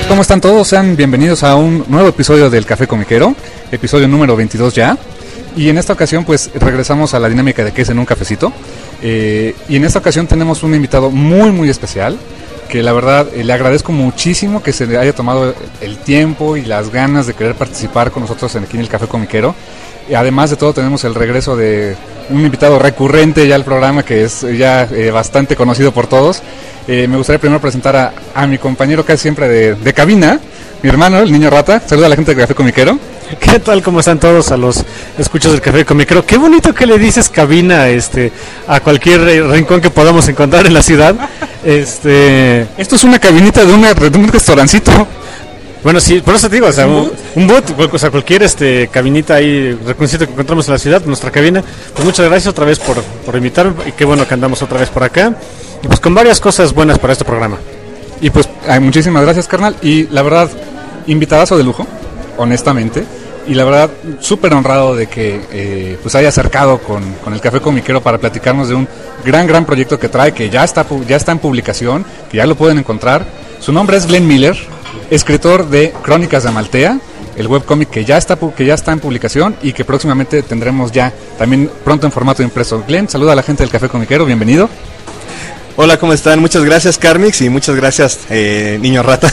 ¿Cómo están todos? Sean bienvenidos a un nuevo episodio del Café Comiquero, episodio número 22 ya. Y en esta ocasión pues regresamos a la dinámica de qué es en un cafecito. Y en esta ocasión tenemos un invitado muy especial, que la verdad le agradezco muchísimo que se le haya tomado el tiempo y las ganas de querer participar con nosotros aquí en el Café Comiquero. Y además de todo tenemos el regreso de un invitado recurrente ya al programa, que es ya bastante conocido por todos. Me gustaría primero presentar a mi compañero casi siempre de cabina, mi hermano, el niño Rata. Saluda a la gente del Café Comiquero. ¿Qué tal? ¿Cómo están todos a los escuchos del Café Comiquero? Qué bonito que le dices cabina a cualquier rincón que podamos encontrar en la ciudad. Esto es una cabinita de un restaurancito. Bueno, sí, por eso te digo, o sea, un boot, o sea, cualquier cabinita ahí, rinconcito que encontramos en la ciudad, nuestra cabina. Pues muchas gracias otra vez por invitarme, y qué bueno que andamos otra vez por acá. Y pues con varias cosas buenas para este programa. Y pues muchísimas gracias, carnal. Y la verdad, invitadazo de lujo, honestamente. Y la verdad, súper honrado de que pues haya acercado con el Café Comiquero para platicarnos de un gran proyecto que trae, que ya está en publicación, que ya lo pueden encontrar. Su nombre es Glenn Miller, escritor de Crónicas de Amaltea, el webcómic que ya está en publicación y que próximamente tendremos ya también pronto en formato impreso. Glenn, saluda a la gente del Café Comiquero, bienvenido. Hola, ¿cómo están? Muchas gracias, Carmix, y muchas gracias, Niño Rata.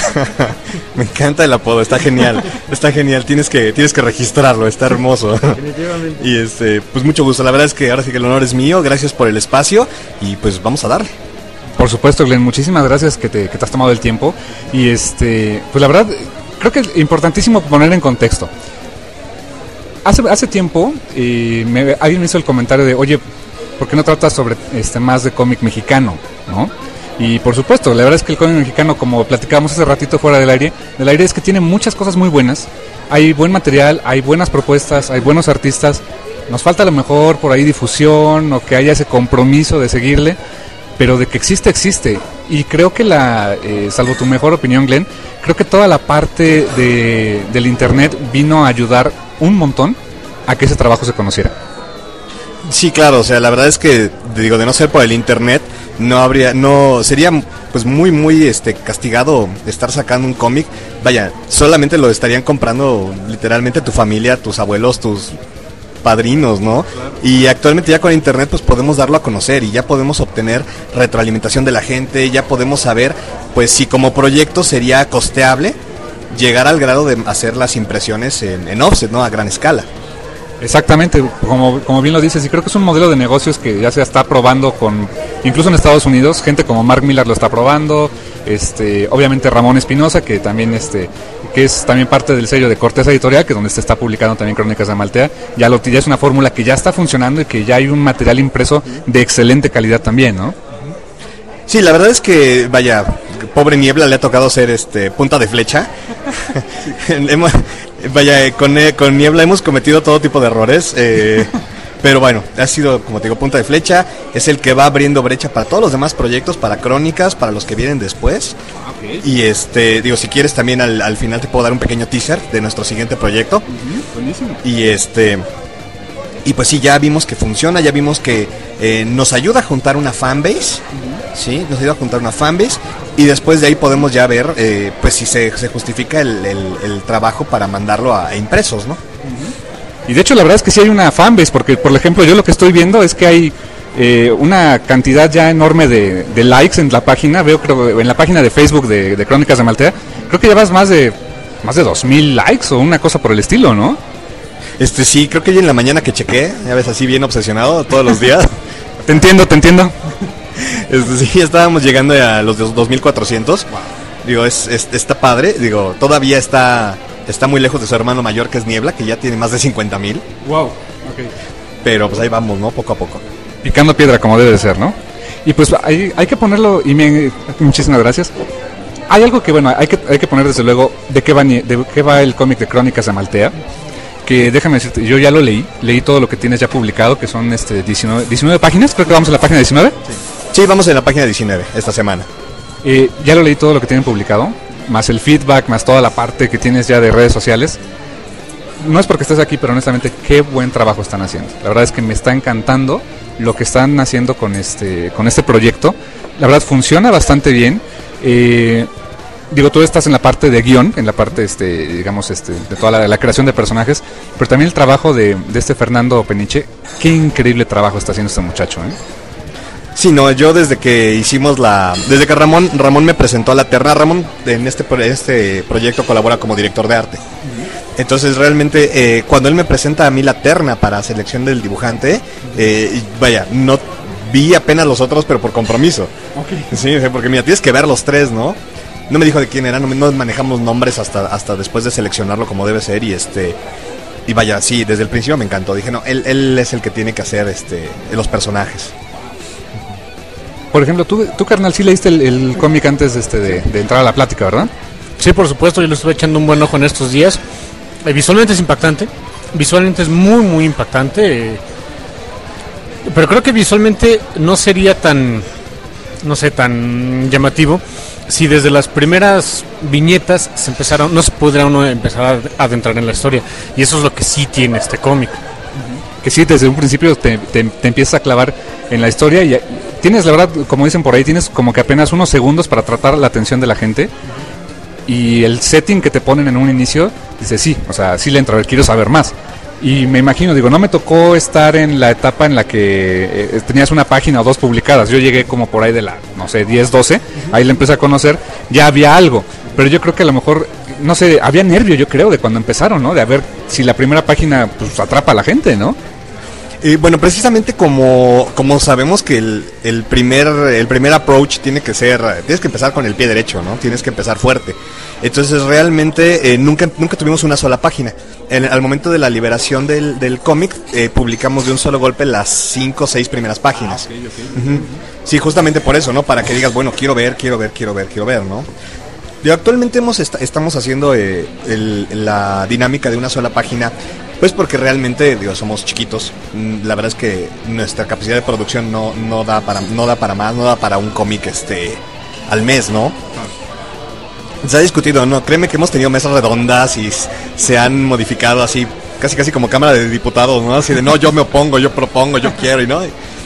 Me encanta el apodo, está genial, tienes que registrarlo, está hermoso. Definitivamente. Y pues mucho gusto, la verdad es que ahora sí que el honor es mío, gracias por el espacio y pues vamos a darle. Por supuesto, Glenn, muchísimas gracias que te has tomado el tiempo. Y pues la verdad, creo que es importantísimo poner en contexto. Hace tiempo alguien me hizo el comentario de, oye, ¿por qué no tratas sobre más de cómic mexicano, ¿no? Y por supuesto, la verdad es que el cómic mexicano, como platicábamos hace ratito fuera del aire, es que tiene muchas cosas muy buenas. Hay buen material, hay buenas propuestas, hay buenos artistas. Nos falta a lo mejor por ahí difusión o que haya ese compromiso de seguirle. Pero de que existe. Y creo que salvo tu mejor opinión, Glenn, creo que toda la parte del internet vino a ayudar un montón a que ese trabajo se conociera. Sí, claro, o sea, la verdad es que, de no ser por el internet, sería pues muy castigado estar sacando un cómic. Vaya, solamente lo estarían comprando literalmente tu familia, tus abuelos, tus padrinos, ¿no? Claro. Y actualmente ya con internet pues podemos darlo a conocer y ya podemos obtener retroalimentación de la gente, ya podemos saber pues si como proyecto sería costeable llegar al grado de hacer las impresiones en offset, ¿no? A gran escala. Exactamente, como bien lo dices, y creo que es un modelo de negocios que ya se está probando incluso en Estados Unidos, gente como Mark Millar lo está probando, obviamente Ramón Espinosa, que también que es también parte del sello de Corteza Editorial, que es donde se está publicando también Crónicas de Amaltea, ya es una fórmula que ya está funcionando y que ya hay un material impreso de excelente calidad también, ¿no? Sí, la verdad es que, vaya, pobre Niebla le ha tocado ser punta de flecha. Vaya, con Niebla hemos cometido todo tipo de errores, pero bueno, ha sido, como te digo, punta de flecha. Es el que va abriendo brecha para todos los demás proyectos, para Crónicas, para los que vienen después. Okay. Y si quieres también al final te puedo dar un pequeño teaser de nuestro siguiente proyecto. Buenísimo. Y pues sí, ya vimos que funciona, ya vimos que nos ayuda a juntar una fanbase. Sí, nos ayuda a juntar una fanbase y después de ahí podemos ya ver pues si se justifica el trabajo para mandarlo a impresos, ¿no? Y de hecho la verdad es que sí hay una fanbase, porque por ejemplo yo lo que estoy viendo es que hay una cantidad ya enorme de likes en la página. Creo en la página de Facebook de Crónicas de Amaltea, creo que llevas más de 2,000 likes o una cosa por el estilo, ¿no? Sí, creo que ya en la mañana que chequé, ya ves, así bien obsesionado todos los días. Te entiendo. Sí, estábamos llegando a los 2,400. Wow. Digo, está padre. Digo, todavía está muy lejos de su hermano mayor, que es Niebla, que ya tiene más de 50,000. Wow, okay. Pero pues ahí vamos, ¿no? Poco a poco. Picando piedra como debe de ser, ¿no? Y pues hay que ponerlo, muchísimas gracias. Hay algo que, bueno, hay que poner desde luego de qué va el cómic de Crónicas de Amaltea. Que déjame decirte, yo ya lo leí todo lo que tienes ya publicado, que son 19 páginas, creo que vamos a la página 19. Sí, vamos en la página 19 esta semana. Ya lo leí todo lo que tienen publicado, más el feedback, más toda la parte que tienes ya de redes sociales. No es porque estés aquí, pero honestamente qué buen trabajo están haciendo. La verdad es que me está encantando lo que están haciendo con este proyecto. La verdad funciona bastante bien. digo, tú estás en la parte de guión, en la parte, digamos, de toda la creación de personajes, pero también el trabajo de este Fernando Peniche. Qué increíble trabajo está haciendo este muchacho, ¿eh? Sí, no, yo desde que desde que Ramón me presentó a la terna. Ramón en este proyecto colabora como director de arte. Entonces realmente cuando él me presenta a mí la terna para selección del dibujante, vaya, no vi apenas los otros, pero por compromiso. Okay. Sí, porque mira, tienes que ver los tres, ¿no? No me dijo de quién era, no manejamos nombres hasta después de seleccionarlo como debe ser y vaya, sí, desde el principio me encantó. Dije, no, él es el que tiene que hacer los personajes. Por ejemplo, tú carnal, sí leíste el cómic antes de entrar a la plática, ¿verdad? Sí, por supuesto, yo le estuve echando un buen ojo en estos días. Visualmente es impactante, visualmente es muy, muy impactante. Pero creo que visualmente no sería tan llamativo si desde las primeras viñetas no se pudiera uno empezar a adentrar en la historia. Y eso es lo que sí tiene este cómic. Que sí, desde un principio te empiezas a clavar en la historia y tienes, la verdad, como dicen por ahí, tienes como que apenas unos segundos para tratar la atención de la gente. Y el setting que te ponen en un inicio, dice sí, o sea, sí le entro, a ver, quiero saber más. Y me imagino, no me tocó estar en la etapa en la que tenías una página o dos publicadas. Yo llegué como por ahí de la, 10, 12, ahí le empecé a conocer, ya había algo. Pero yo creo que a lo mejor, no sé, había nervio, yo creo, de cuando empezaron, ¿no? De a ver si la primera página pues atrapa a la gente, ¿no? Bueno, precisamente como sabemos que el primer approach tienes que empezar con el pie derecho, ¿no? Tienes que empezar fuerte. Entonces realmente nunca tuvimos una sola página. Al momento de la liberación del cómic, publicamos de un solo golpe las 5 o 6 primeras páginas. Okay. Uh-huh. Sí, justamente por eso, ¿no? Para que digas, bueno, quiero ver, ¿no? Y actualmente estamos haciendo la dinámica de una sola página, pues porque realmente, somos chiquitos. La verdad es que nuestra capacidad de producción no da para más, no da para un cómic al mes, ¿no? Se ha discutido, no, créeme que hemos tenido mesas redondas y se han modificado así, casi como Cámara de Diputados, ¿no? Así de, no, yo me opongo, yo propongo, yo quiero, y no,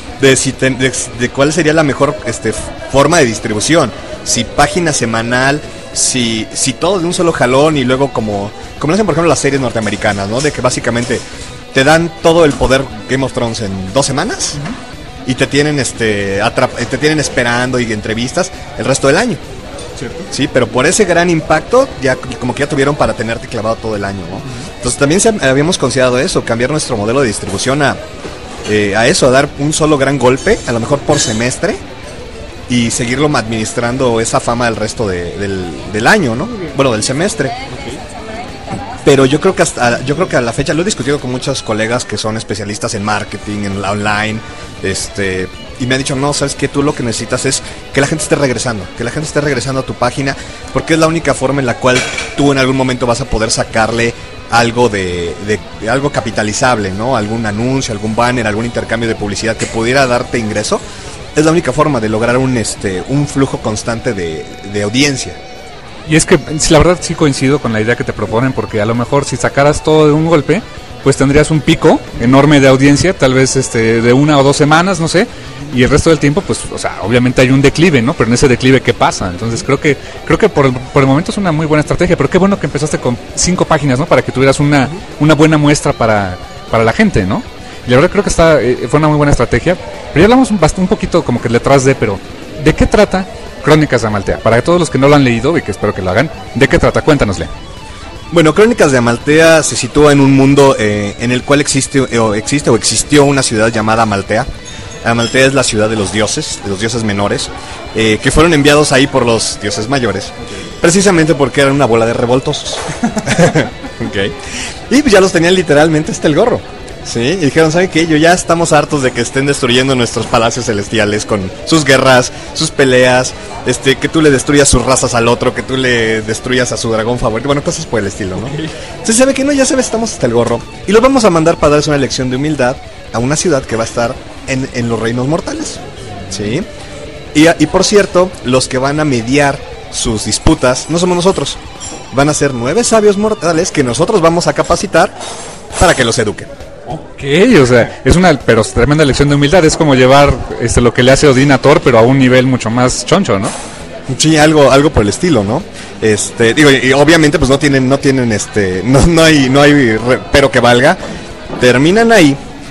de cuál sería la mejor forma de distribución, si página semanal, si todo de un solo jalón y luego como lo hacen por ejemplo las series norteamericanas, ¿no? De que básicamente te dan todo el poder Game of Thrones en 2 semanas y te tienen te tienen esperando y entrevistas el resto del año. ¿Cierto? Sí, pero por ese gran impacto ya como que ya tuvieron para tenerte clavado todo el año, ¿no? Entonces también habíamos considerado eso, cambiar nuestro modelo de distribución a dar un solo gran golpe, a lo mejor por semestre, y seguirlo administrando esa fama el resto del año, ¿no? Bueno, del semestre. Okay. Pero yo creo que a la fecha lo he discutido con muchos colegas que son especialistas en marketing, en la online, y me han dicho, no, sabes que tú lo que necesitas es que la gente esté regresando a tu página, porque es la única forma en la cual tú en algún momento vas a poder sacarle algo de algo capitalizable, ¿no? Algún anuncio, algún banner, algún intercambio de publicidad que pudiera darte ingreso. Es la única forma de lograr un flujo constante de audiencia. Y es que la verdad sí coincido con la idea que te proponen, porque a lo mejor si sacaras todo de un golpe, pues tendrías un pico enorme de audiencia, tal vez de 1 o 2 semanas, no sé, y el resto del tiempo, pues, o sea, obviamente hay un declive, ¿no? Pero en ese declive, ¿qué pasa? Entonces creo que por el momento es una muy buena estrategia, pero qué bueno que empezaste con 5 páginas, ¿no? Para que tuvieras una buena muestra para la gente, ¿no? Y la verdad creo que fue una muy buena estrategia, pero ya hablamos un poquito como que detrás pero ¿de qué trata Crónicas de Amaltea? Para todos los que no lo han leído y que espero que lo hagan, ¿de qué trata? Cuéntanosle. Bueno, Crónicas de Amaltea se sitúa en un mundo en el cual existió una ciudad llamada Amaltea. Amaltea es la ciudad de los dioses menores, que fueron enviados ahí por los dioses mayores, precisamente porque eran una bola de revoltosos. Okay. Y pues ya los tenían literalmente hasta el gorro. Sí, y dijeron, ¿saben qué? Ya estamos hartos de que estén destruyendo nuestros palacios celestiales con sus guerras, sus peleas, que tú le destruyas sus razas al otro, que tú le destruyas a su dragón favorito, bueno, cosas por el estilo, ¿no? Okay. Entonces, ¿sabe qué? No, ya sabes, estamos hasta el gorro. Y los vamos a mandar para darles una lección de humildad a una ciudad que va a estar en los reinos mortales, ¿sí? Y por cierto, los que van a mediar sus disputas no somos nosotros, van a ser 9 sabios mortales que nosotros vamos a capacitar para que los eduquen. Ok, o sea, es una tremenda lección de humildad. Es como llevar lo que le hace Odín a Thor, pero a un nivel mucho más choncho, ¿no? Sí, algo por el estilo, ¿no? Digo, y obviamente pues no tienen, no hay pero que valga. Terminan ahí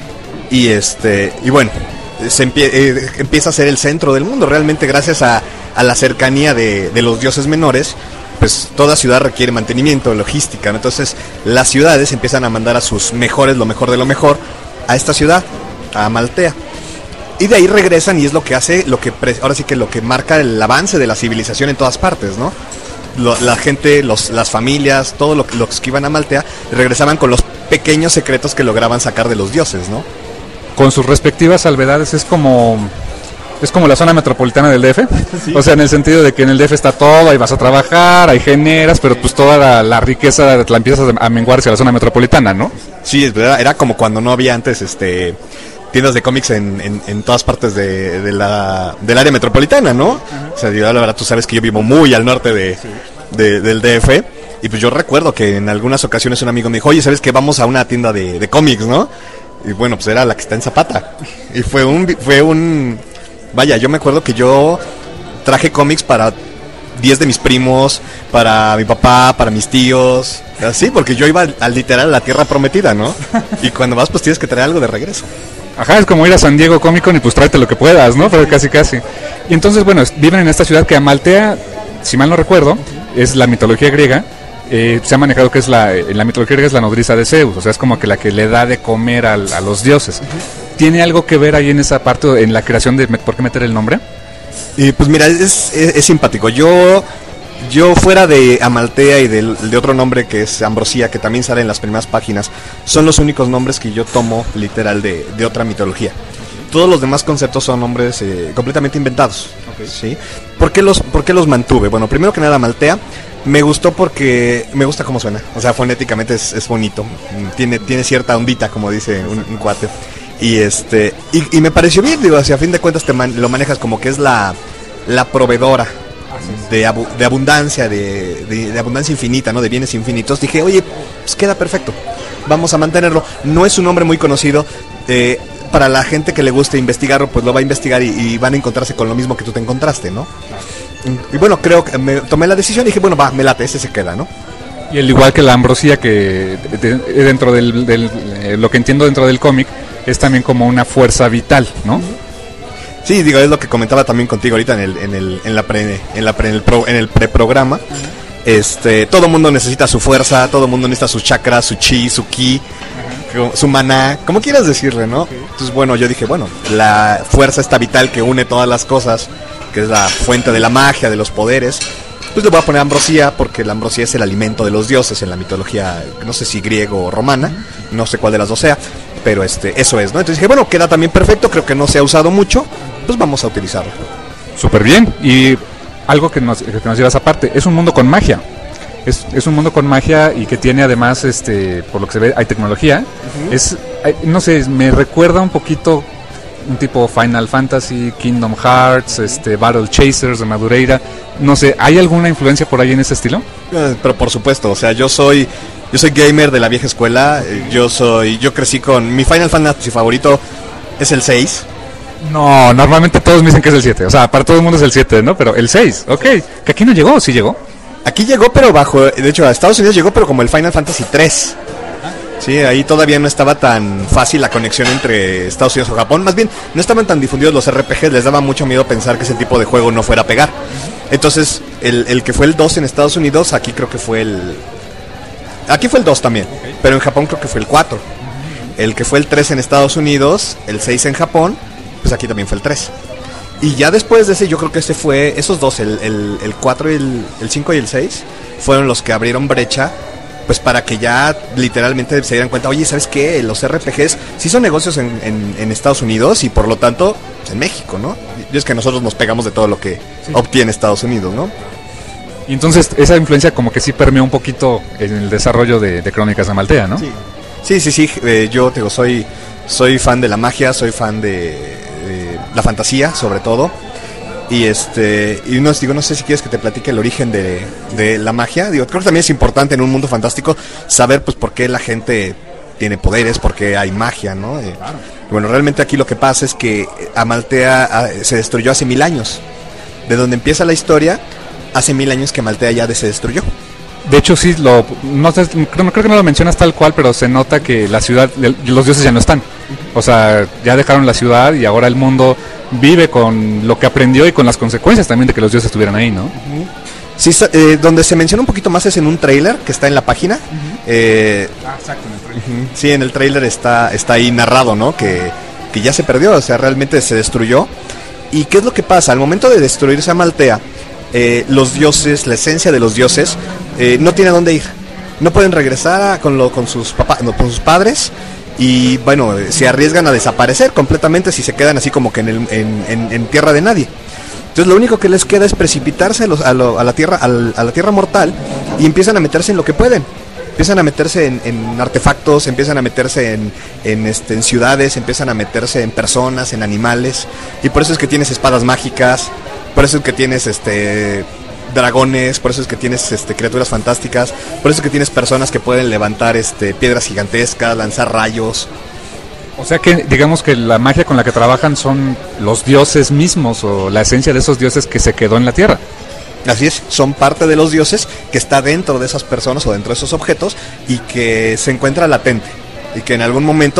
y bueno, empieza a ser el centro del mundo, realmente gracias a la cercanía de los dioses menores. Pues toda ciudad requiere mantenimiento, logística, ¿no? Entonces las ciudades empiezan a mandar a sus mejores, lo mejor de lo mejor, a esta ciudad, a Amaltea. Y de ahí regresan y es lo que hace, ahora sí que lo que marca el avance de la civilización en todas partes, ¿no? La gente, las familias, todos los que iban a Amaltea, regresaban con los pequeños secretos que lograban sacar de los dioses, ¿no? Con sus respectivas salvedades, es como la zona metropolitana del DF. Sí. O sea, en el sentido de que en el DF está todo, ahí vas a trabajar, ahí generas, pero pues toda la riqueza la empiezas a menguar hacia la zona metropolitana, ¿no? Sí, es verdad, era como cuando no había antes tiendas de cómics en todas partes del área metropolitana, ¿no? Uh-huh. O sea, la verdad, tú sabes que yo vivo muy al norte del DF, y pues yo recuerdo que en algunas ocasiones un amigo me dijo, oye, ¿sabes qué? Vamos a una tienda de cómics, ¿no? Y bueno, pues era la que está en Zapata. Y fue un vaya, yo me acuerdo que yo traje cómics para 10 de mis primos, para mi papá, para mis tíos, así, porque yo iba literal a la tierra prometida, ¿no? Y cuando vas, pues tienes que traer algo de regreso. Ajá, es como ir a San Diego Comic Con y pues tráete lo que puedas, ¿no? Pero casi. Y entonces, bueno, viven en esta ciudad que Amaltea, si mal no recuerdo, es la mitología griega. Se ha manejado que en la mitología griega es la nodriza de Zeus, o sea, es como que la que le da de comer a los dioses. ¿Tiene algo que ver ahí en esa parte, en la creación de por qué meter el nombre? Y pues mira, es simpático. Yo fuera de Amaltea y de otro nombre que es Ambrosía, que también sale en las primeras páginas, son los únicos nombres que yo tomo literal de otra mitología. Todos los demás conceptos son nombres completamente inventados. Okay. ¿Sí? ¿Por qué los mantuve? Bueno, primero que nada, Amaltea me gustó porque me gusta cómo suena. O sea, fonéticamente es bonito. Tiene cierta ondita, como dice un cuate. Y me pareció bien, digo, si a fin de cuentas lo manejas como que es la proveedora de abundancia, de abundancia infinita, ¿no? De bienes infinitos. Dije, oye, pues queda perfecto, vamos a mantenerlo. No es un nombre muy conocido, para la gente que le guste investigarlo, pues lo va a investigar y van a encontrarse con lo mismo que tú te encontraste, ¿no? Y bueno, creo que me tomé la decisión y dije, bueno, me late, ese se queda, ¿no? Y el igual que la ambrosía, que dentro lo que entiendo dentro del cómic, es también como una fuerza vital, ¿no? Sí, digo, es lo que comentaba también contigo ahorita en el preprograma. Todo mundo necesita su fuerza, todo mundo necesita sus chakras, su chi, su ki, su maná, como quieras decirle, ¿no? Entonces, bueno, yo dije, bueno, la fuerza esta vital que une todas las cosas, que es la fuente de la magia, de los poderes, pues le voy a poner ambrosía, porque la ambrosía es el alimento de los dioses en la mitología, no sé si griego o romana, no sé cuál de las dos sea, pero eso es, ¿no? Entonces dije, bueno, queda también perfecto, creo que no se ha usado mucho, pues vamos a utilizarlo. Súper bien. Y algo que nos llevas aparte, es un mundo con magia. Es un mundo con magia y que tiene además, por lo que se ve, hay tecnología. Uh-huh. No sé, me recuerda un poquito un tipo Final Fantasy, Kingdom Hearts, Battle Chasers de Madureira. No sé, ¿hay alguna influencia por ahí en ese estilo? Pero por supuesto, o sea, yo soy gamer de la vieja escuela. Yo crecí con mi Final Fantasy favorito, es el 6. No, normalmente todos me dicen que es el 7. O sea, para todo el mundo es el 7, ¿no? Pero el 6, ok. Que aquí no llegó, ¿sí llegó? Aquí llegó, pero de hecho a Estados Unidos llegó, pero como el Final Fantasy 3. Sí, ahí todavía no estaba tan fácil la conexión entre Estados Unidos o Japón. Más bien, no estaban tan difundidos los RPGs, les daba mucho miedo pensar que ese tipo de juego no fuera a pegar. Entonces, el que fue el 2 en Estados Unidos, aquí creo que fue Aquí fue el 2 también, pero en Japón creo que fue el 4. El que fue el 3 en Estados Unidos, el 6 en Japón, pues aquí también fue el 3. Y ya después de ese, yo creo que esos dos, el 4 y el 5 y el 6, fueron los que abrieron brecha, pues para que ya literalmente se dieran cuenta, oye, ¿sabes qué? Los RPGs sí son negocios en Estados Unidos y por lo tanto, pues en México, ¿no? Y es que nosotros nos pegamos de todo lo que obtiene Estados Unidos, ¿no? Y entonces esa influencia como que sí permeó un poquito en el desarrollo de Crónicas de Amaltea, ¿no? Sí. Yo te digo, soy fan de la magia, soy fan de la fantasía, sobre todo. Y no sé si quieres que te platique el origen de la magia. Digo, creo que también es importante en un mundo fantástico saber pues por qué la gente tiene poderes, por qué hay magia, ¿no? Claro. Bueno, realmente aquí lo que pasa es que Amaltea se destruyó hace 1000 años. de donde empieza la historia, hace 1000 años que Maltea ya se destruyó. De hecho, sí, no sé, creo que no lo mencionas tal cual, pero se nota que la ciudad, los dioses ya no están. O sea, ya dejaron la ciudad y ahora el mundo vive con lo que aprendió y con las consecuencias también de que los dioses estuvieran ahí, ¿no? Sí, donde se menciona un poquito más es en un tráiler que está en la página. Exacto, en el tráiler. Sí, en el tráiler está ahí narrado, ¿no? Que ya se perdió, o sea, realmente se destruyó. ¿Y qué es lo que pasa? Al momento de destruirse a Maltea, los dioses, la esencia de los dioses, no tiene a dónde ir. No pueden regresar con sus padres. Y bueno, se arriesgan a desaparecer completamente si se quedan así como que en tierra de nadie. Entonces lo único que les queda es precipitarse a la tierra mortal y empiezan a meterse en lo que pueden. Empiezan a meterse en artefactos, empiezan a meterse en ciudades, empiezan a meterse en personas, en animales. Y por eso es que tienes espadas mágicas, por eso es que tienes dragones, por eso es que tienes criaturas fantásticas, por eso es que tienes personas que pueden levantar piedras gigantescas, lanzar rayos. O sea que digamos que la magia con la que trabajan son los dioses mismos o la esencia de esos dioses que se quedó en la tierra. Así es, son parte de los dioses que está dentro de esas personas o dentro de esos objetos y que se encuentra latente. Y que en algún momento,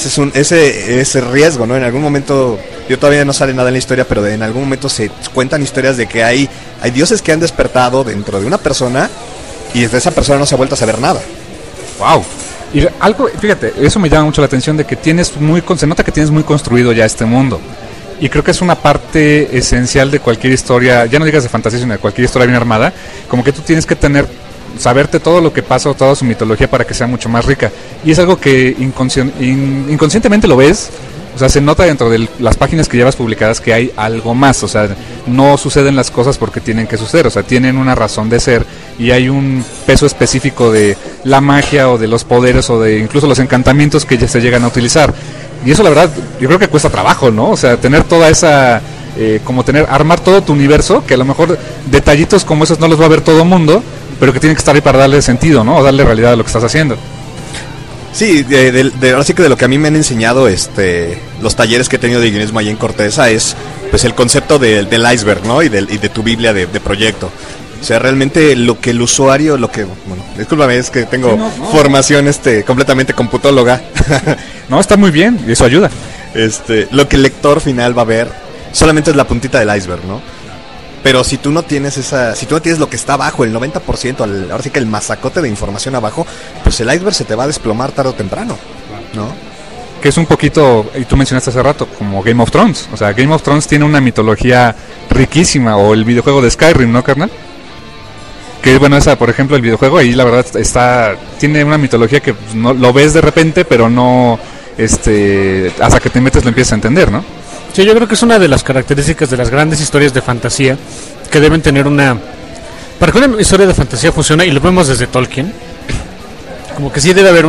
ese riesgo, ¿no? En algún momento, yo todavía no sale nada en la historia, pero en algún momento se cuentan historias de que hay dioses que han despertado dentro de una persona y desde esa persona no se ha vuelto a saber nada. ¡Wow! Y algo, fíjate, eso me llama mucho la atención de que se nota que tienes muy construido ya este mundo. Y creo que es una parte esencial de cualquier historia, ya no digas de fantasía, sino de cualquier historia bien armada, como que tú tienes que saberte todo lo que pasa o toda su mitología para que sea mucho más rica. Y es algo que inconscientemente lo ves, o sea, se nota dentro de las páginas que llevas publicadas que hay algo más, o sea, no suceden las cosas porque tienen que suceder, o sea, tienen una razón de ser y hay un peso específico de la magia o de los poderes o de incluso los encantamientos que ya se llegan a utilizar. Y eso la verdad, yo creo que cuesta trabajo, ¿no? O sea, tener toda esa, armar todo tu universo, que a lo mejor detallitos como esos no los va a ver todo el mundo, pero que tiene que estar ahí para darle sentido, ¿no? O darle realidad a lo que estás haciendo. Sí, ahora sí que de lo que a mí me han enseñado los talleres que he tenido de guionismo ahí en Corteza es pues el concepto del iceberg, ¿no? Y de tu Biblia de proyecto. O sea, realmente lo que el usuario, discúlpame, es que tengo formación completamente computóloga. No, está muy bien, y eso ayuda. Lo que el lector final va a ver solamente es la puntita del iceberg, ¿no? Pero si tú no tienes si tú no tienes lo que está abajo, el 90%, ahora sí que el masacote de información abajo, pues el iceberg se te va a desplomar tarde o temprano, ¿no? Que es un poquito, y tú mencionaste hace rato, como Game of Thrones. O sea, Game of Thrones tiene una mitología riquísima, o el videojuego de Skyrim, ¿no, carnal? Que bueno, por ejemplo, el videojuego ahí la verdad tiene una mitología que no lo ves de repente, pero no hasta que te metes lo empiezas a entender, ¿no? Sí, yo creo que es una de las características de las grandes historias de fantasía que deben tener para que una historia de fantasía funcione, y lo vemos desde Tolkien, como que sí debe haber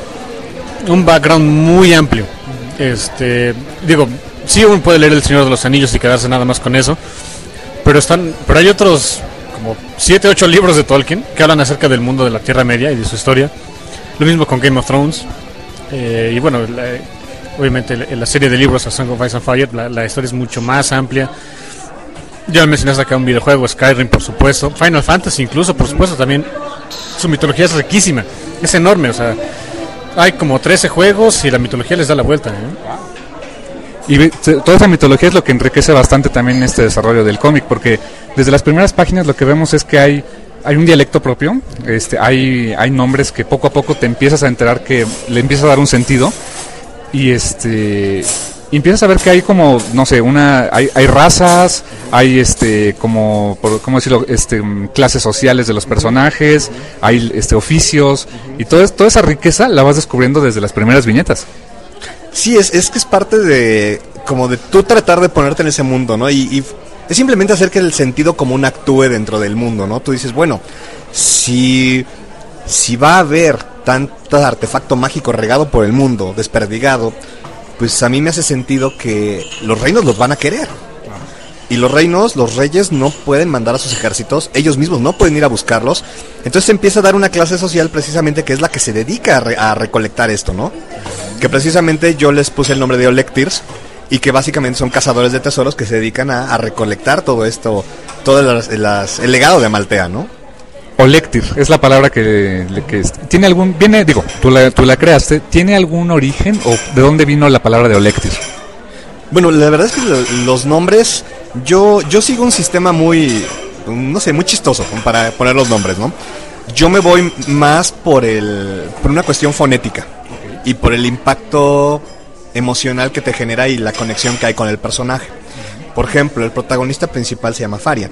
un background muy amplio. Sí, uno puede leer El Señor de los Anillos y quedarse nada más con eso, pero hay otros como 7, 8 libros de Tolkien que hablan acerca del mundo de la Tierra Media y de su historia. Lo mismo con Game of Thrones. Y bueno, obviamente la serie de libros A Song of Ice and Fire, la historia es mucho más amplia. Ya mencionaste acá un videojuego, Skyrim, por supuesto. Final Fantasy incluso, por supuesto, también. Su mitología es riquísima, es enorme, o sea, hay como 13 juegos y la mitología les da la vuelta, ¿eh? Y toda esa mitología es lo que enriquece bastante también este desarrollo del cómic, porque desde las primeras páginas lo que vemos es que hay un dialecto propio, hay nombres que poco a poco te empiezas a enterar, que le empiezas a dar un sentido, y empiezas a ver que hay como, no sé, hay razas, hay ¿cómo decirlo? Clases sociales de los personajes, hay oficios, y toda esa riqueza la vas descubriendo desde las primeras viñetas. Sí, es que es parte de tú tratar de ponerte en ese mundo, ¿no? Y es simplemente hacer que el sentido común actúe dentro del mundo, ¿no? Tú dices, bueno, si va a haber tanto artefacto mágico regado por el mundo, desperdigado, pues a mí me hace sentido que los reinos los van a querer. Y los reyes no pueden mandar a sus ejércitos, ellos mismos no pueden ir a buscarlos. Entonces se empieza a dar una clase social precisamente que es la que se dedica a recolectar esto, ¿no? Que precisamente yo les puse el nombre de Olectirs. y que básicamente son cazadores de tesoros que se dedican a recolectar todo esto, el legado de Amaltea, ¿no? Olectir, es la palabra que tiene algún, viene, digo, tú la creaste, ¿tiene algún origen o de dónde vino la palabra de Olectir? Bueno, la verdad es que los nombres, yo sigo un sistema muy, no sé, muy chistoso para poner los nombres, ¿no? Yo me voy más por una cuestión fonética y por el impacto emocional que te genera y la conexión que hay con el personaje. Por ejemplo, el protagonista principal se llama Farian.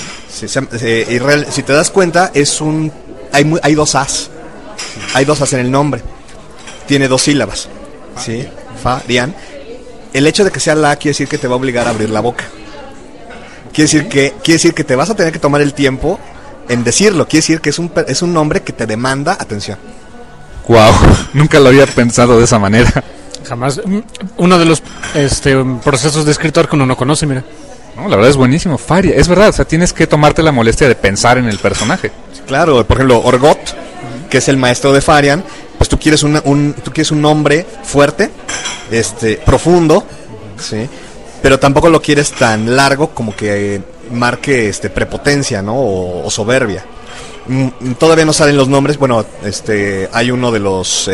Si te das cuenta, hay dos As. Hay dos As en el nombre. Tiene 2 sílabas. ¿Sí? Farian. El hecho de que sea la A quiere decir que te va a obligar a abrir la boca. Quiere decir que te vas a tener que tomar el tiempo en decirlo. Quiere decir que es un nombre que te demanda atención. Wow, nunca lo había pensado de esa manera. Jamás. Uno de los procesos de escritor que uno no conoce, mira. No, la verdad es buenísimo. Faria, es verdad, o sea, tienes que tomarte la molestia de pensar en el personaje. Claro, por ejemplo, Orgot, que es el maestro de Farian, pues tú quieres un nombre fuerte, profundo, ¿sí? Pero tampoco lo quieres tan largo como que marque prepotencia, ¿no? O soberbia. Todavía no salen los nombres. Bueno, hay uno de los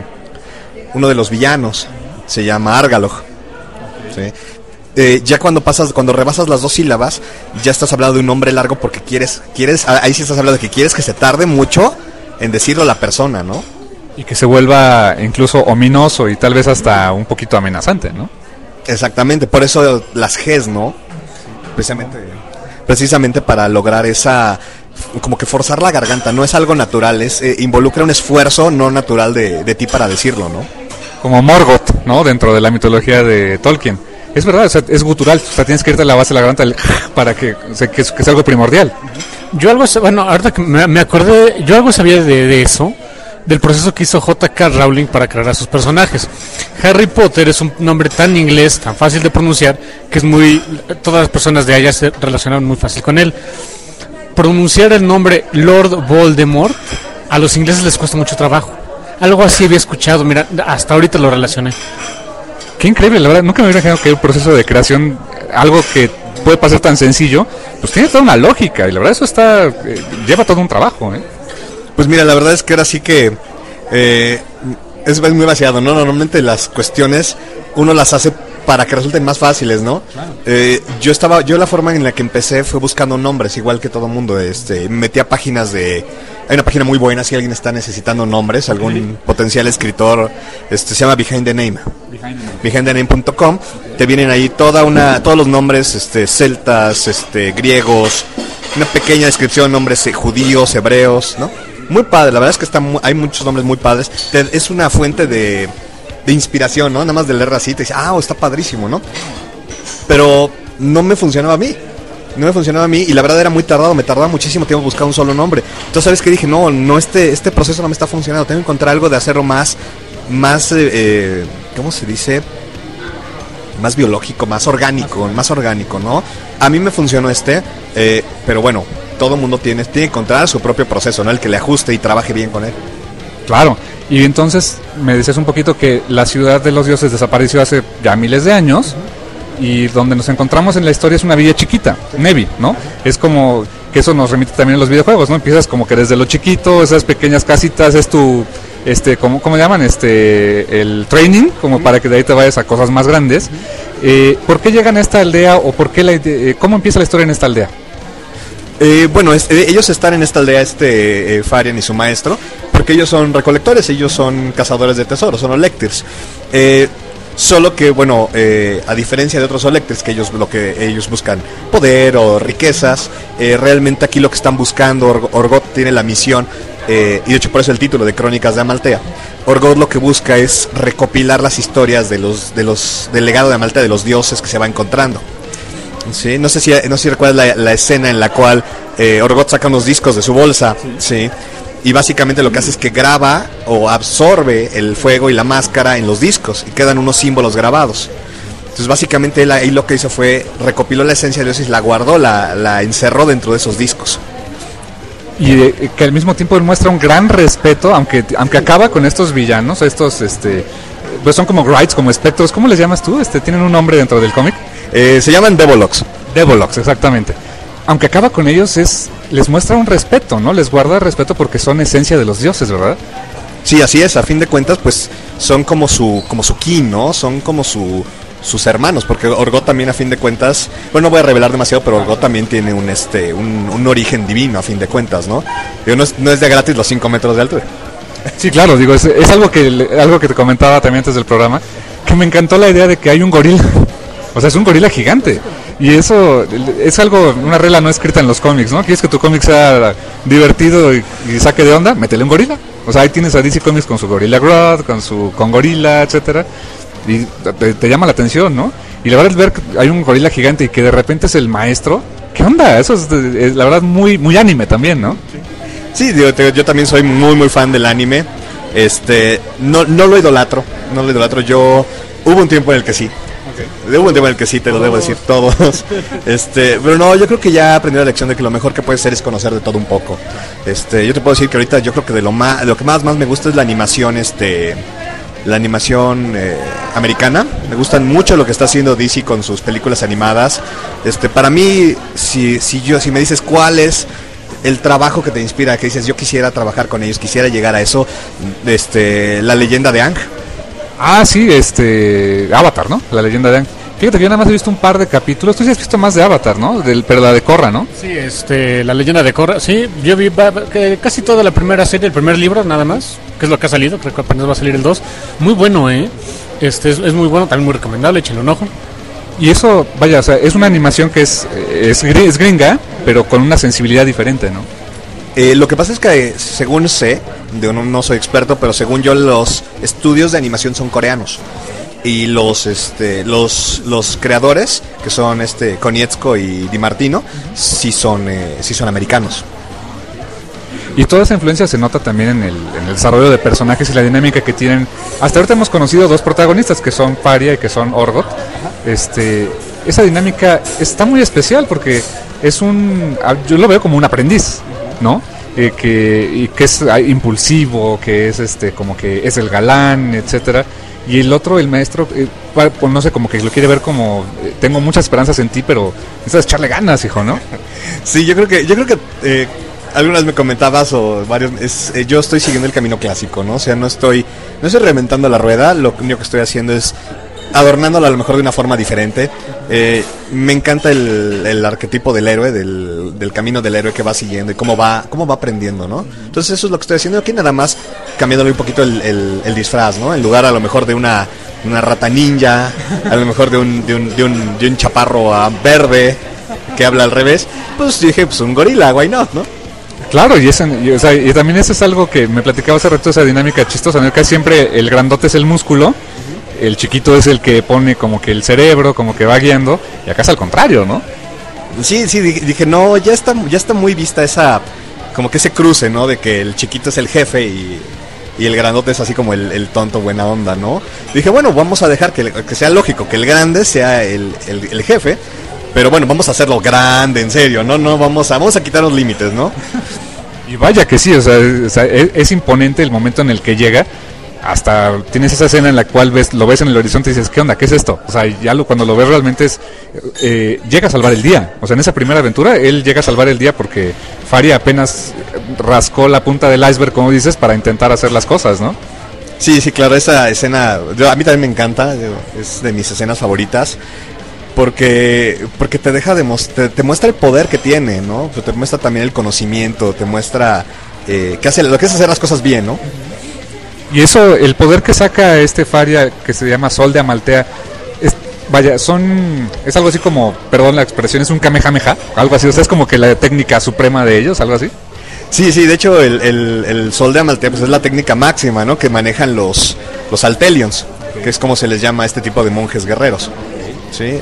villanos, se llama Argalog, ¿sí? Ya cuando rebasas las 2 sílabas, ya estás hablando de un nombre largo porque ahí sí estás hablando de que quieres que se tarde mucho en decirlo a la persona, ¿no? Y que se vuelva incluso ominoso y tal vez hasta un poquito amenazante, ¿no? Exactamente, por eso las Gs, ¿no? Precisamente para lograr esa, como que forzar la garganta, no es algo natural, involucra un esfuerzo no natural de ti para decirlo, ¿no? Como Morgoth, ¿no? Dentro de la mitología de Tolkien. Es verdad, o sea, es gutural, o sea, tienes que irte a la base de la garganta para que es algo primordial. Yo ahorita que me acordé, yo algo sabía de eso, del proceso que hizo J.K. Rowling para crear a sus personajes. Harry Potter es un nombre tan inglés, tan fácil de pronunciar, que todas las personas de allá se relacionan muy fácil con él. Pronunciar el nombre Lord Voldemort, a los ingleses les cuesta mucho trabajo. Algo así había escuchado, mira, hasta ahorita lo relacioné. Qué increíble, la verdad, nunca me hubiera imaginado que el proceso de creación, algo que puede pasar tan sencillo, pues tiene toda una lógica, y la verdad eso lleva todo un trabajo, ¿eh? Pues mira, la verdad es que ahora sí que es muy vaciado, ¿no? Normalmente las cuestiones uno las hace para que resulten más fáciles, ¿no? Claro. Yo la forma en la que empecé fue buscando nombres, igual que todo mundo, me metí a páginas hay una página muy buena si alguien está necesitando nombres, algún potencial escritor, se llama Behind the Name. BehindTheName.com. Te vienen ahí todos los nombres celtas, griegos, una pequeña descripción, nombres judíos, hebreos, ¿no? Muy padre, la verdad es que hay muchos nombres muy padres. Es una fuente de inspiración, ¿no? Nada más de leer así te dice, está padrísimo, ¿no? Pero no me funcionaba a mí. Y la verdad era muy tardado, me tardaba muchísimo tiempo buscar un solo nombre. Entonces, ¿sabes qué? Dije, no, este proceso no me está funcionando, tengo que encontrar algo de hacerlo más ¿cómo se dice? Más biológico, más orgánico, ¿no? A mí me funcionó pero bueno, todo el mundo tiene que encontrar su propio proceso, ¿no? El que le ajuste y trabaje bien con él. Claro, y entonces me decías un poquito que la ciudad de los dioses desapareció hace ya miles de años, y donde nos encontramos en la historia es una villa chiquita, Nevi, ¿no? Es como que eso nos remite también a los videojuegos, ¿no? Empiezas como que desde lo chiquito, esas pequeñas casitas, es tu, ¿cómo llaman? El training, como para que de ahí te vayas a cosas más grandes. ¿Por qué llegan a esta aldea o cómo empieza la historia en esta aldea? Bueno, ellos están en esta aldea, Farian y su maestro, porque ellos son recolectores, ellos son cazadores de tesoros, son Olectirs. Solo que, bueno, a diferencia de otros Olectirs, que ellos buscan poder o riquezas, realmente aquí lo que están buscando, Orgot tiene la misión, y de hecho por eso el título de Crónicas de Amaltea. Orgot lo que busca es recopilar las historias del legado de Amaltea, de los dioses que se va encontrando. ¿Sí? No sé si recuerdas la escena en la cual Orgot saca unos discos de su bolsa, ¿sí? Y básicamente lo que hace es que graba o absorbe el fuego y la máscara en los discos y quedan unos símbolos grabados. Entonces básicamente él ahí lo que hizo fue recopiló la esencia de Dios y la guardó, la encerró dentro de esos discos. Y que al mismo tiempo muestra un gran respeto, aunque acaba con estos villanos, estos pues son como Grites, como espectros. ¿Cómo les llamas tú? ¿Tienen un nombre dentro del cómic? Se llaman Devolox. Devolox, exactamente. Aunque acaba con ellos, les muestra un respeto, ¿no? Les guarda respeto porque son esencia de los dioses, ¿verdad? Sí, así es. A fin de cuentas, pues son como su kin, ¿no? Son como sus hermanos, porque Orgot también, a fin de cuentas, bueno, no voy a revelar demasiado, pero Orgot también tiene un origen divino, a fin de cuentas, ¿no? Digo, no es de gratis los 5 metros de altura. Sí, claro, digo, es algo que te comentaba también antes del programa, que me encantó la idea de que hay un gorila. O sea, es un gorila gigante. Y eso es una regla no escrita en los cómics, ¿no? ¿Quieres que tu cómic sea divertido y saque de onda? Métele un gorila. O sea, ahí tienes a DC Comics con su Gorilla Grodd, con Gorilla, etcétera. Y te llama la atención, ¿no? Y la verdad es ver que hay un gorila gigante y que de repente es el maestro. ¿Qué onda? Eso es la verdad muy, muy anime también, ¿no? Sí, digo, yo también soy muy, muy fan del anime. No lo idolatro. Hubo un tiempo en el que sí. Hubo un tiempo en el que sí, te lo debo decir todos. Pero no, yo creo que ya aprendí la lección de que lo mejor que puedes hacer es conocer de todo un poco. Yo te puedo decir que ahorita yo creo que de lo que más me gusta es la animación, la animación americana. Me gustan mucho lo que está haciendo DC con sus películas animadas. Para mí, si me dices cuál es el trabajo que te inspira, que dices yo quisiera trabajar con ellos, quisiera llegar a eso, la leyenda de Aang. Ah, sí, Avatar, ¿no? La leyenda de Aang. Fíjate que yo nada más he visto un par de capítulos. Tú sí has visto más de Avatar, ¿no? Pero la de Korra, ¿no? Sí, la leyenda de Korra. Sí, yo vi casi toda la primera serie, el primer libro, nada más, que es lo que ha salido. Creo que apenas va a salir el 2. Muy bueno, ¿eh? Es muy bueno, también muy recomendable, échenle un ojo. Y eso, vaya, o sea, es una animación que es gringa, pero con una sensibilidad diferente, ¿no? Lo que pasa es que, según sé, no soy experto, pero según yo, los estudios de animación son coreanos. Y los creadores, que son Konietzko y Di Martino, sí son americanos. Y toda esa influencia se nota también en el desarrollo de personajes y la dinámica que tienen. Hasta ahorita hemos conocido 2 protagonistas, que son Faria y que son Orgot. Esa dinámica está muy especial porque yo lo veo como un aprendiz, ¿no? Que es impulsivo, que es como que es el galán, etcétera. Y el otro, el maestro, no sé, como que lo quiere ver como tengo muchas esperanzas en ti, pero necesitas echarle ganas, hijo, ¿no? Sí, yo creo que algunas me comentabas o varios, yo estoy siguiendo el camino clásico, ¿no? O sea, no estoy reinventando la rueda, lo único que estoy haciendo es adornándola a lo mejor de una forma diferente. Me encanta el arquetipo del héroe, del camino del héroe que va siguiendo y cómo va aprendiendo, ¿no? Entonces eso es lo que estoy haciendo aquí, nada más cambiándole un poquito el disfraz, ¿no? En lugar a lo mejor de una rata ninja, a lo mejor de un chaparro verde que habla al revés, pues dije, pues un gorila, why not, ¿no? Claro, y también eso es algo que me platicaba hace rato, esa dinámica chistosa, ¿no? Que siempre el grandote es el músculo, el chiquito es el que pone como que el cerebro, como que va guiando, y acá es al contrario, ¿no? Sí, dije, no, ya está muy vista esa, como que ese cruce, ¿no? De que el chiquito es el jefe y el grandote es así como el tonto buena onda, ¿no? Dije, bueno, vamos a dejar que sea lógico, que el grande sea el jefe, pero bueno, vamos a hacerlo grande, en serio, ¿no? Vamos a quitar los límites, ¿no? Y vaya que sí, o sea, es imponente el momento en el que llega. Hasta tienes esa escena en la cual lo ves en el horizonte y dices, ¿qué onda? ¿Qué es esto? O sea, cuando lo ves realmente llega a salvar el día. O sea, en esa primera aventura él llega a salvar el día porque Faria apenas rascó la punta del iceberg, como dices, para intentar hacer las cosas, ¿no? Sí, claro, esa escena a mí también me encanta, es de mis escenas favoritas. Porque te deja te muestra el poder que tiene, ¿no? Te muestra también el conocimiento, te muestra lo que es hacer las cosas bien, ¿no? Y eso, el poder que saca Faria, que se llama Sol de Amaltea, es algo así como, perdón la expresión, es un Kamehameha, algo así, o sea, es como que la técnica suprema de ellos, algo así. Sí, de hecho el Sol de Amaltea pues es la técnica máxima, ¿no? Que manejan los Altelions, que es como se les llama a este tipo de monjes guerreros. Sí,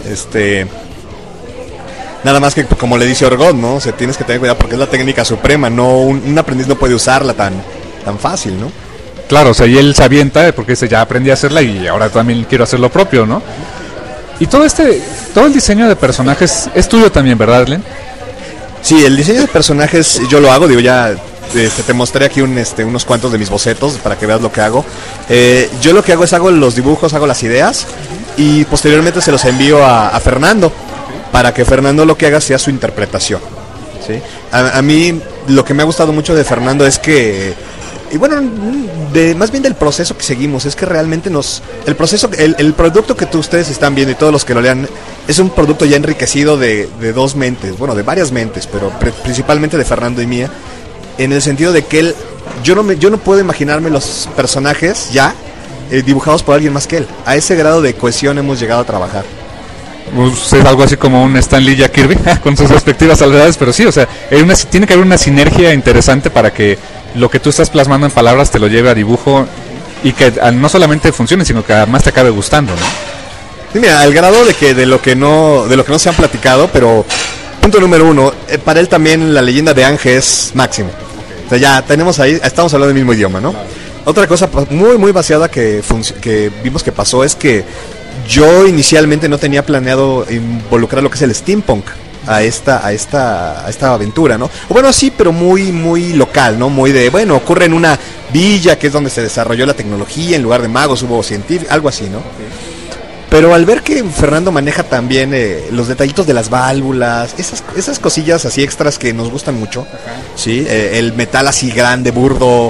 nada más que como le dice Orgot, ¿no? O sea, tienes que tener cuidado porque es la técnica suprema, no un aprendiz no puede usarla tan fácil, ¿no? Claro, o sea, y él se avienta porque ya aprendí a hacerla y ahora también quiero hacer lo propio, ¿no? Y todo el diseño de personajes es tuyo también, ¿verdad, Len? Sí, el diseño de personajes yo lo hago, digo, ya te mostré aquí unos cuantos de mis bocetos para que veas lo que hago. Yo lo que hago es hago los dibujos, hago las ideas y posteriormente se los envío a Fernando para que Fernando lo que haga sea su interpretación, ¿sí? A mí lo que me ha gustado mucho de Fernando es que, y bueno, más bien del proceso que seguimos, es que realmente el proceso, el producto que ustedes están viendo y todos los que lo lean, es un producto ya enriquecido de dos mentes, bueno, de varias mentes, pero principalmente de Fernando y mía, en el sentido de que yo no puedo imaginarme los personajes ya dibujados por alguien más que él. A ese grado de cohesión hemos llegado a trabajar. Es algo así como un Stan Lee y Jack Kirby con sus respectivas salvedades, pero sí, o sea, tiene que haber una sinergia interesante para que lo que tú estás plasmando en palabras te lo lleve a dibujo y que no solamente funcione, sino que además te acabe gustando, ¿no? Sí, mira, al grado de lo que no se han platicado, pero punto número 1, para él también la leyenda de Aang es máximo. O sea, ya tenemos ahí, estamos hablando del mismo idioma, ¿no? Claro. Otra cosa muy muy vaciada que vimos que pasó es que yo inicialmente no tenía planeado involucrar lo que es el steampunk a esta aventura, ¿no? O bueno, sí, pero muy muy local, ¿no? Muy de, bueno, ocurre en una villa que es donde se desarrolló la tecnología, en lugar de magos hubo científicos, algo así, ¿no? Okay. Pero al ver que Fernando maneja también los detallitos de las válvulas, esas cosillas así extras que nos gustan mucho, ajá, ¿sí? El metal así grande, burdo,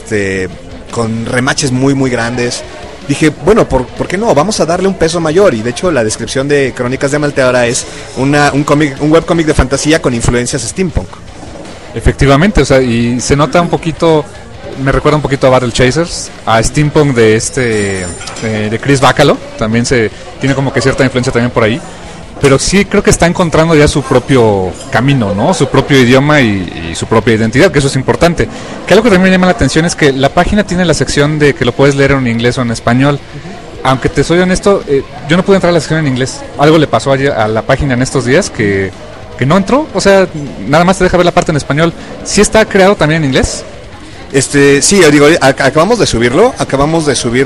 con remaches muy muy grandes. Dije, bueno, ¿por qué no? Vamos a darle un peso mayor. Y de hecho la descripción de Crónicas de Amalteora es un webcómic de fantasía con influencias steampunk. Efectivamente, o sea, y se nota un poquito, me recuerda un poquito a Battle Chasers, a Steampunk de Chris Bacalo, también tiene como que cierta influencia también por ahí, pero sí creo que está encontrando ya su propio camino, ¿no? Su propio idioma y su propia identidad, que eso es importante. Que algo que también me llama la atención es que la página tiene la sección de que lo puedes leer en inglés o en español. Aunque te soy honesto, yo no pude entrar a la sección en inglés. Algo le pasó a la página en estos días que no entró, o sea, nada más te deja ver la parte en español. ¿Sí está creado también en inglés? Sí, yo digo, acabamos de subir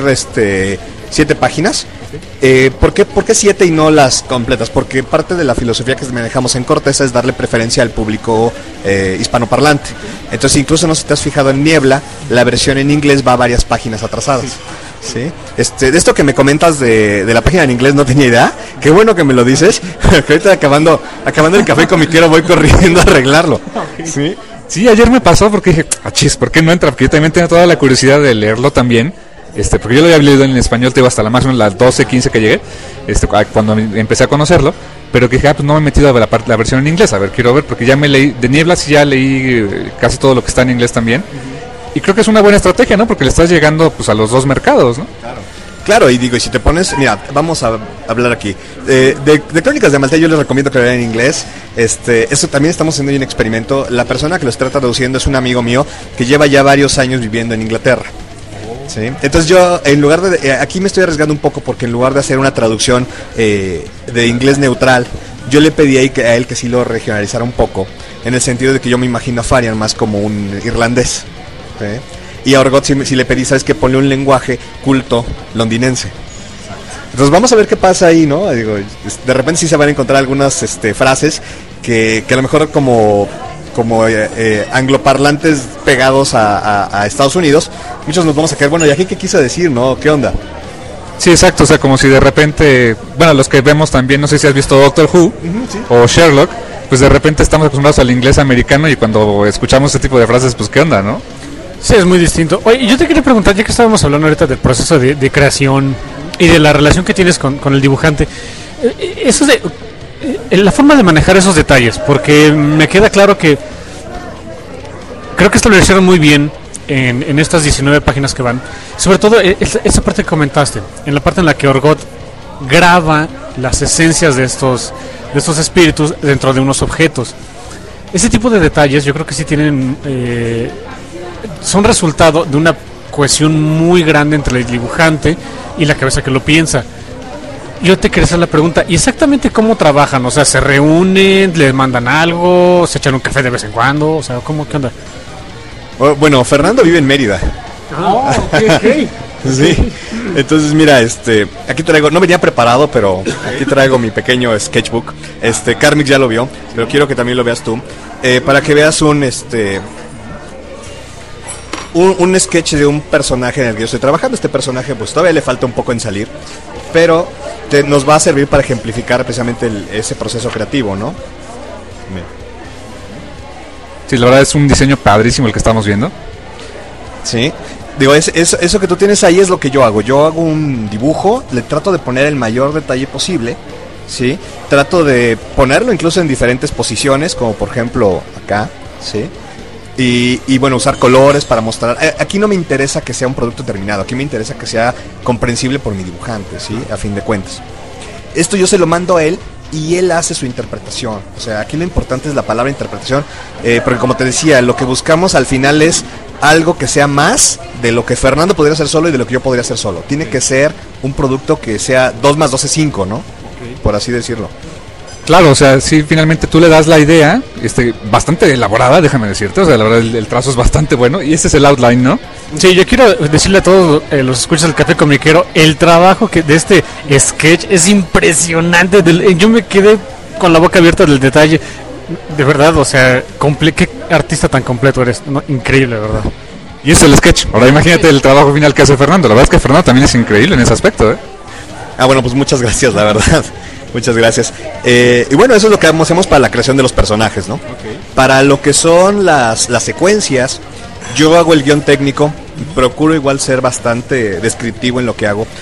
7 páginas. ¿Por qué 7 y no las completas? Porque parte de la filosofía que manejamos en Corteza es darle preferencia al público hispanoparlante. Entonces, incluso no sé si te has fijado en Niebla, la versión en inglés va varias páginas atrasadas. ¿Sí? De esto que me comentas de la página en inglés no tenía idea. Qué bueno que me lo dices. Que ahorita acabando el café comiquero voy corriendo a arreglarlo. ¿Sí? Sí, ayer me pasó porque dije, chis, ¿por qué no entra? Porque yo también tenía toda la curiosidad de leerlo también. Porque yo lo había leído en español, te digo, hasta la máxima, las 12, 15 que llegué, cuando empecé a conocerlo, pero que dije, pues no me he metido a ver la versión en inglés, a ver, quiero ver, porque ya me leí, de Niebla sí ya leí casi todo lo que está en inglés también, y creo que es una buena estrategia, ¿no? Porque le estás llegando pues a los dos mercados, ¿no? Claro, y digo, y si te pones, mira, vamos a hablar aquí de Crónicas de Amaltea. Yo les recomiendo que lo lean en inglés. Eso también estamos haciendo un experimento. La persona que lo está traduciendo es un amigo mío que lleva ya varios años viviendo en Inglaterra. ¿Sí? Entonces yo, en lugar de aquí me estoy arriesgando un poco, porque en lugar de hacer una traducción de inglés neutral, yo le pedí a él que sí lo regionalizara un poco, en el sentido de que yo me imagino a Farian más como un irlandés, ¿sí? Y a Orgot si le pedí, ¿sabes qué? Ponle un lenguaje culto londinense. Entonces vamos a ver qué pasa ahí, ¿no? Digo, de repente sí se van a encontrar algunas frases que a lo mejor como angloparlantes pegados a Estados Unidos, muchos nos vamos a quedar, bueno, ¿y aquí qué quiso decir, no? ¿Qué onda? Sí, exacto, o sea, como si de repente, bueno, los que vemos también, no sé si has visto Doctor Who, sí, o Sherlock, pues de repente estamos acostumbrados al inglés americano y cuando escuchamos este tipo de frases, pues ¿qué onda, no? Sí, es muy distinto. Oye, yo te quería preguntar, ya que estábamos hablando ahorita del proceso de creación y de la relación que tienes con el dibujante, eso de la forma de manejar esos detalles, porque me queda claro que creo que esto lo hicieron muy bien en estas 19 páginas que van, sobre todo esa parte que comentaste, en la parte en la que Orgot graba las esencias de estos espíritus dentro de unos objetos. Ese tipo de detalles yo creo que sí tienen son resultado de una cohesión muy grande entre el dibujante y la cabeza que lo piensa. Yo te quería hacer la pregunta, ¿y exactamente cómo trabajan? O sea, ¿se reúnen, les mandan algo, se echan un café de vez en cuando? O sea, ¿qué onda? Bueno, Fernando vive en Mérida. Okay. Sí, entonces mira, aquí traigo, no venía preparado, pero aquí traigo mi pequeño sketchbook. Karmik ya lo vio, pero quiero que también lo veas tú, para que veas un sketch de un personaje en el que yo estoy trabajando. Este personaje pues todavía le falta un poco en salir, pero nos va a servir para ejemplificar precisamente ese proceso creativo, ¿no? Sí, la verdad es un diseño padrísimo el que estamos viendo. Sí, digo, eso que tú tienes ahí es lo que yo hago. Yo hago un dibujo, le trato de poner el mayor detalle posible, ¿sí? Trato de ponerlo incluso en diferentes posiciones, como por ejemplo acá, ¿sí? Y bueno, usar colores para mostrar. Aquí no me interesa que sea un producto terminado, aquí me interesa que sea comprensible por mi dibujante, ¿sí? A fin de cuentas. Esto yo se lo mando a él y él hace su interpretación. O sea, aquí lo importante es la palabra interpretación, porque como te decía, lo que buscamos al final es algo que sea más de lo que Fernando podría hacer solo y de lo que yo podría hacer solo. Tiene que ser un producto que sea 2 más 2 es 5, ¿no? Por así decirlo. Claro, o sea, sí, finalmente tú le das la idea, bastante elaborada, déjame decirte, o sea, la verdad el trazo es bastante bueno, y ese es el outline, ¿no? Sí, yo quiero decirle a todos los escuchas del Café Comiquero, el trabajo de este sketch es impresionante, yo me quedé con la boca abierta del detalle, de verdad, o sea, qué artista tan completo eres, ¿no? Increíble, ¿verdad? Y ese es el sketch, ahora imagínate el trabajo final que hace Fernando, la verdad es que Fernando también es increíble en ese aspecto, ¿eh? Bueno, pues muchas gracias, la verdad. Muchas gracias. Y bueno, eso es lo que hacemos para la creación de los personajes, ¿no? Okay. Para lo que son las secuencias, yo hago el guión técnico, procuro igual ser bastante descriptivo en lo que hago.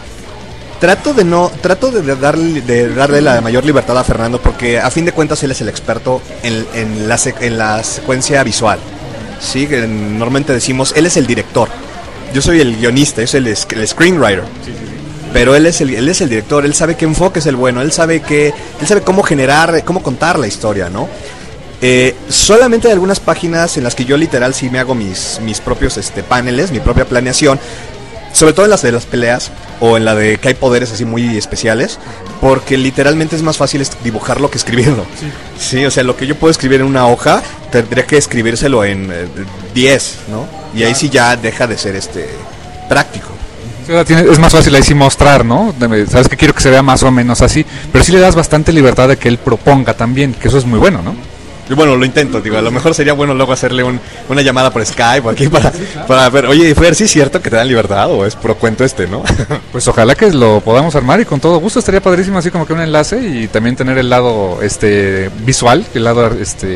Trato de darle la mayor libertad a Fernando, porque a fin de cuentas él es el experto en la secuencia visual. Sí, normalmente decimos, él es el director. Yo soy el guionista, yo soy el screenwriter. Sí. Pero él es el director, él sabe qué enfoque es el bueno, él sabe cómo cómo contar la historia, ¿no? Solamente hay algunas páginas en las que yo literal sí me hago mis propios paneles, mi propia planeación, sobre todo en las de las peleas o en la de que hay poderes así muy especiales, porque literalmente es más fácil dibujarlo que escribirlo. Sí, o sea, lo que yo puedo escribir en una hoja, tendría que escribírselo en 10, ¿no? Y ahí sí ya deja de ser práctico. Es más fácil ahí sí mostrar, ¿no? Sabes que quiero que se vea más o menos así, pero sí le das bastante libertad de que él proponga también, que eso es muy bueno, ¿no? Y bueno, lo intento, digo, a lo mejor sería bueno luego hacerle una llamada por Skype o aquí para ver, oye, Fer, ¿sí es cierto que te dan libertad o es puro cuento ¿no? Pues ojalá que lo podamos armar y con todo gusto, estaría padrísimo así como que un enlace y también tener el lado visual, el lado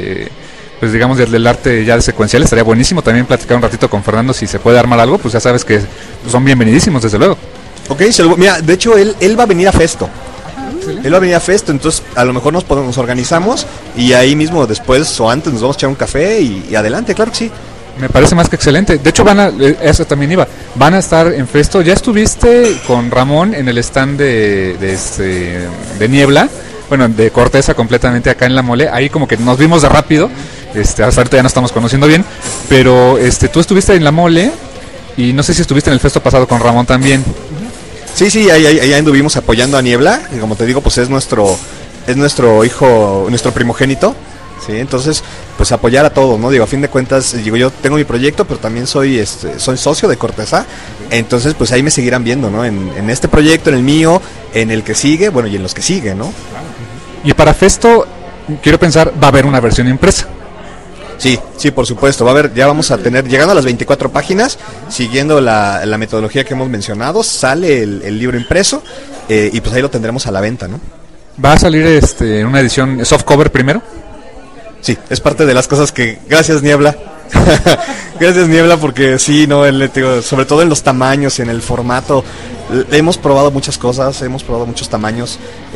pues digamos del arte ya de secuencial, estaría buenísimo también platicar un ratito con Fernando si se puede armar algo, pues ya sabes que son bienvenidísimos desde luego. Ok, mira, de hecho él va a venir a Festo. Él va a venir a Festo, entonces a lo mejor nos organizamos y ahí mismo después o antes nos vamos a echar un café y adelante, claro que sí. Me parece más que excelente. De hecho eso también van a estar en Festo. Ya estuviste con Ramón en el stand de Niebla, bueno, de Corteza completamente acá en La Mole. Ahí como que nos vimos de rápido. Hasta ahorita ya nos estamos conociendo bien, pero tú estuviste en La Mole y no sé si estuviste en el Festo pasado con Ramón también. Sí, ahí anduvimos apoyando a Niebla, y como te digo, pues es nuestro hijo, nuestro primogénito, sí, entonces pues apoyar a todos, ¿no? Digo, a fin de cuentas, digo, yo tengo mi proyecto, pero también soy socio de Corteza, entonces pues ahí me seguirán viendo, ¿no? En este proyecto, en el mío, en el que sigue, bueno, y en los que siguen, ¿no? Y para Festo, quiero pensar, va a haber una versión impresa. Sí, por supuesto. Va a haber, ya vamos a tener, llegando a las 24 páginas, siguiendo la metodología que hemos mencionado, sale el libro impreso y pues ahí lo tendremos a la venta, ¿no? ¿Va a salir en una edición softcover primero? Sí, es parte de las cosas que... Gracias, Niebla. Gracias, Niebla, porque sí, no, sobre todo en los tamaños, en el formato, hemos probado muchas cosas, hemos probado muchos tamaños.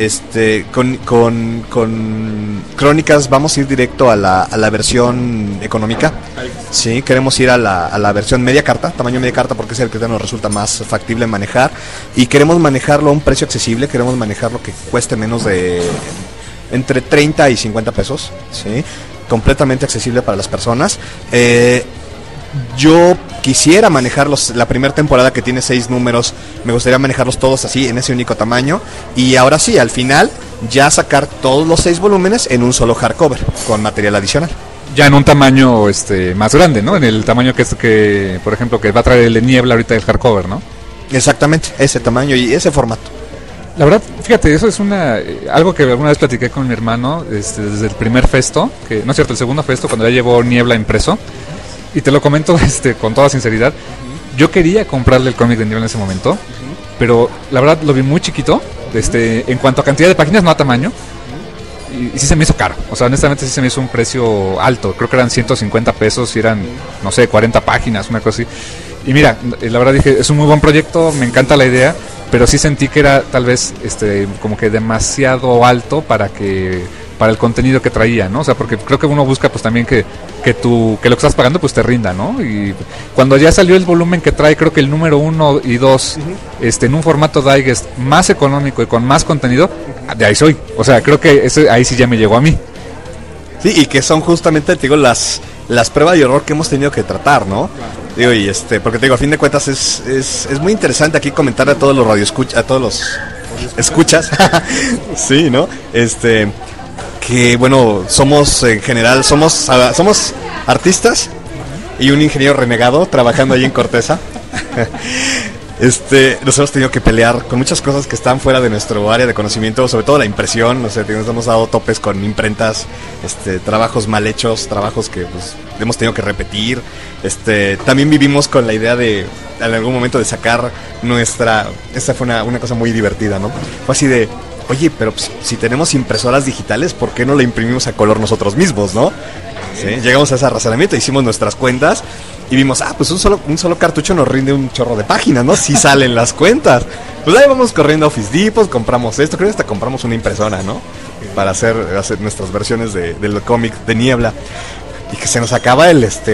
Con Crónicas vamos a ir directo a la versión económica. Sí, queremos ir a la versión media carta, tamaño media carta, porque es el que nos resulta más factible manejar. Y queremos manejarlo a un precio accesible, queremos manejarlo que cueste menos de... entre 30 y 50 pesos, ¿sí? Completamente accesible para las personas. Yo quisiera manejarlos, la primera temporada que tiene 6 números, me gustaría manejarlos todos así, en ese único tamaño. Y ahora sí, al final, ya sacar todos los 6 volúmenes en un solo hardcover, con material adicional. Ya en un tamaño más grande, ¿no? En el tamaño que por ejemplo, que va a traer el de Niebla ahorita el hardcover, ¿no? Exactamente, ese tamaño y ese formato. La verdad, fíjate, eso es algo que alguna vez platiqué con mi hermano desde el primer festo, que no es cierto, el segundo festo, cuando ya llevó Niebla impreso. y te lo comento con toda sinceridad, yo quería comprarle el cómic de Niebla en ese momento, pero la verdad lo vi muy chiquito, en cuanto a cantidad de páginas, no a tamaño, y sí se me hizo caro. O sea, honestamente sí se me hizo un precio alto. Creo que eran 150 pesos y eran, no sé, 40 páginas, una cosa así. Y mira, la verdad dije, es un muy buen proyecto, me encanta la idea, pero sí sentí que era tal vez como que demasiado alto para el contenido que traía, ¿no? O sea, porque creo que uno busca pues también que lo que estás pagando pues te rinda, ¿no? Y cuando ya salió el volumen que trae, creo que el número 1 y 2 en un formato Digest más económico y con más contenido, de ahí soy. O sea, creo que ahí sí ya me llegó a mí. Sí, y que son justamente, te digo, las pruebas de error que hemos tenido que tratar, ¿no? Digo, y porque te digo, a fin de cuentas es muy interesante aquí comentar a todos los radioescuchas, a todos los escuchas, sí, ¿no? Que bueno, somos en general, somos artistas y un ingeniero renegado trabajando ahí en Corteza. Nos hemos tenido que pelear con muchas cosas que están fuera de nuestro área de conocimiento, sobre todo la impresión. O sea, nos hemos dado topes con imprentas, trabajos mal hechos, trabajos que pues hemos tenido que repetir. También vivimos con la idea de en algún momento de sacar esta fue una cosa muy divertida, ¿no? Fue así de, oye, pero pues, si tenemos impresoras digitales, ¿por qué no la imprimimos a color nosotros mismos, no? ¿Sí? Llegamos a ese razonamiento, hicimos nuestras cuentas y vimos, pues un solo cartucho nos rinde un chorro de páginas, ¿no? Si salen las cuentas. Pues ahí vamos corriendo a Office Depot, compramos esto, creo que hasta compramos una impresora, ¿no? Para hacer nuestras versiones del cómic de Niebla. Y que se nos acaba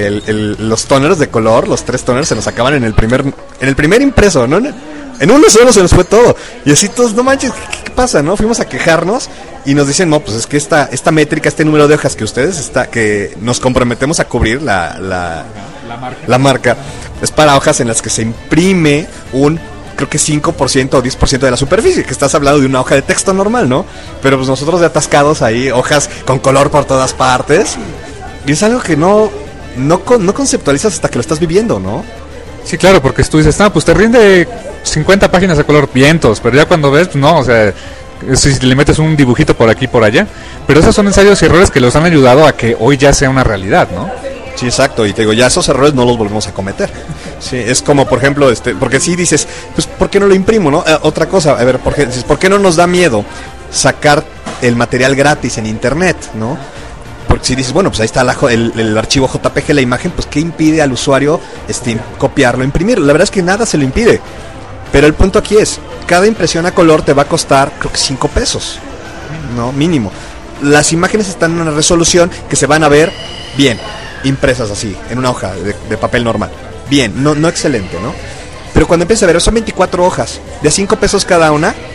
los toners de color, los 3 toners se nos acaban en el primer impreso, ¿no? En uno solo se nos fue todo. Y así todos, no manches, ¿qué pasa, no? Fuimos a quejarnos y nos dicen, no, pues es que esta métrica, este número de hojas que ustedes que nos comprometemos a cubrir la marca, es para hojas en las que se imprime creo que 5% o 10% de la superficie, que estás hablando de una hoja de texto normal, ¿no? Pero pues nosotros de atascados ahí, hojas con color por todas partes. Y es algo que no conceptualizas hasta que lo estás viviendo, ¿no? Sí, claro, porque tú dices, pues te rinde 50 páginas de color, vientos, pero ya cuando ves, pues no, o sea, si le metes un dibujito por aquí y por allá, pero esos son ensayos y errores que los han ayudado a que hoy ya sea una realidad, ¿no? Sí, exacto, y te digo, ya esos errores no los volvemos a cometer. Sí, es como, por ejemplo, porque si dices, pues, ¿por qué no lo imprimo, no? Otra cosa, a ver, ¿por qué no nos da miedo sacar el material gratis en internet, no? Porque si dices, bueno, pues ahí está el archivo JPG, la imagen, pues ¿qué impide al usuario copiarlo, imprimirlo? La verdad es que nada se lo impide. Pero el punto aquí es, cada impresión a color te va a costar, creo que 5 pesos, ¿no? Mínimo. Las imágenes están en una resolución que se van a ver bien, impresas así, en una hoja de papel normal. Bien, no excelente, ¿no? Pero cuando empiezas a ver, son 24 hojas, de a 5 pesos cada una, 5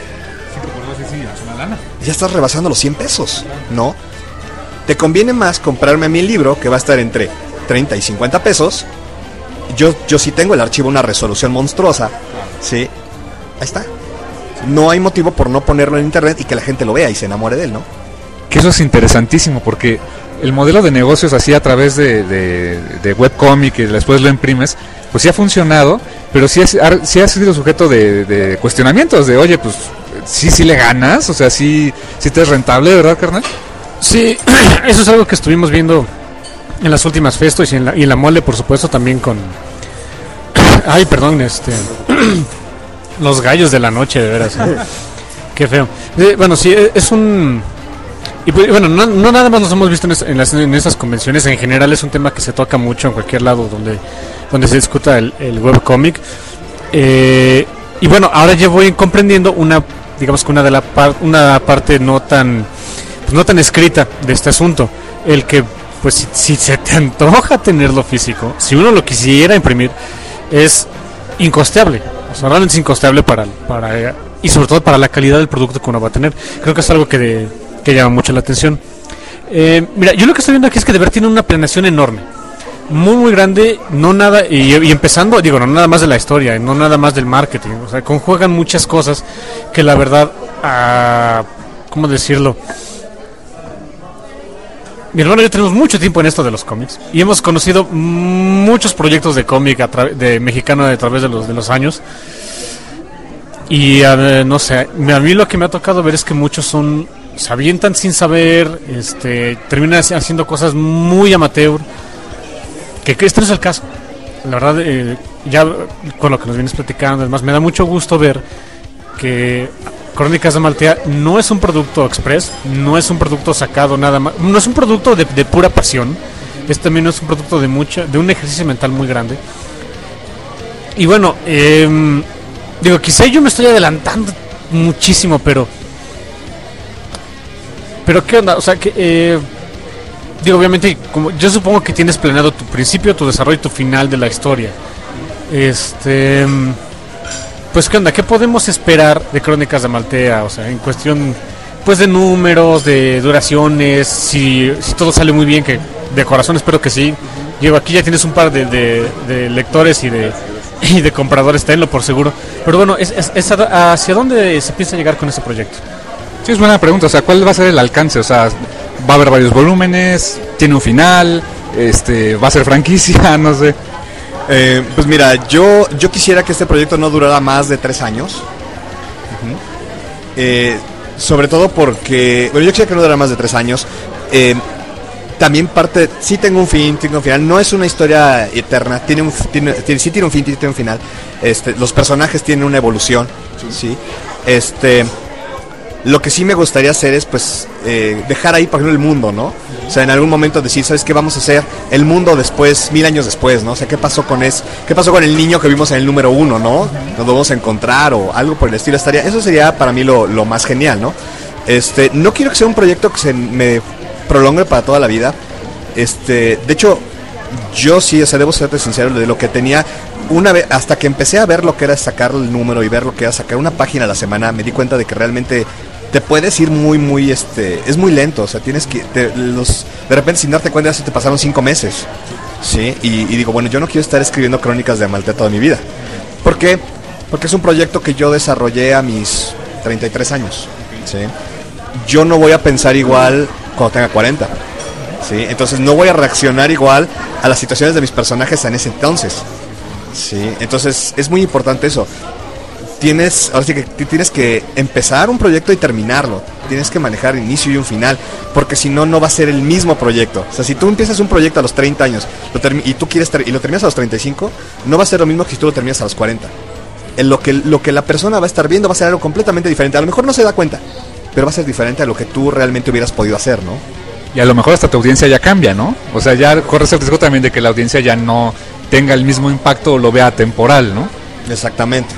por 2 es una lana. Ya estás rebasando los 100 pesos, ¿no? Te conviene más comprarme a mí el libro, que va a estar entre 30 y 50 pesos. Yo sí tengo el archivo una resolución monstruosa, ¿sí? Ahí está. No hay motivo por no ponerlo en internet y que la gente lo vea y se enamore de él, ¿no? Que eso es interesantísimo, porque el modelo de negocios así a través de webcomic y después lo imprimes, pues sí ha funcionado, pero sí ha sido sujeto de cuestionamientos, de oye, pues sí le ganas, o sea, sí te es rentable, ¿verdad, carnal? Sí, eso es algo que estuvimos viendo en las últimas festos y en la mole, por supuesto, también con... Ay, perdón, los gallos de la noche, de veras. Qué feo. Bueno, sí, es un... Y pues, bueno, no nada más nos hemos visto en esas convenciones. En general es un tema que se toca mucho en cualquier lado donde se discuta el webcomic. Y bueno, ahora ya voy comprendiendo una parte no tan escrita de este asunto. El que, pues, si se te antoja tenerlo físico, si uno lo quisiera imprimir, es incosteable. O sea, realmente es incosteable y sobre todo para la calidad del producto que uno va a tener. Creo que es algo que llama mucho la atención. Mira, yo lo que estoy viendo aquí es que de verdad tiene una planeación enorme, muy muy grande, no nada, y empezando, digo, no nada más de la historia, no nada más del marketing, o sea, conjuegan muchas cosas que la verdad, ¿cómo decirlo? Mi hermano y yo tenemos mucho tiempo en esto de los cómics y hemos conocido muchos proyectos de cómic de mexicano a través de los años. Y no sé, a mí lo que me ha tocado ver es que muchos se avientan sin saber, terminan haciendo cosas muy amateur, que este no es el caso. La verdad, ya con lo que nos vienes platicando, además me da mucho gusto ver que Crónicas de Maltea no es un producto express, no es un producto sacado nada más, no es un producto de pura pasión, también es un producto de un ejercicio mental muy grande. Y bueno, digo, quizá yo me estoy adelantando muchísimo, pero ¿qué onda? O sea, que digo, obviamente, como yo supongo que tienes planeado tu principio, tu desarrollo y tu final de la historia. Pues qué onda, ¿qué podemos esperar de Crónicas de Maltea? O sea, en cuestión pues de números, de duraciones, si todo sale muy bien, que de corazón espero que sí. Digo, aquí ya tienes un par de lectores y de compradores, tenlo por seguro. Pero bueno, ¿hacia dónde se piensa llegar con ese proyecto? Sí, es buena pregunta. O sea, ¿cuál va a ser el alcance? O sea, ¿va a haber varios volúmenes? ¿Tiene un final? ¿Va a ser franquicia? No sé. Pues mira, yo quisiera que este proyecto no durara más de 3 años. Sobre todo porque... Bueno, yo quisiera que no durara más de 3 años. También sí tengo un fin, tengo un final. No es una historia eterna. Sí tiene un fin, sí tiene un final. Los personajes tienen una evolución. ¿Sí? Lo que sí me gustaría hacer es, pues, dejar ahí, por ejemplo, el mundo, ¿no? O sea, en algún momento decir, ¿sabes qué? Vamos a hacer el mundo después, 1000 años después, ¿no? O sea, ¿qué pasó con el niño que vimos en el número 1, ¿no? Nos vamos a encontrar o algo por el estilo. Eso sería para mí lo más genial, ¿no? No quiero que sea un proyecto que se me prolongue para toda la vida. De hecho, yo sí, o sea, debo serte sincero, de lo que tenía... Una vez, hasta que empecé a ver lo que era sacar el número y ver lo que era sacar una página a la semana, me di cuenta de que realmente te puedes ir muy es muy lento. O sea, tienes que de repente, sin darte cuenta, ya se te pasaron 5 meses, ¿sí? Y digo, bueno, yo no quiero estar escribiendo Crónicas de Maltea toda mi vida. ¿Por qué? Porque es un proyecto que yo desarrollé a mis 33 años, ¿sí? Yo no voy a pensar igual cuando tenga 40, ¿sí? Entonces no voy a reaccionar igual a las situaciones de mis personajes en ese entonces. Sí, entonces es muy importante eso. Ahora sí que tienes que empezar un proyecto y terminarlo. Tienes que manejar inicio y un final, porque si no, no va a ser el mismo proyecto. O sea, si tú empiezas un proyecto a los 30 años y tú quieres y lo terminas a los 35, no va a ser lo mismo que si tú lo terminas a los 40. Lo que la persona va a estar viendo va a ser algo completamente diferente. A lo mejor no se da cuenta, pero va a ser diferente a lo que tú realmente hubieras podido hacer, ¿no? Y a lo mejor hasta tu audiencia ya cambia, ¿no? O sea, ya corres el riesgo también de que la audiencia ya no tenga el mismo impacto o lo vea temporal, ¿no? Exactamente.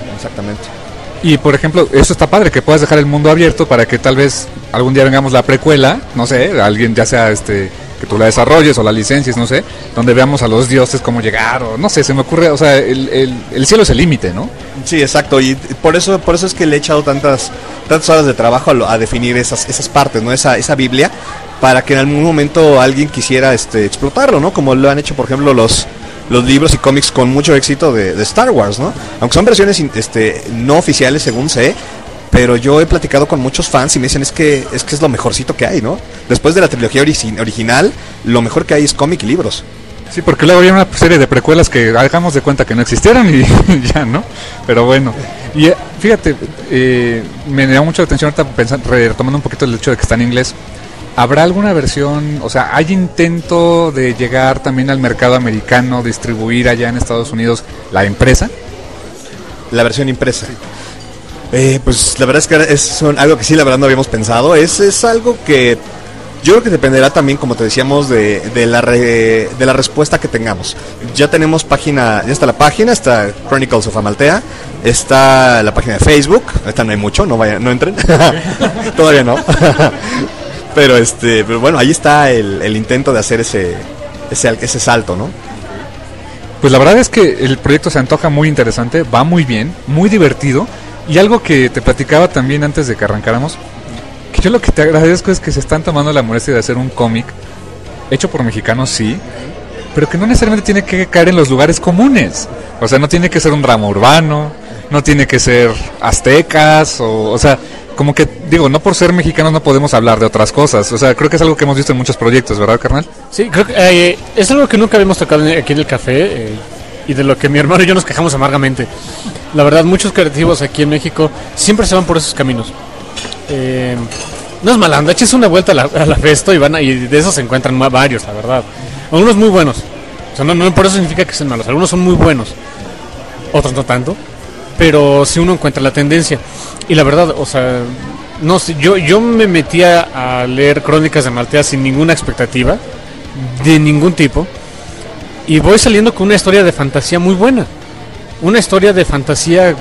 Y por ejemplo, eso está padre, que puedas dejar el mundo abierto para que tal vez algún día vengamos la precuela, no sé, alguien ya sea que tú la desarrolles o la licencies, no sé, donde veamos a los dioses cómo llegar, o no sé, se me ocurre, o sea, el cielo es el límite, ¿no? Sí, exacto, y por eso es que le he echado tantas horas de trabajo a definir esas partes, ¿no? Esa Biblia, para que en algún momento alguien quisiera explotarlo, ¿no? Como lo han hecho, por ejemplo, los libros y cómics con mucho éxito de Star Wars, ¿no? Aunque son versiones no oficiales, según sé, pero yo he platicado con muchos fans y me dicen es que es lo mejorcito que hay, ¿no? Después de la trilogía original, lo mejor que hay es cómic y libros. Sí, porque luego había una serie de precuelas que hagamos de cuenta que no existieron y ya, ¿no? Pero bueno, y fíjate, me llama mucho la atención ahorita retomando un poquito el hecho de que está en inglés. ¿Habrá alguna versión, o sea, hay intento de llegar también al mercado americano, distribuir allá en Estados Unidos la empresa? La versión impresa. Pues la verdad es que es algo que sí, la verdad no habíamos pensado. Es algo que yo creo que dependerá también, como te decíamos, de la respuesta que tengamos. Ya tenemos página, ya está la página, está Chronicles of Amaltea, está la página de Facebook, esta no hay mucho, no entren, todavía no. Pero bueno, ahí está el intento de hacer ese salto, ¿no? Pues la verdad es que el proyecto se antoja muy interesante, va muy bien, muy divertido. Y algo que te platicaba también antes de que arrancáramos, que yo lo que te agradezco es que se están tomando la molestia de hacer un cómic hecho por mexicanos, sí, pero que no necesariamente tiene que caer en los lugares comunes. O sea, no tiene que ser un drama urbano, no tiene que ser aztecas, o sea, como que, digo, no por ser mexicanos no podemos hablar de otras cosas. O sea, creo que es algo que hemos visto en muchos proyectos, ¿verdad, carnal? Sí, creo que es algo que nunca habíamos tocado aquí en el café, y de lo que mi hermano y yo nos quejamos amargamente. La verdad, muchos creativos aquí en México siempre se van por esos caminos. No es malanda, eches una vuelta a la Festo y de esos se encuentran varios, la verdad. Algunos muy buenos. O sea, no por eso significa que sean malos. Algunos son muy buenos, otros no tanto. Pero si uno encuentra la tendencia. Y la verdad, o sea, no sé, yo me metía a leer Crónicas de Maltea sin ninguna expectativa, de ningún tipo. Y voy saliendo con una historia de fantasía muy buena. Una historia de fantasía,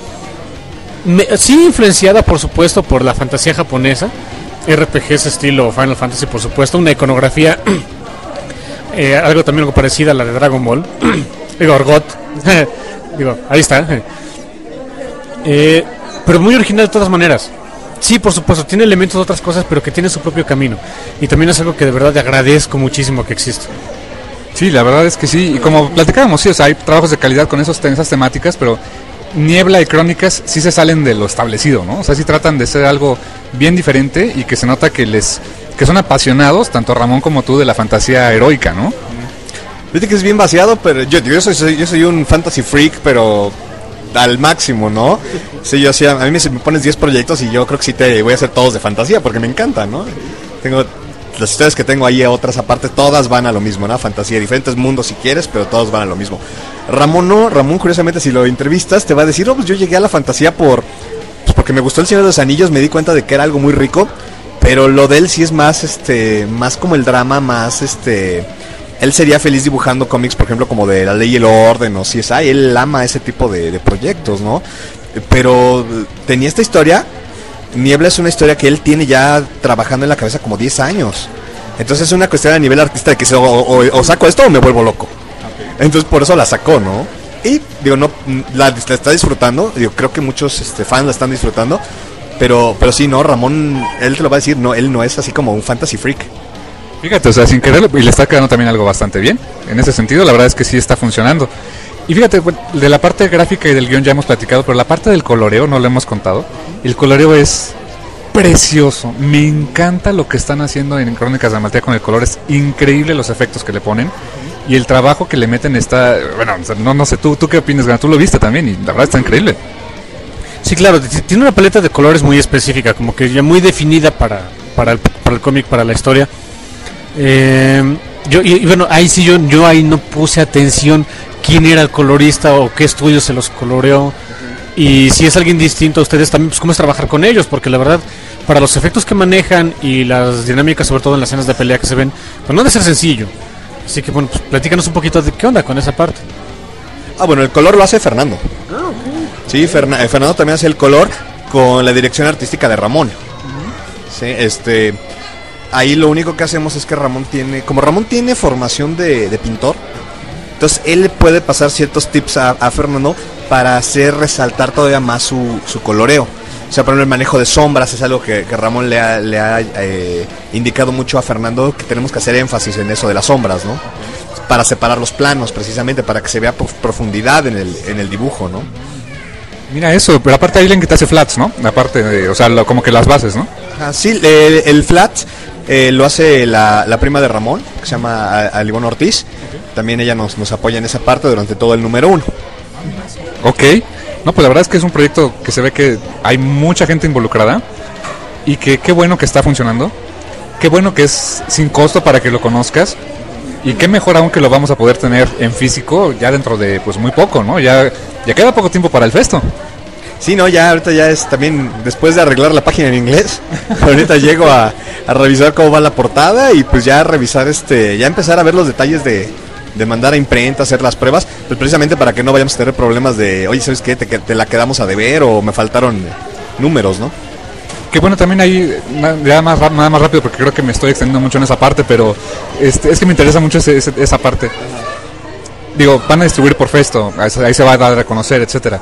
sí influenciada por supuesto por la fantasía japonesa, RPGs estilo Final Fantasy por supuesto, una iconografía algo también algo parecida a la de Dragon Ball, digo Orgot, digo, ahí está, pero muy original de todas maneras. Sí, por supuesto, tiene elementos de otras cosas, pero que tiene su propio camino. Y también es algo que de verdad agradezco muchísimo que existe. Sí, la verdad es que sí, y como platicábamos, sí, o sea, hay trabajos de calidad con esas temáticas, pero Niebla y Crónicas sí se salen de lo establecido, ¿no? O sea, sí tratan de ser algo bien diferente y que se nota que son apasionados, tanto Ramón como tú, de la fantasía heroica, ¿no? Viste que es bien vaciado, pero yo soy un fantasy freak, pero al máximo, ¿no? Sí, a mí me pones 10 proyectos y yo creo que sí te voy a hacer todos de fantasía, porque me encantan, ¿no? Tengo las historias que tengo ahí, otras aparte, todas van a lo mismo, ¿no? Fantasía, diferentes mundos si quieres, pero todos van a lo mismo. Ramón no, Ramón curiosamente si lo entrevistas te va a decir, pues yo llegué a la fantasía porque me gustó El Señor de los Anillos, me di cuenta de que era algo muy rico, pero lo de él sí es más más como el drama, más él sería feliz dibujando cómics, por ejemplo, como de La Ley y el Orden o CSI, él ama ese tipo de proyectos, ¿no? Pero tenía esta historia. Niebla es una historia que él tiene ya trabajando en la cabeza como 10 años. Entonces es una cuestión a nivel artista de que o saco esto o me vuelvo loco. Entonces por eso la sacó, ¿no? Y digo, no la está disfrutando. Digo, creo que muchos fans la están disfrutando. Pero sí, no, Ramón, él te lo va a decir, no, él no es así como un fantasy freak. Fíjate, o sea, sin querer, y le está quedando también algo bastante bien. En ese sentido, la verdad es que sí está funcionando. Y fíjate, de la parte gráfica y del guión ya hemos platicado, pero la parte del coloreo no lo hemos contado. El coloreo es precioso. Me encanta lo que están haciendo en Crónicas de Maltea con el color. Es increíble los efectos que le ponen. Y el trabajo que le meten está... Bueno, no sé, ¿tú qué opinas, Gana? Tú lo viste también y la verdad está increíble. Sí, claro, tiene una paleta de colores muy específica, como que ya muy definida para el cómic, para la historia. Bueno, ahí sí yo ahí no puse atención quién era el colorista o qué estudio se los coloreó, y si es alguien distinto a ustedes también, pues cómo es trabajar con ellos, porque la verdad, para los efectos que manejan y las dinámicas, sobre todo en las escenas de pelea que se ven, pues no ha de ser sencillo. Así que bueno, pues platícanos un poquito de qué onda con esa parte. Bueno, el color lo hace Fernando. Sí, Fernando también hace el color con la dirección artística de Ramón. Sí, ahí lo único que hacemos es que Ramón tiene formación de pintor, entonces él puede pasar ciertos tips a Fernando para hacer resaltar todavía más su coloreo. O sea, por ejemplo, el manejo de sombras es algo que Ramón le ha indicado mucho a Fernando, que tenemos que hacer énfasis en eso de las sombras, ¿no? Para separar los planos, precisamente, para que se vea profundidad en el dibujo, ¿no? Mira eso, pero aparte Aileen que te hace flats, ¿no? Aparte, o sea, como que las bases, ¿no? Sí, el flat lo hace la prima de Ramón, que se llama Alibón Ortiz. También ella nos apoya en esa parte durante todo el número 1. Ok, no, pues la verdad es que es un proyecto que se ve que hay mucha gente involucrada y que qué bueno que está funcionando, qué bueno que es sin costo para que lo conozcas y qué mejor aún que lo vamos a poder tener en físico ya dentro de pues muy poco, ¿no? Ya queda poco tiempo para el festo. Sí, no, ya ahorita ya es también, después de arreglar la página en inglés, ahorita llego a revisar cómo va la portada y pues ya revisar ya empezar a ver los detalles de mandar a imprenta, hacer las pruebas, pues precisamente para que no vayamos a tener problemas de, oye, ¿sabes qué? Te la quedamos a deber o me faltaron números, ¿no? Que bueno, también ahí, nada más rápido porque creo que me estoy extendiendo mucho en esa parte, pero es que me interesa mucho esa parte. Digo, van a distribuir por Festo, ahí se va a dar a conocer, etcétera.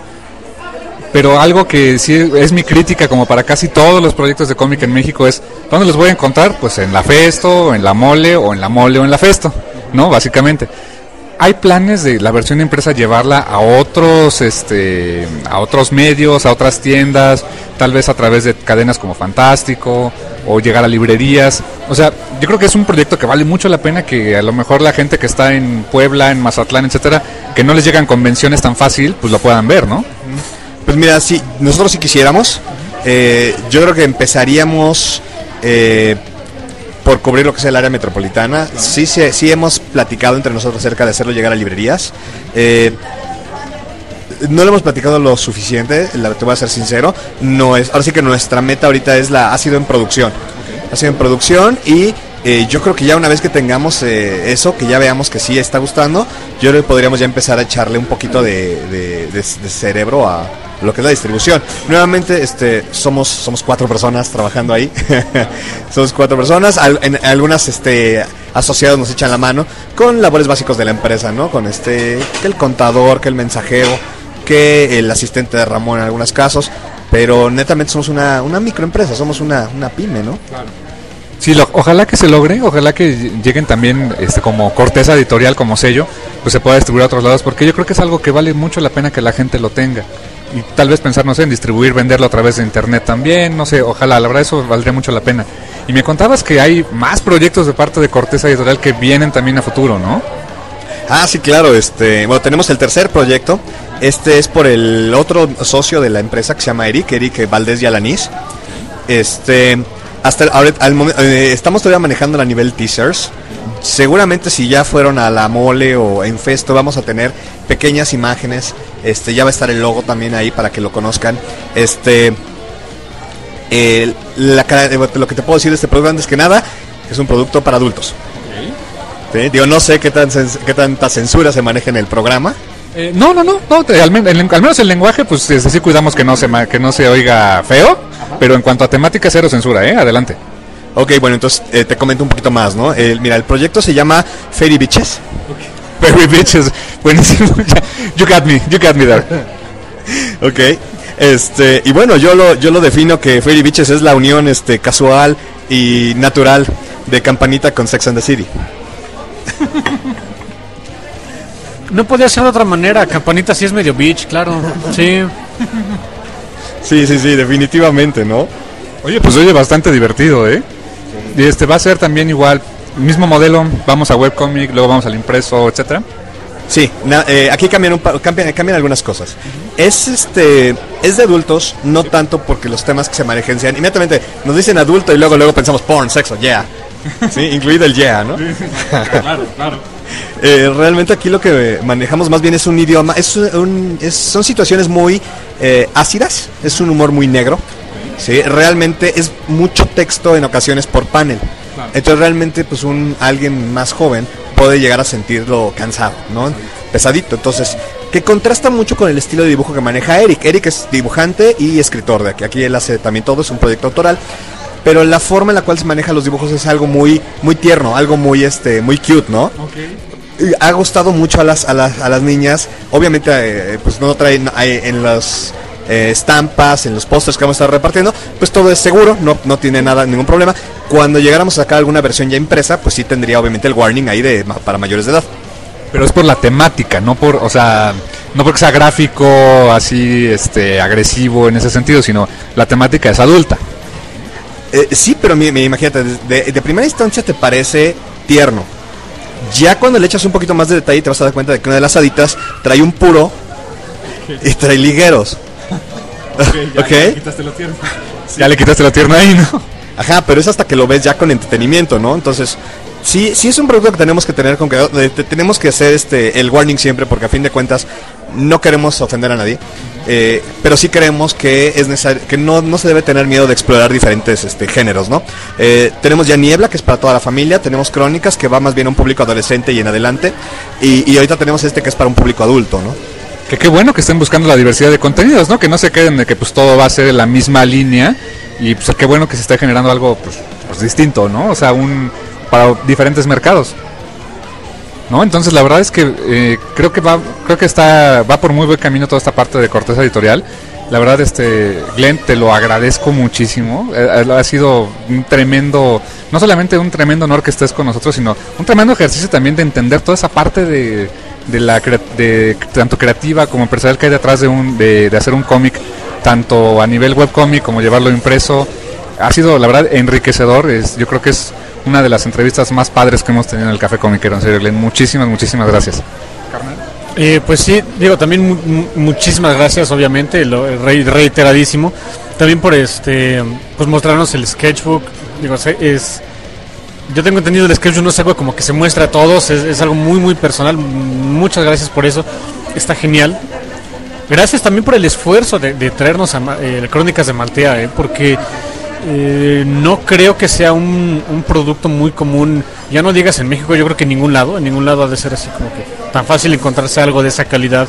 Pero algo que sí es mi crítica como para casi todos los proyectos de cómic en México es, ¿dónde los voy a encontrar? Pues en la Festo, en la Mole, o en la Mole o en la Festo, ¿no? Básicamente. Hay planes de la versión impresa llevarla a otros medios, a otras tiendas, tal vez a través de cadenas como Fantástico, o llegar a librerías. O sea, yo creo que es un proyecto que vale mucho la pena, que a lo mejor la gente que está en Puebla, en Mazatlán, etcétera, que no les llegan convenciones tan fácil, pues lo puedan ver, ¿no? Pues mira, sí, nosotros sí quisiéramos. Yo creo que empezaríamos por cubrir lo que es el área metropolitana. Sí hemos platicado entre nosotros acerca de hacerlo llegar a librerías. No lo hemos platicado lo suficiente, te voy a ser sincero. Ahora sí que nuestra meta ahorita ha sido en producción. Ha sido en producción y yo creo que ya una vez que tengamos eso, que ya veamos que sí está gustando, yo creo que podríamos ya empezar a echarle un poquito de cerebro a lo que es la distribución. Nuevamente, somos 4 personas trabajando ahí. Somos 4 personas. Algunas asociados nos echan la mano con labores básicos de la empresa, ¿no? Con que el contador, que el mensajero, que el asistente de Ramón en algunos casos. Pero netamente somos una microempresa, somos una pyme, ¿no? Claro. Sí, ojalá que se logre, ojalá que lleguen también como Corteza Editorial, como sello, pues se pueda distribuir a otros lados, porque yo creo que es algo que vale mucho la pena que la gente lo tenga. Y tal vez pensar, no sé, en distribuir, venderlo a través de internet también, no sé, ojalá, la verdad eso valdría mucho la pena. Y me contabas que hay más proyectos de parte de Corteza Editorial que vienen también a futuro, ¿no? Ah, sí, claro, bueno, tenemos el tercer proyecto. Este es por el otro socio de la empresa que se llama Eric Valdés y Alanís. Hasta ahora, estamos todavía manejando a nivel teasers. Seguramente si ya fueron a la Mole o en Festo vamos a tener pequeñas imágenes. Ya va a estar el logo también ahí para que lo conozcan. Lo que te puedo decir de este producto antes que nada es un producto para adultos. Okay. ¿Sí? Digo, no sé qué tanta censura se maneja en el programa. No, al menos el lenguaje, pues sí cuidamos que no se oiga feo, pero en cuanto a temática, cero censura, adelante. Ok, bueno, entonces te comento un poquito más, ¿no? Mira, el proyecto se llama Fairy Bitches. Okay. Fairy Bitches, buenísimo. You got me there. Ok, y bueno, yo lo defino que Fairy Bitches es la unión casual y natural de Campanita con Sex and the City. No podía ser de otra manera. Campanita sí es medio bitch, claro. Sí. Sí, definitivamente, ¿no? Oye, pues bastante divertido, ¿eh? Y va a ser también igual, mismo modelo, vamos a webcomic, luego vamos al impreso, etcétera. Sí, aquí cambian algunas cosas. Es de adultos, no tanto porque los temas que se manejan sean inmediatamente nos dicen adulto y luego pensamos porn, sexo, yeah. Sí, incluido el yeah, ¿no? Claro. Realmente aquí lo que manejamos más bien es un idioma, son situaciones muy ácidas, es un humor muy negro, ¿sí? Realmente es mucho texto en ocasiones por panel, claro. Entonces realmente pues alguien más joven puede llegar a sentirlo cansado, ¿no? Pesadito, entonces que contrasta mucho con el estilo de dibujo que maneja Eric. Eric es dibujante y escritor de aquí él hace también todo, es un proyecto autoral. Pero la forma en la cual se manejan los dibujos es algo muy muy tierno, algo muy muy cute, ¿no? Okay. Ha gustado mucho a las niñas. Obviamente pues no traen en las estampas, en los pósters que vamos a estar repartiendo, pues todo es seguro, no tiene ningún problema. Cuando llegáramos a sacar alguna versión ya impresa, pues sí tendría obviamente el warning ahí para mayores de edad. Pero es por la temática, no porque sea gráfico, así agresivo en ese sentido, sino la temática es adulta. Sí, pero imagínate, de primera instancia te parece tierno. Ya cuando le echas un poquito más de detalle te vas a dar cuenta de que una de las haditas trae un puro y trae ligueros. Ya le quitaste lo tierno. Sí. Ya le quitaste lo tierno ahí, ¿no? Ajá, pero es hasta que lo ves ya con entretenimiento, ¿no? Entonces, sí es un producto que tenemos que tener con cuidado. Tenemos que hacer el warning siempre porque a fin de cuentas no queremos ofender a nadie. Pero sí creemos que es necesario, que no se debe tener miedo de explorar diferentes géneros, ¿no? Tenemos ya Niebla, que es para toda la familia, tenemos Crónicas, que va más bien a un público adolescente y en adelante, y ahorita tenemos que es para un público adulto, ¿no? Que qué bueno que estén buscando la diversidad de contenidos, ¿no? Que no se queden de que pues todo va a ser en la misma línea, y pues qué bueno que se esté generando algo pues distinto, ¿no? O sea, para diferentes mercados, ¿no? Entonces la verdad es que creo que va por muy buen camino toda esta parte de Corteza Editorial. La verdad, Glenn, te lo agradezco muchísimo. Ha sido no solamente un tremendo honor que estés con nosotros, sino un tremendo ejercicio también de entender toda esa parte de tanto creativa como empresarial que hay detrás de hacer un cómic, tanto a nivel webcómic como llevarlo impreso. Ha sido, la verdad, enriquecedor. Yo creo que es una de las entrevistas más padres que hemos tenido en el Café Comiquero. En serio, Glenn, muchísimas gracias. Pues sí, digo, también muchísimas gracias, obviamente, reiteradísimo. También por pues mostrarnos el sketchbook. Digo, yo tengo entendido el sketch no es algo como que se muestra a todos, es algo muy muy personal. Muchas gracias por eso, está genial. Gracias también por el esfuerzo de traernos a Crónicas de Maltea, porque no creo que sea un producto muy común, ya no digas en México, yo creo que en ningún lado ha de ser así como que tan fácil encontrarse algo de esa calidad,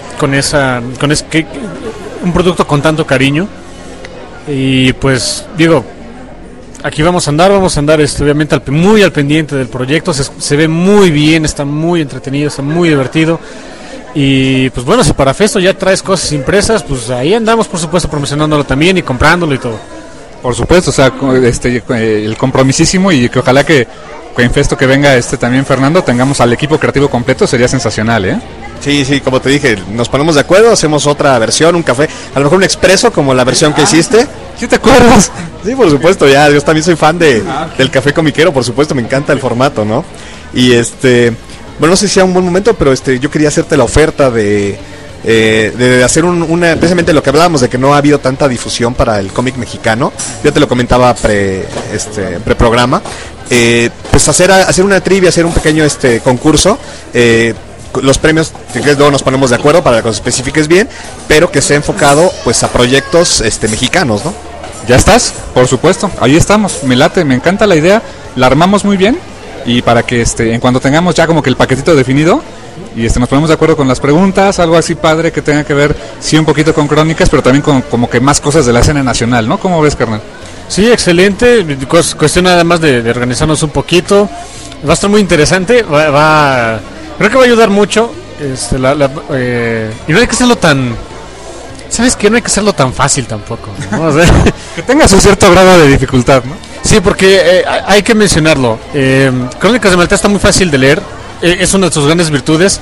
un producto con tanto cariño. Y pues digo, aquí vamos a andar obviamente muy al pendiente del proyecto, se ve muy bien, está muy entretenido, está muy divertido. Y pues bueno, si para Festo ya traes cosas impresas, pues ahí andamos por supuesto promocionándolo también y comprándolo y todo. Por supuesto, o sea, el compromisísimo, y que ojalá que en Festo que venga también Fernando, tengamos al equipo creativo completo, sería sensacional, ¿eh? Sí, como te dije, nos ponemos de acuerdo, hacemos otra versión, un café, a lo mejor un expreso como la versión que hiciste. ¿Sí te acuerdas? Sí, por supuesto, ya, yo también soy fan del café comiquero, por supuesto, me encanta el formato, ¿no? Y bueno, no sé si sea un buen momento, pero yo quería hacerte la oferta de hacer precisamente lo que hablábamos, de que no ha habido tanta difusión para el cómic mexicano. Yo te lo comentaba pre-programa. Pues hacer una trivia, hacer un pequeño concurso. Los premios, si quieres, luego nos ponemos de acuerdo para que los especifiques bien, pero que sea enfocado pues a proyectos mexicanos, ¿no? Ya estás, por supuesto, ahí estamos, me late, me encanta la idea, la armamos muy bien, y para que en cuanto tengamos ya como que el paquetito definido y nos ponemos de acuerdo con las preguntas, algo así padre que tenga que ver sí un poquito con Crónicas, pero también con como que más cosas de la escena nacional, ¿no? ¿Cómo ves, carnal? Sí, excelente, cuestión nada más de organizarnos un poquito, va a estar muy interesante, creo que va a ayudar mucho, y no hay que hacerlo tan, ¿sabes qué? No hay que hacerlo tan fácil tampoco, ¿no? O sea, que tenga su cierto grado de dificultad, ¿no? Sí, porque hay que mencionarlo. Crónicas de Maltea está muy fácil de leer, es una de sus grandes virtudes,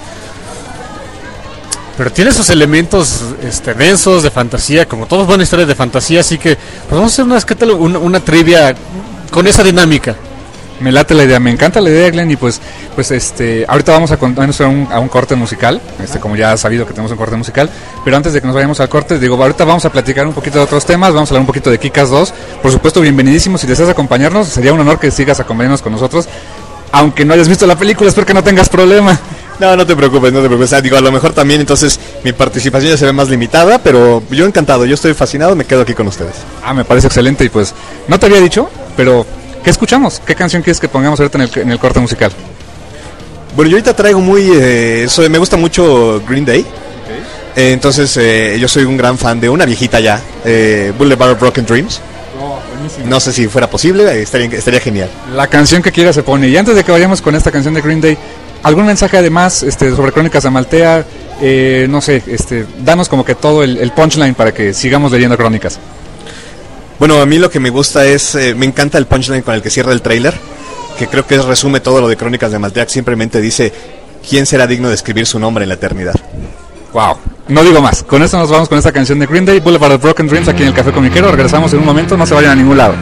pero tiene sus elementos densos de fantasía, como todas buenas historias de fantasía, así que pues vamos a hacer una trivia con esa dinámica. Me late la idea, me encanta la idea, Glenn, y pues ahorita vamos a un corte musical, como ya has sabido que tenemos un corte musical, pero antes de que nos vayamos al corte, ahorita vamos a platicar un poquito de otros temas, vamos a hablar un poquito de Kick-Ass 2, por supuesto, bienvenidísimo, si deseas acompañarnos, sería un honor que sigas acompañándonos con nosotros, aunque no hayas visto la película, espero que no tengas problema. No te preocupes, a lo mejor también entonces mi participación ya se ve más limitada, pero yo encantado, yo estoy fascinado, me quedo aquí con ustedes. Me parece excelente, y pues, no te había dicho, pero ¿qué escuchamos? ¿Qué canción quieres que pongamos ahorita en el corte musical? Bueno, yo ahorita traigo me gusta mucho Green Day. Okay. Entonces yo soy un gran fan de una viejita ya, Boulevard of Broken Dreams. No sé si fuera posible, estaría genial. La canción que quiera se pone. Y antes de que vayamos con esta canción de Green Day, ¿algún mensaje además sobre Crónicas de Maltea? No sé, danos como que todo el punchline para que sigamos leyendo Crónicas. Bueno, a mí lo que me gusta me encanta el punchline con el que cierra el tráiler, que creo que resume todo lo de Crónicas de Maltea, que simplemente dice, ¿quién será digno de escribir su nombre en la eternidad? Wow, no digo más, con esto nos vamos con esta canción de Green Day, Boulevard of Broken Dreams, aquí en el Café Comiquero. Regresamos en un momento, no se vayan a ningún lado.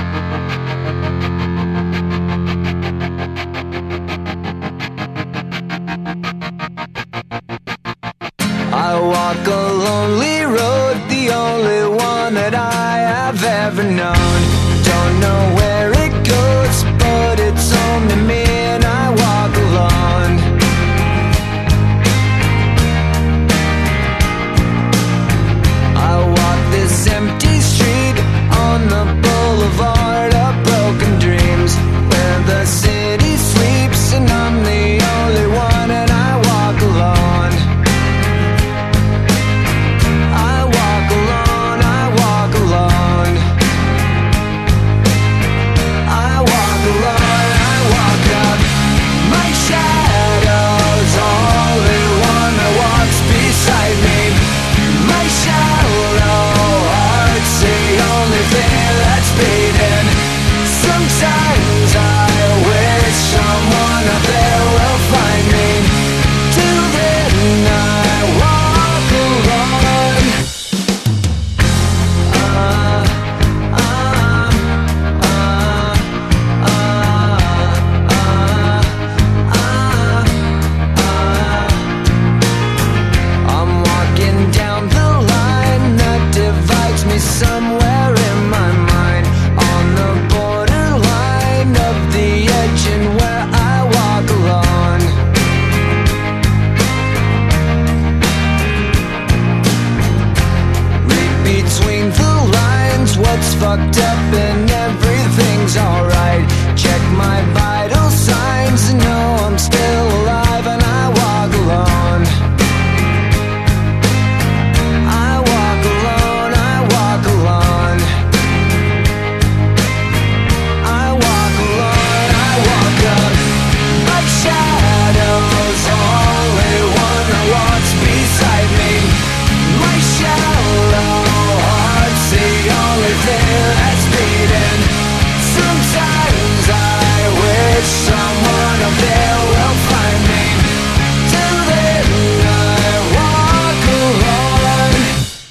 I walk a lonely road, the only one that I have ever known. Don't know where it goes, but it's home to me and I walk alone. I walk this empty street on the boulevard fucked up and everything's alright. Check my vital signs and know I'm still alive, and I walk alone. I walk alone, I walk alone. I walk alone, I walk up like shadows, only one who walks beside me. My shallow heart's the only thing that's beating. Sometimes I wish someone up there will find me. Till then I walk alone.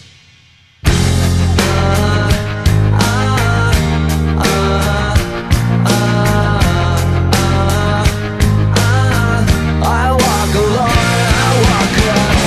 I walk alone, I walk up.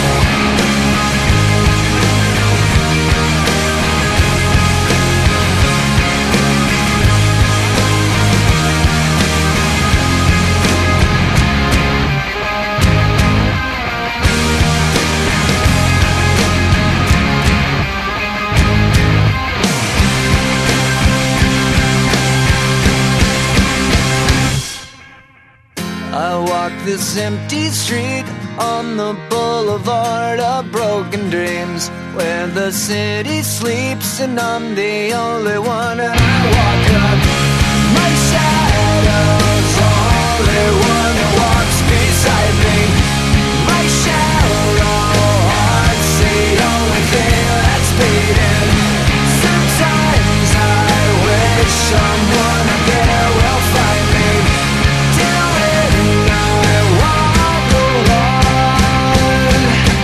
I walk this empty street on the boulevard of broken dreams, where the city sleeps and I'm the only one. And I walk up my shadows, only one who walks beside me. My shallow heart's the only thing that's beating. Sometimes I wish someone up there will find me. Till then I walk alone.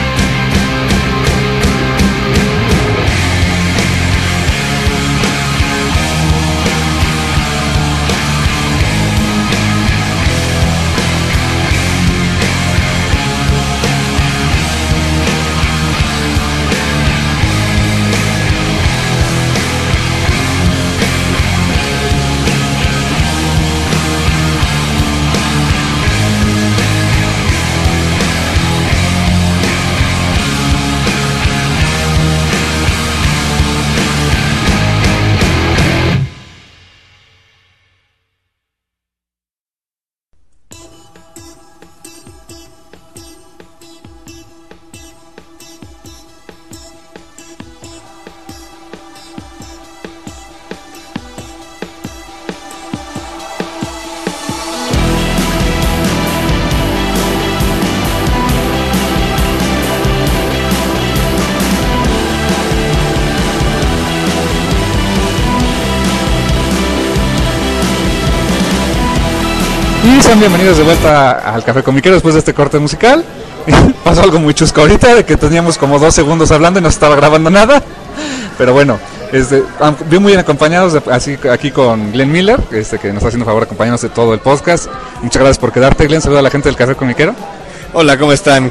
Y sean bienvenidos de vuelta al Café Comiquero después de este corte musical. Pasó algo muy chusco ahorita, de que teníamos como 2 segundos hablando y no se estaba grabando nada. Pero bueno, bien muy bien acompañados, así aquí con Glenn Miller, que nos está haciendo favor de acompañarnos de todo el podcast. Muchas gracias por quedarte, Glenn. Saluda a la gente del Café Comiquero. Hola, ¿cómo están?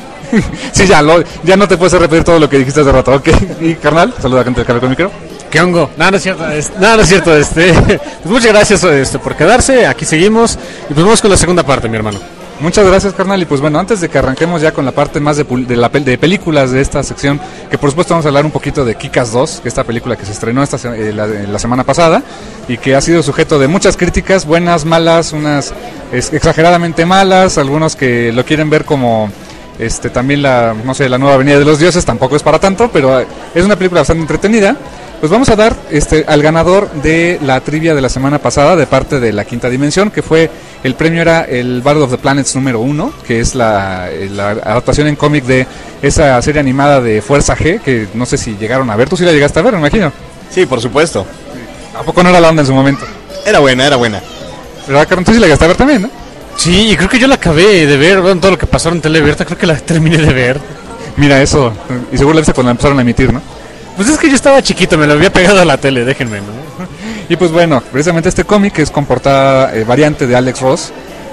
Sí, ya no te puedes repetir todo lo que dijiste hace rato, ¿ok? Y carnal, saluda a la gente del Café Comiquero. ¿Qué hongo? No, no es cierto. No es cierto. Pues muchas gracias por quedarse. Aquí seguimos. Y pues vamos con la segunda parte, mi hermano. Muchas gracias, carnal. Y pues bueno, antes de que arranquemos ya con la parte más de películas de esta sección, que por supuesto vamos a hablar un poquito de Kick-Ass 2, que esta película que se estrenó la semana pasada y que ha sido sujeto de muchas críticas, buenas, malas, unas exageradamente malas, algunos que lo quieren ver como también la nueva Avenida de los Dioses, tampoco es para tanto, pero es una película bastante entretenida. Pues vamos a dar al ganador de la trivia de la semana pasada de parte de La Quinta Dimensión, que fue, el premio era el Battle of the Planets número 1, que es la adaptación en cómic de esa serie animada de Fuerza G, que no sé si llegaron a ver. Tú sí la llegaste a ver, me imagino. Sí, por supuesto. ¿A poco no era la onda en su momento? Era buena. Pero Carlos, tú sí la llegaste a ver también, ¿no? Sí, y creo que yo la acabé de ver, todo lo que pasaron en tele abierta, creo que la terminé de ver. Mira eso, y seguro la viste cuando la empezaron a emitir, ¿no? Pues es que yo estaba chiquito, me lo había pegado a la tele, déjenme, ¿no? Y pues bueno, precisamente este cómic es con portada variante de Alex Ross.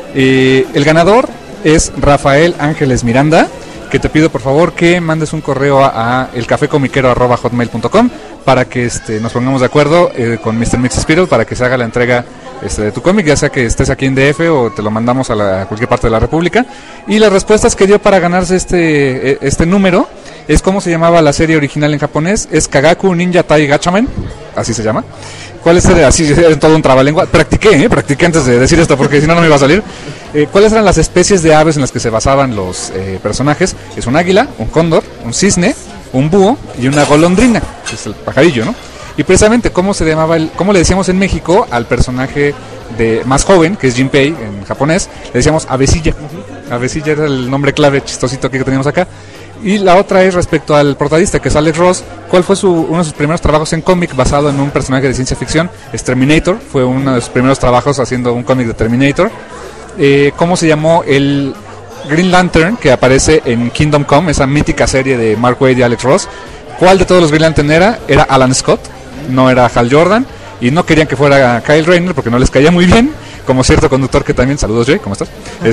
El ganador es Rafael Ángeles Miranda, que te pido por favor que mandes un correo a elcafecomiquero@hotmail.com para que nos pongamos de acuerdo con Mr. Mix Spirit para que se haga la entrega de tu cómic, ya sea que estés aquí en DF o te lo mandamos a cualquier parte de la República. Y las respuestas que dio para ganarse este número es como se llamaba la serie original en japonés, es Kagaku Ninja Tai Gatchaman, así se llama. ¿Cuáles eran? Así es todo un trabalengua. Practiqué antes de decir esto porque si no, no me iba a salir. ¿Cuáles eran las especies de aves en las que se basaban los personajes? Es un águila, un cóndor, un cisne, un búho y una golondrina, que es el pajarillo, ¿no? Y precisamente, ¿cómo le decíamos en México al personaje más joven, que es Jinpei en japonés? Le decíamos avecilla. Avecilla era el nombre clave chistosito que teníamos acá. Y la otra es respecto al protagonista, que es Alex Ross. ¿Cuál fue uno de sus primeros trabajos en cómic basado en un personaje de ciencia ficción? Es Terminator, fue uno de sus primeros trabajos haciendo un cómic de Terminator. ¿Cómo se llamó el Green Lantern que aparece en Kingdom Come, esa mítica serie de Mark Waid y Alex Ross? ¿Cuál de todos los Green Lantern era? Era Alan Scott, no era Hal Jordan, y no querían que fuera Kyle Rayner porque no les caía muy bien, como cierto conductor que también, saludos Jay, ¿cómo estás?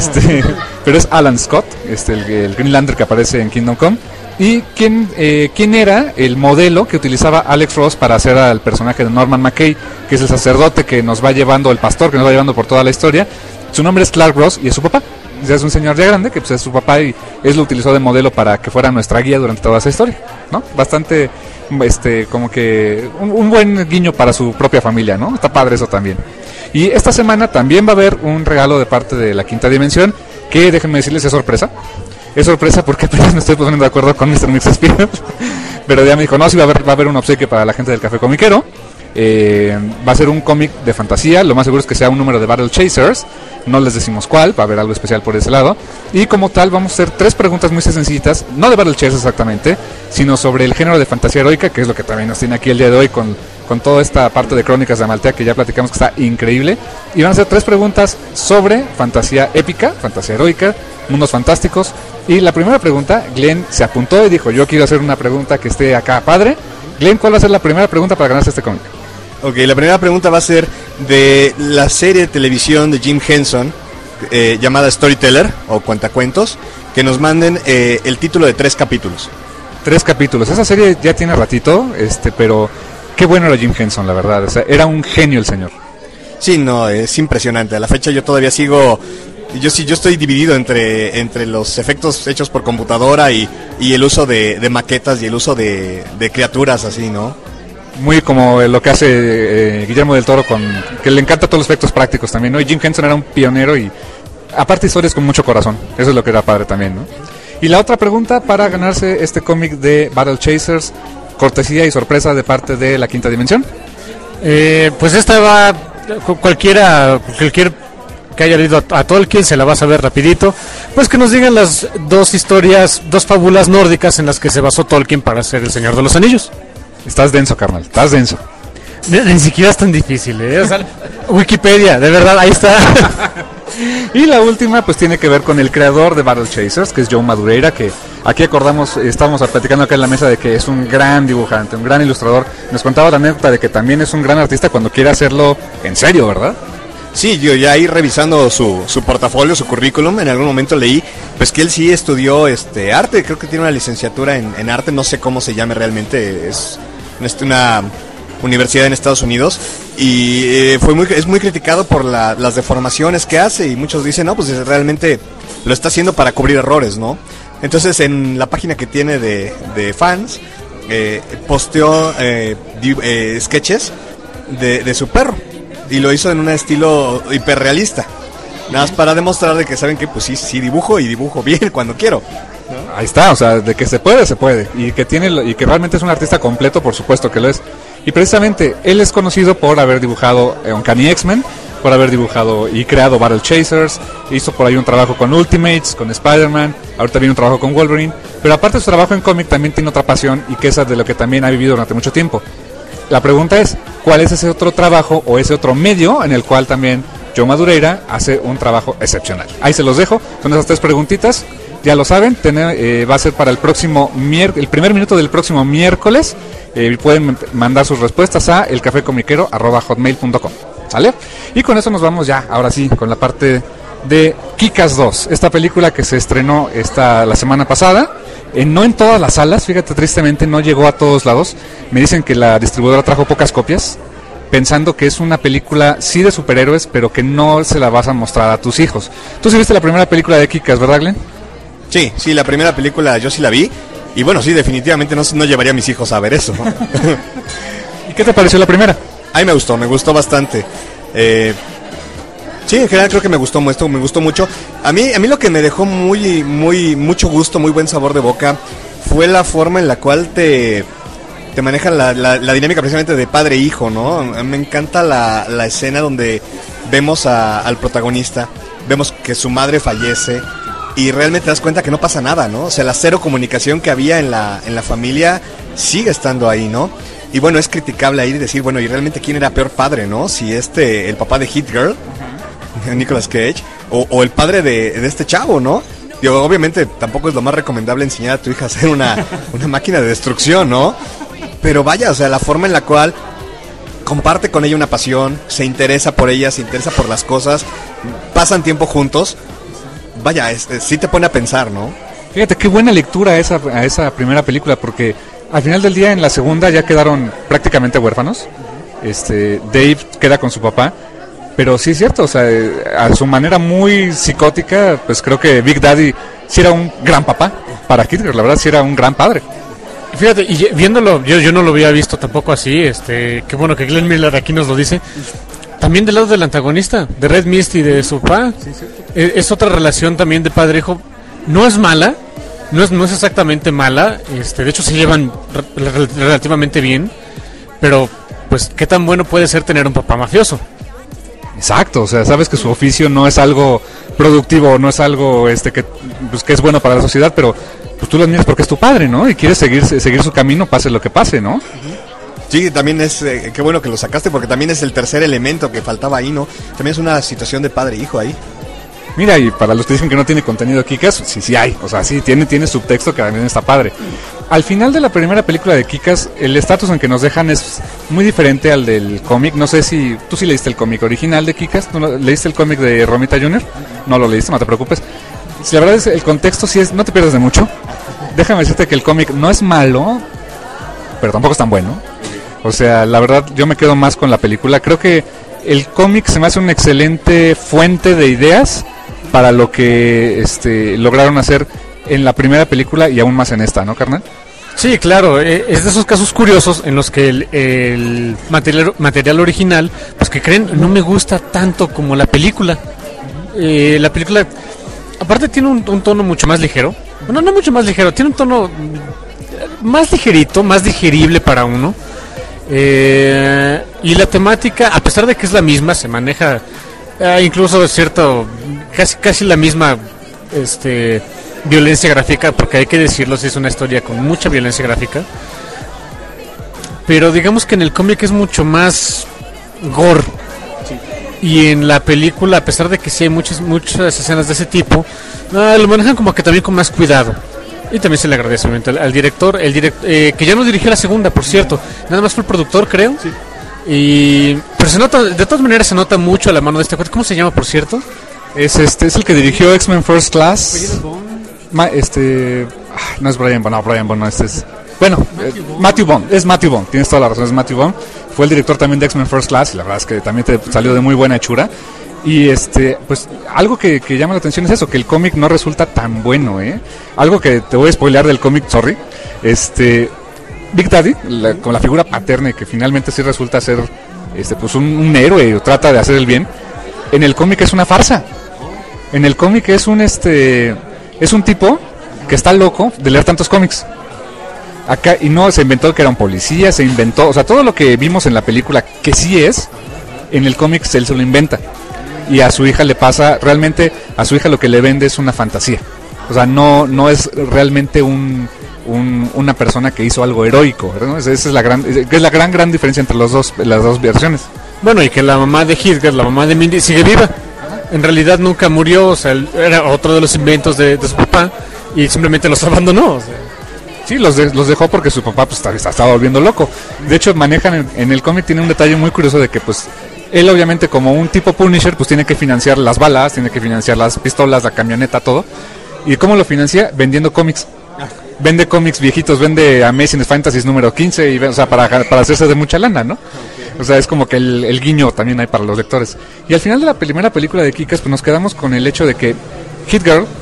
Pero es Alan Scott, el Green Lantern que aparece en Kingdom Come. ¿Y quién era el modelo que utilizaba Alex Ross para hacer al personaje de Norman McKay, que es el sacerdote que nos va llevando, el pastor que nos va llevando por toda la historia? Su nombre es Clark Ross y es su papá. Ya es un señor ya grande que pues es su papá y él lo utilizó de modelo para que fuera nuestra guía durante toda esa historia, ¿no? Bastante como que un buen guiño para su propia familia, ¿no? Está padre eso también. Y esta semana también va a haber un regalo de parte de la Quinta Dimensión que, déjenme decirles, es sorpresa. Es sorpresa porque apenas me estoy poniendo de acuerdo con Mr. Mix Spears. Pero ya me dijo, no, sí va a haber un obsequio para la gente del Café Comiquero. Va a ser un cómic de fantasía. Lo más seguro es que sea un número de Battle Chasers. No les decimos cuál, va a haber algo especial por ese lado. Y como tal vamos a hacer 3 preguntas muy sencillitas, no de Battle Chasers exactamente, sino sobre el género de fantasía heroica, que es lo que también nos tiene aquí el día de hoy con toda esta parte de Crónicas de Amaltea que ya platicamos que está increíble. Y van a ser 3 preguntas sobre fantasía épica, fantasía heroica, mundos fantásticos. Y la primera pregunta, Glenn se apuntó y dijo, yo quiero hacer una pregunta que esté acá padre. Glenn, ¿cuál va a ser la primera pregunta para ganarse este cómic? Ok, la primera pregunta va a ser de la serie de televisión de Jim Henson llamada Storyteller o Cuentacuentos, que nos manden el título de 3 capítulos. 3 capítulos. Esa serie ya tiene ratito, pero qué bueno era Jim Henson, la verdad. O sea, era un genio el señor. Sí, no, es impresionante. A la fecha yo todavía sigo... Yo estoy dividido entre los efectos hechos por computadora y el uso de maquetas y el uso de criaturas así, ¿no? Muy como lo que hace Guillermo del Toro, que le encanta todos los efectos prácticos también, ¿no? Y Jim Henson era un pionero y aparte historias con mucho corazón. Eso es lo que era padre también, ¿no? Y la otra pregunta para ganarse este cómic de Battle Chasers, cortesía y sorpresa de parte de la Quinta Dimensión. Pues esta va cualquier que haya leído a Tolkien se la va a saber rapidito. Pues que nos digan las 2 historias, 2 fábulas nórdicas en las que se basó Tolkien para hacer El Señor de los Anillos. Estás denso, carnal, estás denso. Ni siquiera es tan difícil, ¿eh? O sea, Wikipedia, de verdad, ahí está. Y la última pues tiene que ver con el creador de Battle Chasers, que es Joe Madureira, que aquí estábamos platicando acá en la mesa de que es un gran dibujante, un gran ilustrador. Nos contaba la anécdota de que también es un gran artista cuando quiere hacerlo en serio, ¿verdad? Sí, yo ya ahí revisando su portafolio, su currículum, en algún momento leí pues que él sí estudió arte, creo que tiene una licenciatura en arte, no sé cómo se llame realmente, es una universidad en Estados Unidos y es muy criticado por las deformaciones que hace y muchos dicen, no, pues realmente lo está haciendo para cubrir errores, ¿no? Entonces en la página que tiene de fans posteó sketches de su perro y lo hizo en un estilo hiperrealista, nada más para demostrar de que saben que pues sí dibujo y dibujo bien cuando quiero, ¿no? Ahí está, o sea, de que se puede y que realmente es un artista completo, por supuesto que lo es. Y precisamente él es conocido por haber dibujado Uncanny X-Men, por haber dibujado y creado Battle Chasers, hizo por ahí un trabajo con Ultimates, con Spider-Man, ahorita viene un trabajo con Wolverine, pero aparte de su trabajo en cómic también tiene otra pasión y que es de lo que también ha vivido durante mucho tiempo. La pregunta es, ¿cuál es ese otro trabajo o ese otro medio en el cual también Joe Madureira hace un trabajo excepcional? Ahí se los dejo, son esas 3 preguntitas, ya lo saben, va a ser para el primer minuto del próximo miércoles. Pueden mandar sus respuestas a elcafecomiquero@hotmail.com, ¿sale? Y con eso nos vamos ya, ahora sí, con la parte de Kick-Ass 2, esta película que se estrenó la semana pasada, no en todas las salas, fíjate, tristemente no llegó a todos lados. Me dicen que la distribuidora trajo pocas copias, pensando que es una película sí de superhéroes, pero que no se la vas a mostrar a tus hijos. Tú sí viste la primera película de Kick-Ass, ¿verdad, Glenn? Sí, la primera película yo sí la vi. Y bueno, sí, definitivamente no llevaría a mis hijos a ver eso. ¿Y qué te pareció la primera? A mí me gustó bastante. Sí, en general creo que me gustó mucho. A mí lo que me dejó mucho gusto, muy buen sabor de boca, fue la forma en la cual te manejan la dinámica precisamente de padre e hijo, ¿no? Me encanta la escena donde vemos al protagonista, vemos que su madre fallece y realmente te das cuenta que no pasa nada, ¿no? O sea, la cero comunicación que había en la familia sigue estando ahí, ¿no? Y bueno, es criticable ahí decir, bueno, ¿y realmente quién era peor padre, no? Si el papá de Hit Girl, Nicolas Cage, o el padre de este chavo, ¿no? Digo, obviamente tampoco es lo más recomendable enseñar a tu hija a ser una máquina de destrucción, ¿no? Pero vaya, o sea, la forma en la cual comparte con ella una pasión, se interesa por ella, se interesa por las cosas, pasan tiempo juntos, vaya, sí te pone a pensar, ¿no? Fíjate, qué buena lectura a esa primera película, porque al final del día en la segunda ya quedaron prácticamente huérfanos. Dave queda con su papá, pero sí es cierto, o sea, a su manera muy psicótica, pues creo que Big Daddy sí era un gran papá para Kid Girl, la verdad sí era un gran padre. Fíjate, y viéndolo, yo no lo había visto tampoco así, qué bueno que Glenn Miller aquí nos lo dice. También del lado del antagonista, de Red Mist y de su papá, es otra relación también de padre-hijo. No es mala, no es exactamente mala, de hecho se llevan relativamente bien, pero pues qué tan bueno puede ser tener un papá mafioso. Exacto, o sea, sabes que su oficio no es algo productivo, no es algo que es bueno para la sociedad, pero pues tú lo admiras porque es tu padre, ¿no? Y quieres seguir su camino, pase lo que pase, ¿no? Sí, también es, qué bueno que lo sacaste, porque también es el tercer elemento que faltaba ahí, ¿no? También es una situación de padre e hijo ahí. Mira, y para los que dicen que no tiene contenido Kick-Ass, sí hay, o sea, sí tiene subtexto que también está padre. Al final de la primera película de Kick-Ass, el estatus en que nos dejan es muy diferente al del cómic. No sé si tú sí leíste el cómic original de Kick-Ass, ¿leíste el cómic de Romita Jr.? No lo leíste, no te preocupes. Si la verdad es el contexto sí es, no te pierdes de mucho. Déjame decirte que el cómic no es malo, pero tampoco es tan bueno. O sea, la verdad yo me quedo más con la película. Creo que el cómic se me hace una excelente fuente de ideas para lo que lograron hacer en la primera película y aún más en esta, ¿no, carnal? Sí, claro, es de esos casos curiosos en los que el material original, pues que creen, no me gusta tanto como la película. La película, aparte tiene un tono mucho más ligero, bueno, no mucho más ligero, tiene un tono más ligerito, más digerible para uno. Y la temática, a pesar de que es la misma, se maneja incluso cierto, casi la misma violencia gráfica, porque hay que decirlo, si es una historia con mucha violencia gráfica, pero digamos que en el cómic es mucho más gore, y en la película, a pesar de que sí hay muchas escenas de ese tipo, lo manejan como que también con más cuidado. Y también se le agradece al director, que ya no dirigió la segunda, por cierto, nada más fue el productor, creo. Sí. Pero se nota, de todas maneras se nota mucho la mano de este cuate. ¿Cómo se llama, por cierto? Es el que dirigió X-Men First Class. No es Brian Bond, no, Brian Bond no, Matthew Bond, es Matthew Bond, tienes toda la razón, es Matthew Bond. Fue el director también de X-Men First Class y la verdad es que también te salió de muy buena hechura. Y pues algo que llama la atención es eso, que el cómic no resulta tan bueno, Algo que te voy a spoilear del cómic, sorry. Big Daddy, con la figura paterna, que finalmente sí resulta ser pues un héroe, o trata de hacer el bien. En el cómic es una farsa. En el cómic es un tipo que está loco de leer tantos cómics. Acá, y no se inventó que era un policía, se inventó, o sea, todo lo que vimos en la película que sí es, en el cómic él se lo inventa. Y a su hija le pasa, realmente a su hija lo que le vende es una fantasía. O sea, no es realmente una persona que hizo algo heroico, ¿no? Esa es la gran diferencia entre las dos versiones. Bueno, y que la mamá de Hitler, la mamá de Mindy, sigue viva. En realidad nunca murió, o sea, era otro de los inventos de su papá y simplemente los abandonó. O sea. Sí, los dejó porque su papá pues estaba volviendo loco. De hecho, manejan en el cómic, tiene un detalle muy curioso de que pues él obviamente como un tipo Punisher pues tiene que financiar las balas, tiene que financiar las pistolas, la camioneta, todo. ¿Y cómo lo financia? Vendiendo cómics. Vende cómics viejitos, vende Amazing Fantasy número 15 y, o sea, para hacerse de mucha lana, ¿no? O sea, es como que el guiño también hay para los lectores. Y al final de la primera película de Kick-Ass pues nos quedamos con el hecho de que Hit Girl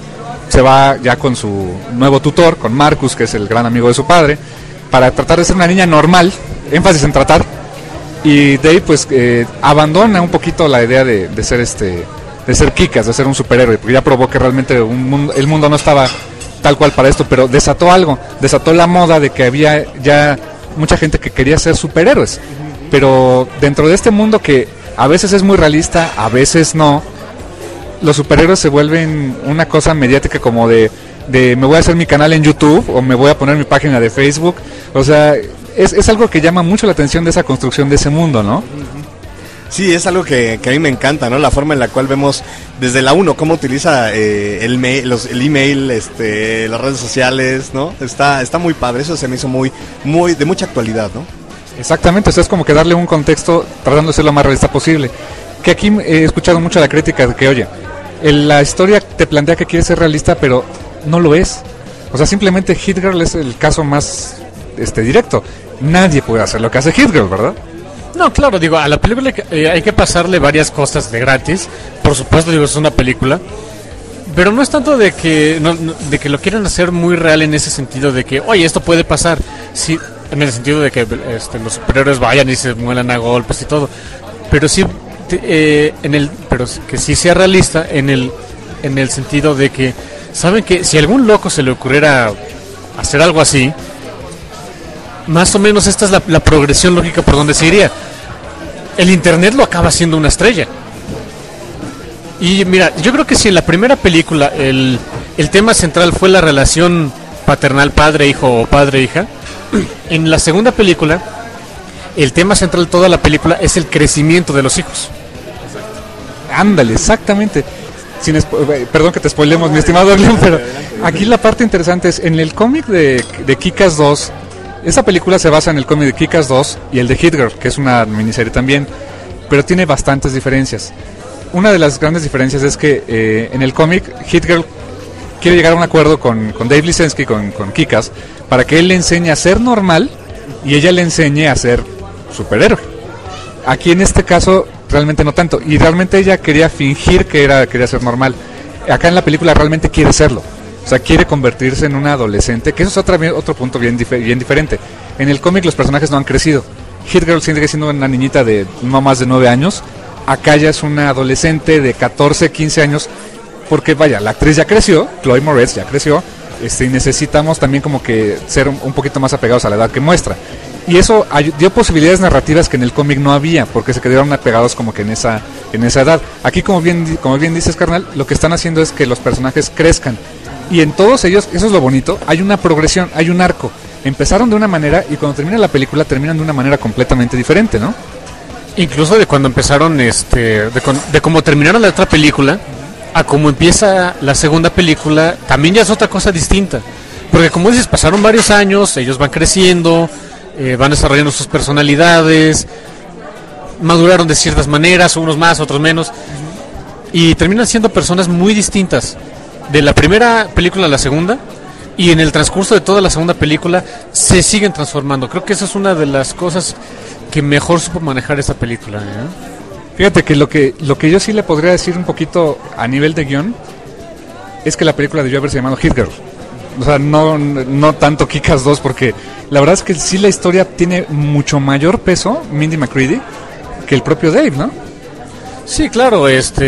se va ya con su nuevo tutor, con Marcus, que es el gran amigo de su padre, para tratar de ser una niña normal, énfasis en tratar, y Dave pues abandona un poquito la idea de ser de ser Kick-Ass, de ser un superhéroe, porque ya probó que realmente el mundo no estaba tal cual para esto, pero desató algo, desató la moda de que había ya mucha gente que quería ser superhéroes, pero dentro de este mundo que a veces es muy realista, a veces no, los superhéroes se vuelven una cosa mediática como de me voy a hacer mi canal en YouTube o me voy a poner mi página de Facebook, o sea, es algo que llama mucho la atención de esa construcción de ese mundo, ¿no? Sí, es algo que a mí me encanta, ¿no? La forma en la cual vemos desde la 1 cómo utiliza el email, las redes sociales, ¿no? Está muy padre, eso se me hizo muy de mucha actualidad, ¿no? Exactamente, o sea, es como que darle un contexto tratando de ser lo más realista posible. Que aquí he escuchado mucho la crítica de que, oye, la historia te plantea que quiere ser realista, pero no lo es. O sea, simplemente Hit Girl es el caso más directo. Nadie puede hacer lo que hace Hit Girl, ¿verdad? No, claro, digo, a la película hay que pasarle varias cosas de gratis. Por supuesto, digo, es una película. Pero no es tanto de que de que lo quieran hacer muy real en ese sentido de que, oye, esto puede pasar. Sí, en el sentido de que los superhéroes vayan y se muelan a golpes y todo. Pero sí, pero que sí sea realista en el sentido de que saben que si a algún loco se le ocurriera hacer algo así, más o menos esta es la progresión lógica por donde se iría. El internet lo acaba siendo una estrella. Y mira, yo creo que si en la primera película el tema central fue la relación paternal padre-hijo o padre-hija, en la segunda película el tema central de toda la película es el crecimiento de los hijos. Ándale, exactamente. Perdón que te spoilemos, mi estimado León, pero aquí la parte interesante es, en el cómic de Kick-Ass 2, esa película se basa en el cómic de Kick-Ass 2 y el de Hit Girl, que es una miniserie también, pero tiene bastantes diferencias. Una de las grandes diferencias es que en el cómic Hit Girl quiere llegar a un acuerdo con Dave Lisenski, con Kick-Ass, para que él le enseñe a ser normal y ella le enseñe a ser superhéroe. Aquí en este caso realmente no tanto, y realmente ella quería fingir que quería ser normal. Acá en la película realmente quiere serlo. O sea, quiere convertirse en una adolescente, que eso es otro punto bien diferente. En el cómic los personajes no han crecido. Hit Girl sigue siendo una niñita de no más de 9 años. Acá ya es una adolescente de 14, 15 años. Porque vaya, la actriz ya creció, Chloe Moretz ya creció. Y necesitamos también como que ser un poquito más apegados a la edad que muestra. Y eso dio posibilidades narrativas que en el cómic no había, porque se quedaron apegados como que en esa edad. Aquí, como bien dices, carnal, lo que están haciendo es que los personajes crezcan. Y en todos ellos, eso es lo bonito, hay una progresión, hay un arco. Empezaron de una manera y cuando termina la película terminan de una manera completamente diferente, ¿no? Incluso de cuando empezaron, de cómo terminaron la otra película a cómo empieza la segunda película, también ya es otra cosa distinta. Porque como dices, pasaron varios años, ellos van creciendo, van desarrollando sus personalidades, maduraron de ciertas maneras, unos más, otros menos, y terminan siendo personas muy distintas. De la primera película a la segunda, y en el transcurso de toda la segunda película se siguen transformando. Creo que esa es una de las cosas que mejor supo manejar esta película, ¿eh? Fíjate que lo que yo sí le podría decir un poquito a nivel de guión es que la película debió haberse llamado Hit Girl. O sea, no tanto Kick-Ass 2, porque la verdad es que sí la historia tiene mucho mayor peso, Mindy McCready, que el propio Dave, ¿no? Sí, claro,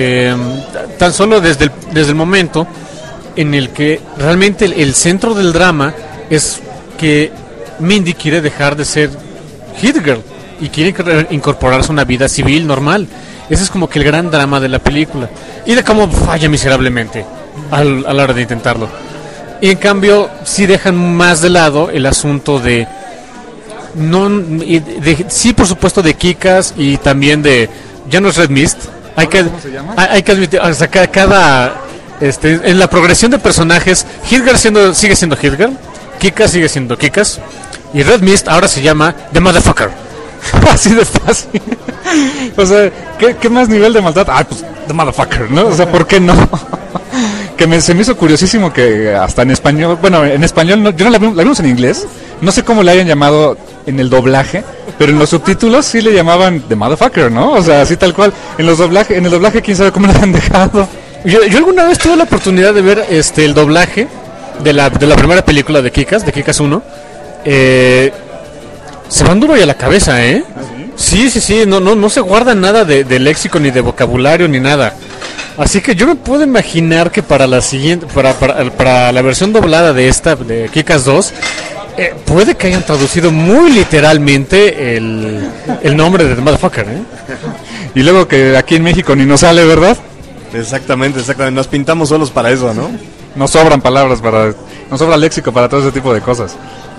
tan solo desde el momento en el que realmente el centro del drama es que Mindy quiere dejar de ser Hit Girl y quiere incorporarse a una vida civil normal. Ese es como que el gran drama de la película y de cómo falla miserablemente a la hora de intentarlo. Y en cambio sí dejan más de lado el asunto de sí, por supuesto, de Kick-Ass y también de ya no es Red Mist. ¿Cómo se llama? Hay que admitir, o sea, en la progresión de personajes, Hit Girl sigue siendo Hit Girl, Kick-Ass sigue siendo Kick-Ass, y Red Mist ahora se llama The Motherfucker. Así de fácil. O sea, ¿qué más nivel de maldad? Ah, pues The Motherfucker, ¿no? O sea, ¿por qué no? Se me hizo curiosísimo que hasta en español, bueno, en español yo no la vimos en inglés, no sé cómo le hayan llamado en el doblaje, pero en los subtítulos sí le llamaban The Motherfucker, ¿no? O sea, así tal cual. En el doblaje, quién sabe cómo le han dejado. Yo alguna vez tuve la oportunidad de ver el doblaje de la primera película de Kick-Ass 1. Se van duro y a la cabeza, ¿eh? Sí, no se guarda nada de léxico, ni de vocabulario, ni nada. Así que yo me puedo imaginar que para la siguiente, para la versión doblada de Kick-Ass 2, puede que hayan traducido muy literalmente el nombre de The Motherfucker, ¿eh? Y luego que aquí en México ni nos sale, ¿verdad? Exactamente. Nos pintamos solos para eso, ¿no? Nos sobran palabras nos sobra léxico para todo ese tipo de cosas.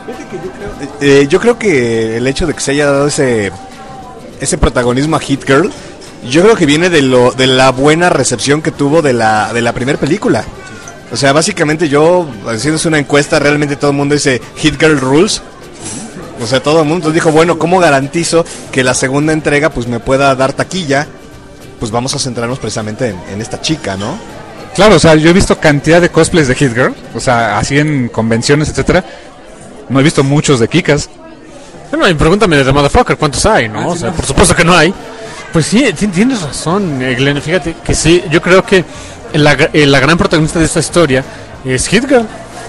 Yo creo que el hecho de que se haya dado ese protagonismo a Hit Girl, yo creo que viene de la buena recepción que tuvo de la primera película. O sea, básicamente yo, haciéndose una encuesta, realmente todo el mundo dice Hit Girl Rules. O sea, todo el mundo dijo, bueno, ¿cómo garantizo que la segunda entrega pues me pueda dar taquilla? Pues vamos a centrarnos precisamente en esta chica, ¿no? Claro, o sea, yo he visto cantidad de cosplays de Hit Girl, o sea, así en convenciones, etcétera. No he visto muchos de Kick-Ass. Bueno, y pregúntame de The Motherfucker, ¿cuántos hay, no? O sea, no. Por supuesto que no hay. Pues sí, tienes razón, Glenn. Fíjate que sí, yo creo que la gran protagonista de esta historia es Hit Girl.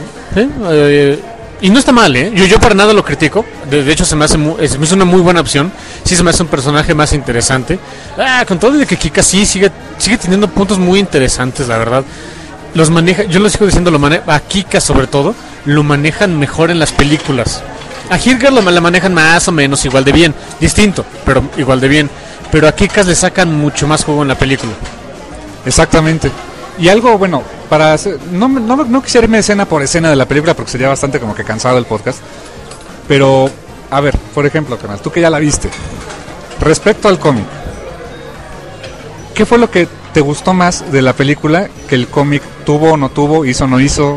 Y no está mal, ¿eh? Yo para nada lo critico. De hecho, se me hizo una muy buena opción. Sí, se me hace un personaje más interesante. Con todo de que Kick-Ass sí sigue teniendo puntos muy interesantes, la verdad. Los maneja, yo lo sigo diciendo, a Kick-Ass sobre todo, lo manejan mejor en las películas. A Hit Girl la manejan más o menos igual de bien. Distinto, pero igual de bien. Pero a Kick-Ass le sacan mucho más juego en la película. Exactamente. Y algo, bueno, no quisiera irme escena por escena de la película porque sería bastante como que cansado el podcast. Pero, a ver, por ejemplo, canal, tú que ya la viste, respecto al cómic, ¿qué fue lo que te gustó más de la película que el cómic tuvo o no tuvo, hizo o no hizo?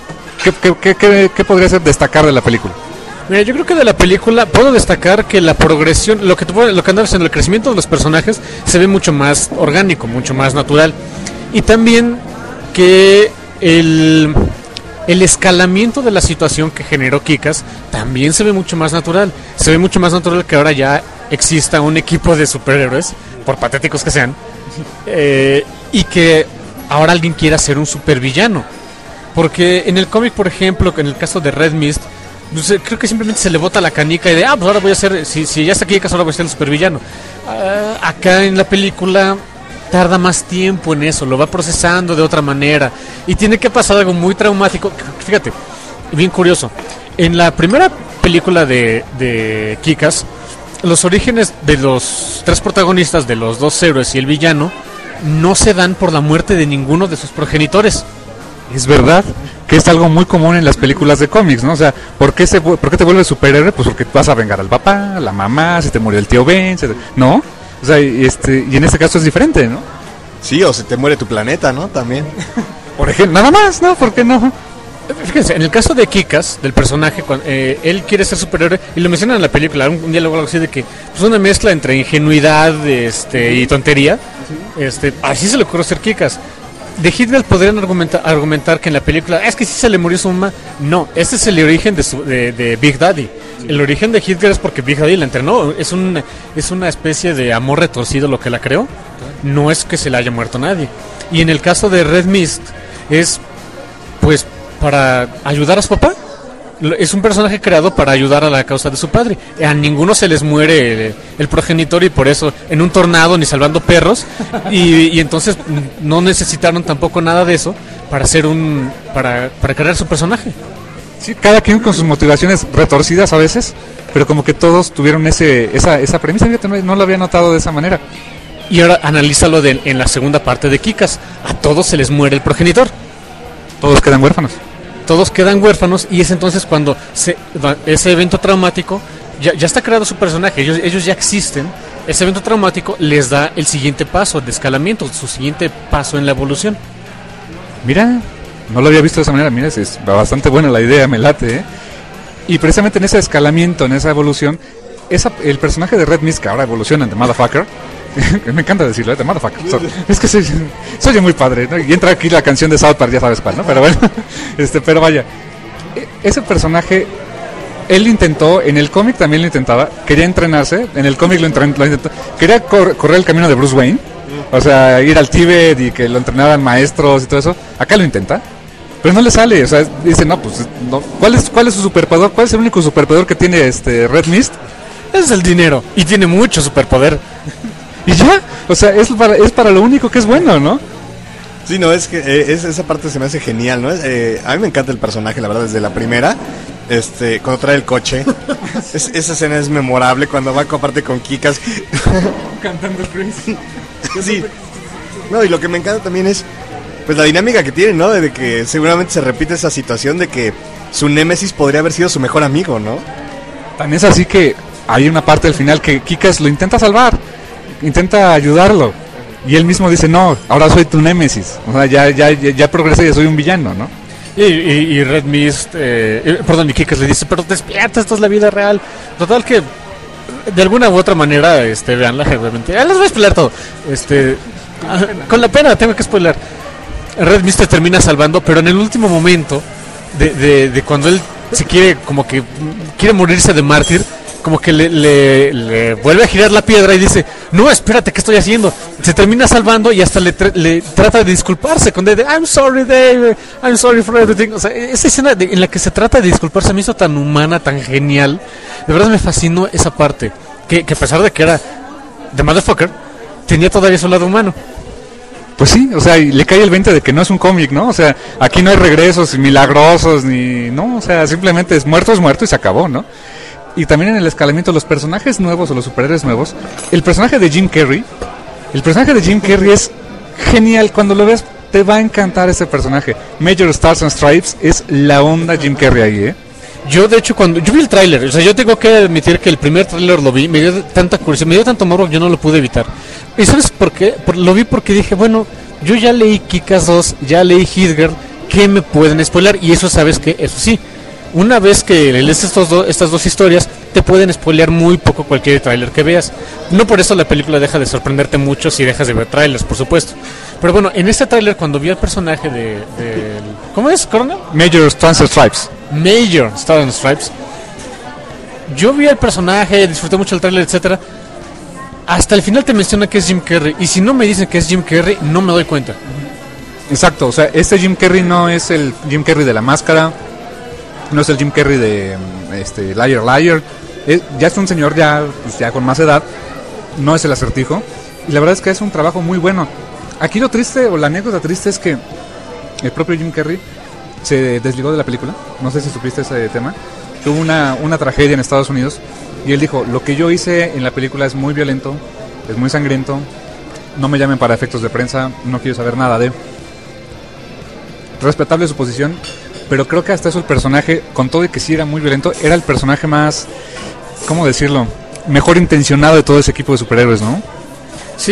¿Qué podría ser destacar de la película? Mira, yo creo que de la película puedo destacar que la progresión, lo que andas en el crecimiento de los personajes se ve mucho más orgánico, mucho más natural. Y también que el escalamiento de la situación que generó Kick-Ass también se ve mucho más natural. Se ve mucho más natural que ahora ya exista un equipo de superhéroes, por patéticos que sean, y que ahora alguien quiera ser un supervillano. Porque en el cómic, por ejemplo, en el caso de Red Mist, pues, creo que simplemente se le bota la canica y de, pues ahora voy a ser, si ya está Kick-Ass, ahora voy a ser el supervillano. Acá en la película tarda más tiempo en eso, lo va procesando de otra manera y tiene que pasar algo muy traumático. Fíjate, bien curioso, en la primera película de Kick-Ass, los orígenes de los tres protagonistas, de los dos héroes y el villano, no se dan por la muerte de ninguno de sus progenitores. Es verdad que es algo muy común en las películas de cómics, ¿no? O sea, ¿por qué te vuelves superhéroe? Pues porque vas a vengar al papá, a la mamá, se te murió el tío Ben, ¿no? O sea, y en este caso es diferente, ¿no? Sí, o se te muere tu planeta, ¿no? También. Por ejemplo, nada más, ¿no? ¿Por qué no? Fíjense, en el caso de Kick-Ass, del personaje, él quiere ser superhéroe, y lo mencionan en la película, un diálogo algo así de que es una mezcla entre ingenuidad y tontería. Así se le ocurrió ser Kick-Ass. De Hit Girl podrían argumentar que en la película es que sí se le murió su mamá. No, este es el origen de Big Daddy. Sí. El origen de Hit Girl es porque Big Daddy la entrenó. Es una especie de amor retorcido lo que la creó. No es que se le haya muerto nadie. Y en el caso de Red Mist es pues para ayudar a su papá. Es un personaje creado para ayudar a la causa de su padre. A ninguno se les muere el progenitor y por eso en un tornado ni salvando perros y entonces no necesitaron tampoco nada de eso para hacer para crear su personaje. Sí, cada quien con sus motivaciones retorcidas a veces, pero como que todos tuvieron esa premisa. No lo había notado de esa manera. Y ahora analízalo en la segunda parte de Kick-Ass. A todos se les muere el progenitor. Todos quedan huérfanos. Todos quedan huérfanos y es entonces cuando ese evento traumático ya está creado su personaje, ellos ya existen. Ese evento traumático les da el siguiente paso de escalamiento, su siguiente paso en la evolución. Mira, no lo había visto de esa manera. Mira, es bastante buena la idea, me late, ¿eh? Y precisamente en ese escalamiento, en esa evolución, el personaje de Red Mist, que ahora evoluciona en The Motherfucker, me encanta decirlo, The Motherfucker. Es que soy muy padre, ¿no? Y entra aquí la canción de South Park, ya sabes cuál, ¿no? Pero bueno, pero vaya, ese personaje, él intentó, en el cómic también lo intentaba, quería entrenarse, en el cómic lo intentó, quería correr el camino de Bruce Wayne, O sea, ir al Tíbet y que lo entrenaran maestros y todo eso. Acá lo intenta, pero no le sale. O sea, dice, no, pues, no. ¿Cuál es su superpoder? ¿Cuál es el único superpoder que tiene Red Mist? Es el dinero. Y tiene mucho superpoder. Y ya, o sea, es para lo único que es bueno, ¿no? Sí, no, es que esa parte se me hace genial, ¿no? A mí me encanta el personaje, la verdad, desde la primera. Cuando trae el coche. Esa escena es memorable cuando va aparte con Kikas. Cantando Crazy. Sí. No, y lo que me encanta también es pues la dinámica que tiene, ¿no? De que seguramente se repite esa situación de que su némesis podría haber sido su mejor amigo, ¿no? Tan es así que hay una parte del final que Kikas lo intenta salvar, intenta ayudarlo. Y él mismo dice, no, ahora soy tu némesis. O sea, ya progresé, ya soy un villano, ¿no? Y Red Mist, y Kikas le dice, pero despierta, esto es la vida real. Total que, de alguna u otra manera, veanla, obviamente. Les voy a spoiler todo. Con la pena, tengo que spoiler. Red Mist te termina salvando, pero en el último momento, de cuando él se quiere, como que quiere morirse de mártir, como que le vuelve a girar la piedra y dice, no, espérate, ¿qué estoy haciendo? Se termina salvando y hasta le trata de disculparse con Dave, I'm sorry Dave, I'm sorry for everything. O sea, esa escena en la que se trata de disculparse me hizo tan humana, tan genial. De verdad me fascinó esa parte, que a pesar de que era The Motherfucker, tenía todavía su lado humano. Pues sí, o sea, y le cae el 20 de que no es un cómic, ¿no? O sea, aquí no hay regresos milagrosos, no, o sea, simplemente es muerto y se acabó, ¿no? Y también en el escalamiento, los personajes nuevos o los superhéroes nuevos, el personaje de Jim Carrey es genial. Cuando lo ves, te va a encantar ese personaje. Major Stars and Stripes es la onda Jim Carrey ahí, ¿eh? Yo, de hecho, cuando yo vi el tráiler, o sea, yo tengo que admitir que el primer tráiler lo vi, me dio tanta curiosidad, me dio tanto morbo que yo no lo pude evitar. ¿Y sabes por qué? Lo vi porque dije, bueno, yo ya leí Kick-Ass 2, ya leí Hit Girl, ¿qué me pueden spoiler? Y eso, ¿sabes qué? Eso sí. Una vez que lees estas dos historias, te pueden spoilear muy poco cualquier tráiler que veas. No por eso la película deja de sorprenderte mucho si dejas de ver trailers, por supuesto. Pero bueno, en este tráiler, cuando vi al personaje de ¿cómo es, Coronel? Major Stars and Stripes. Major Stars and Stripes. Yo vi al personaje, disfruté mucho el tráiler, etcétera. Hasta el final te menciona que es Jim Carrey. Y si no me dicen que es Jim Carrey, no me doy cuenta. Exacto, o sea, este Jim Carrey no es el Jim Carrey de La Máscara. No es el Jim Carrey de Liar Liar. Ya es un señor ya con más edad. No es el Acertijo. Y la verdad es que es un trabajo muy bueno. Aquí lo triste, o la anécdota triste, es que el propio Jim Carrey se desligó de la película. No sé si supiste ese tema. Tuvo una tragedia en Estados Unidos. Y él dijo, lo que yo hice en la película es muy violento, es muy sangriento. No me llamen para efectos de prensa. No quiero saber nada de... Respetable su posición, pero creo que hasta eso el personaje, con todo y que sí era muy violento, era el personaje más, ¿cómo decirlo?, mejor intencionado de todo ese equipo de superhéroes, ¿no? Sí,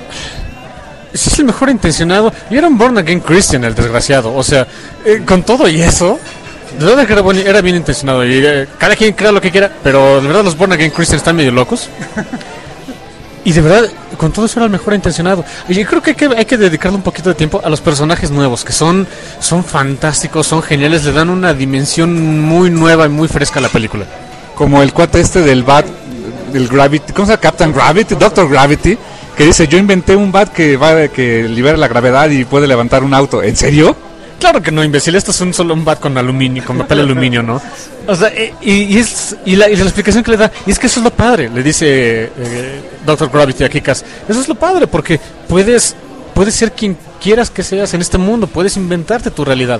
es el mejor intencionado. Y era un born again Christian, el desgraciado. O sea, con todo y eso, de verdad que era bien intencionado. Y cada quien crea lo que quiera, pero de verdad los born again Christians están medio locos. Y de verdad, con todo eso era el mejor intencionado. Y yo creo que hay que dedicarle un poquito de tiempo a los personajes nuevos, que son fantásticos, son geniales, le dan una dimensión muy nueva y muy fresca a la película. Como el cuate del bat, del Gravity, ¿cómo se llama? Captain Gravity, Doctor Gravity, que dice, yo inventé un bat que libera la gravedad y puede levantar un auto. ¿En serio? Claro que no, imbécil, esto es solo un bat con aluminio, con papel aluminio, ¿no? O sea, y la explicación que le da, y es que eso es lo padre, le dice Dr. Gravity a Kick-Ass. Eso es lo padre, porque puedes ser quien quieras que seas en este mundo, puedes inventarte tu realidad.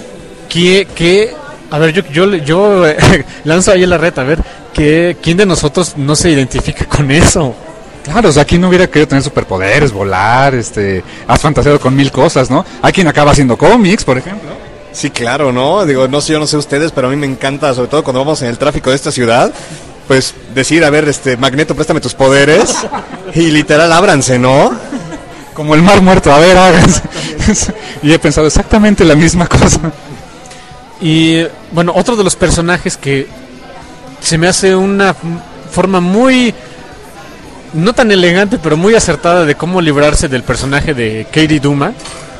A ver, yo lanzo ahí la reta, a ver, ¿quién de nosotros no se identifica con eso? Claro, o sea, aquí no hubiera querido tener superpoderes, volar, has fantaseado con 1000 cosas, ¿no? Hay quien acaba haciendo cómics, por ejemplo. Sí, claro, ¿no? Digo, no sé, yo no sé ustedes, pero a mí me encanta, sobre todo cuando vamos en el tráfico de esta ciudad, pues decir, a ver, Magneto, préstame tus poderes, y literal, ábranse, ¿no? Como el mar muerto, a ver, háganse. Y he pensado exactamente la misma cosa. Y, bueno, otro de los personajes que se me hace una forma muy... no tan elegante, pero muy acertada de cómo librarse del personaje de Katie Duma.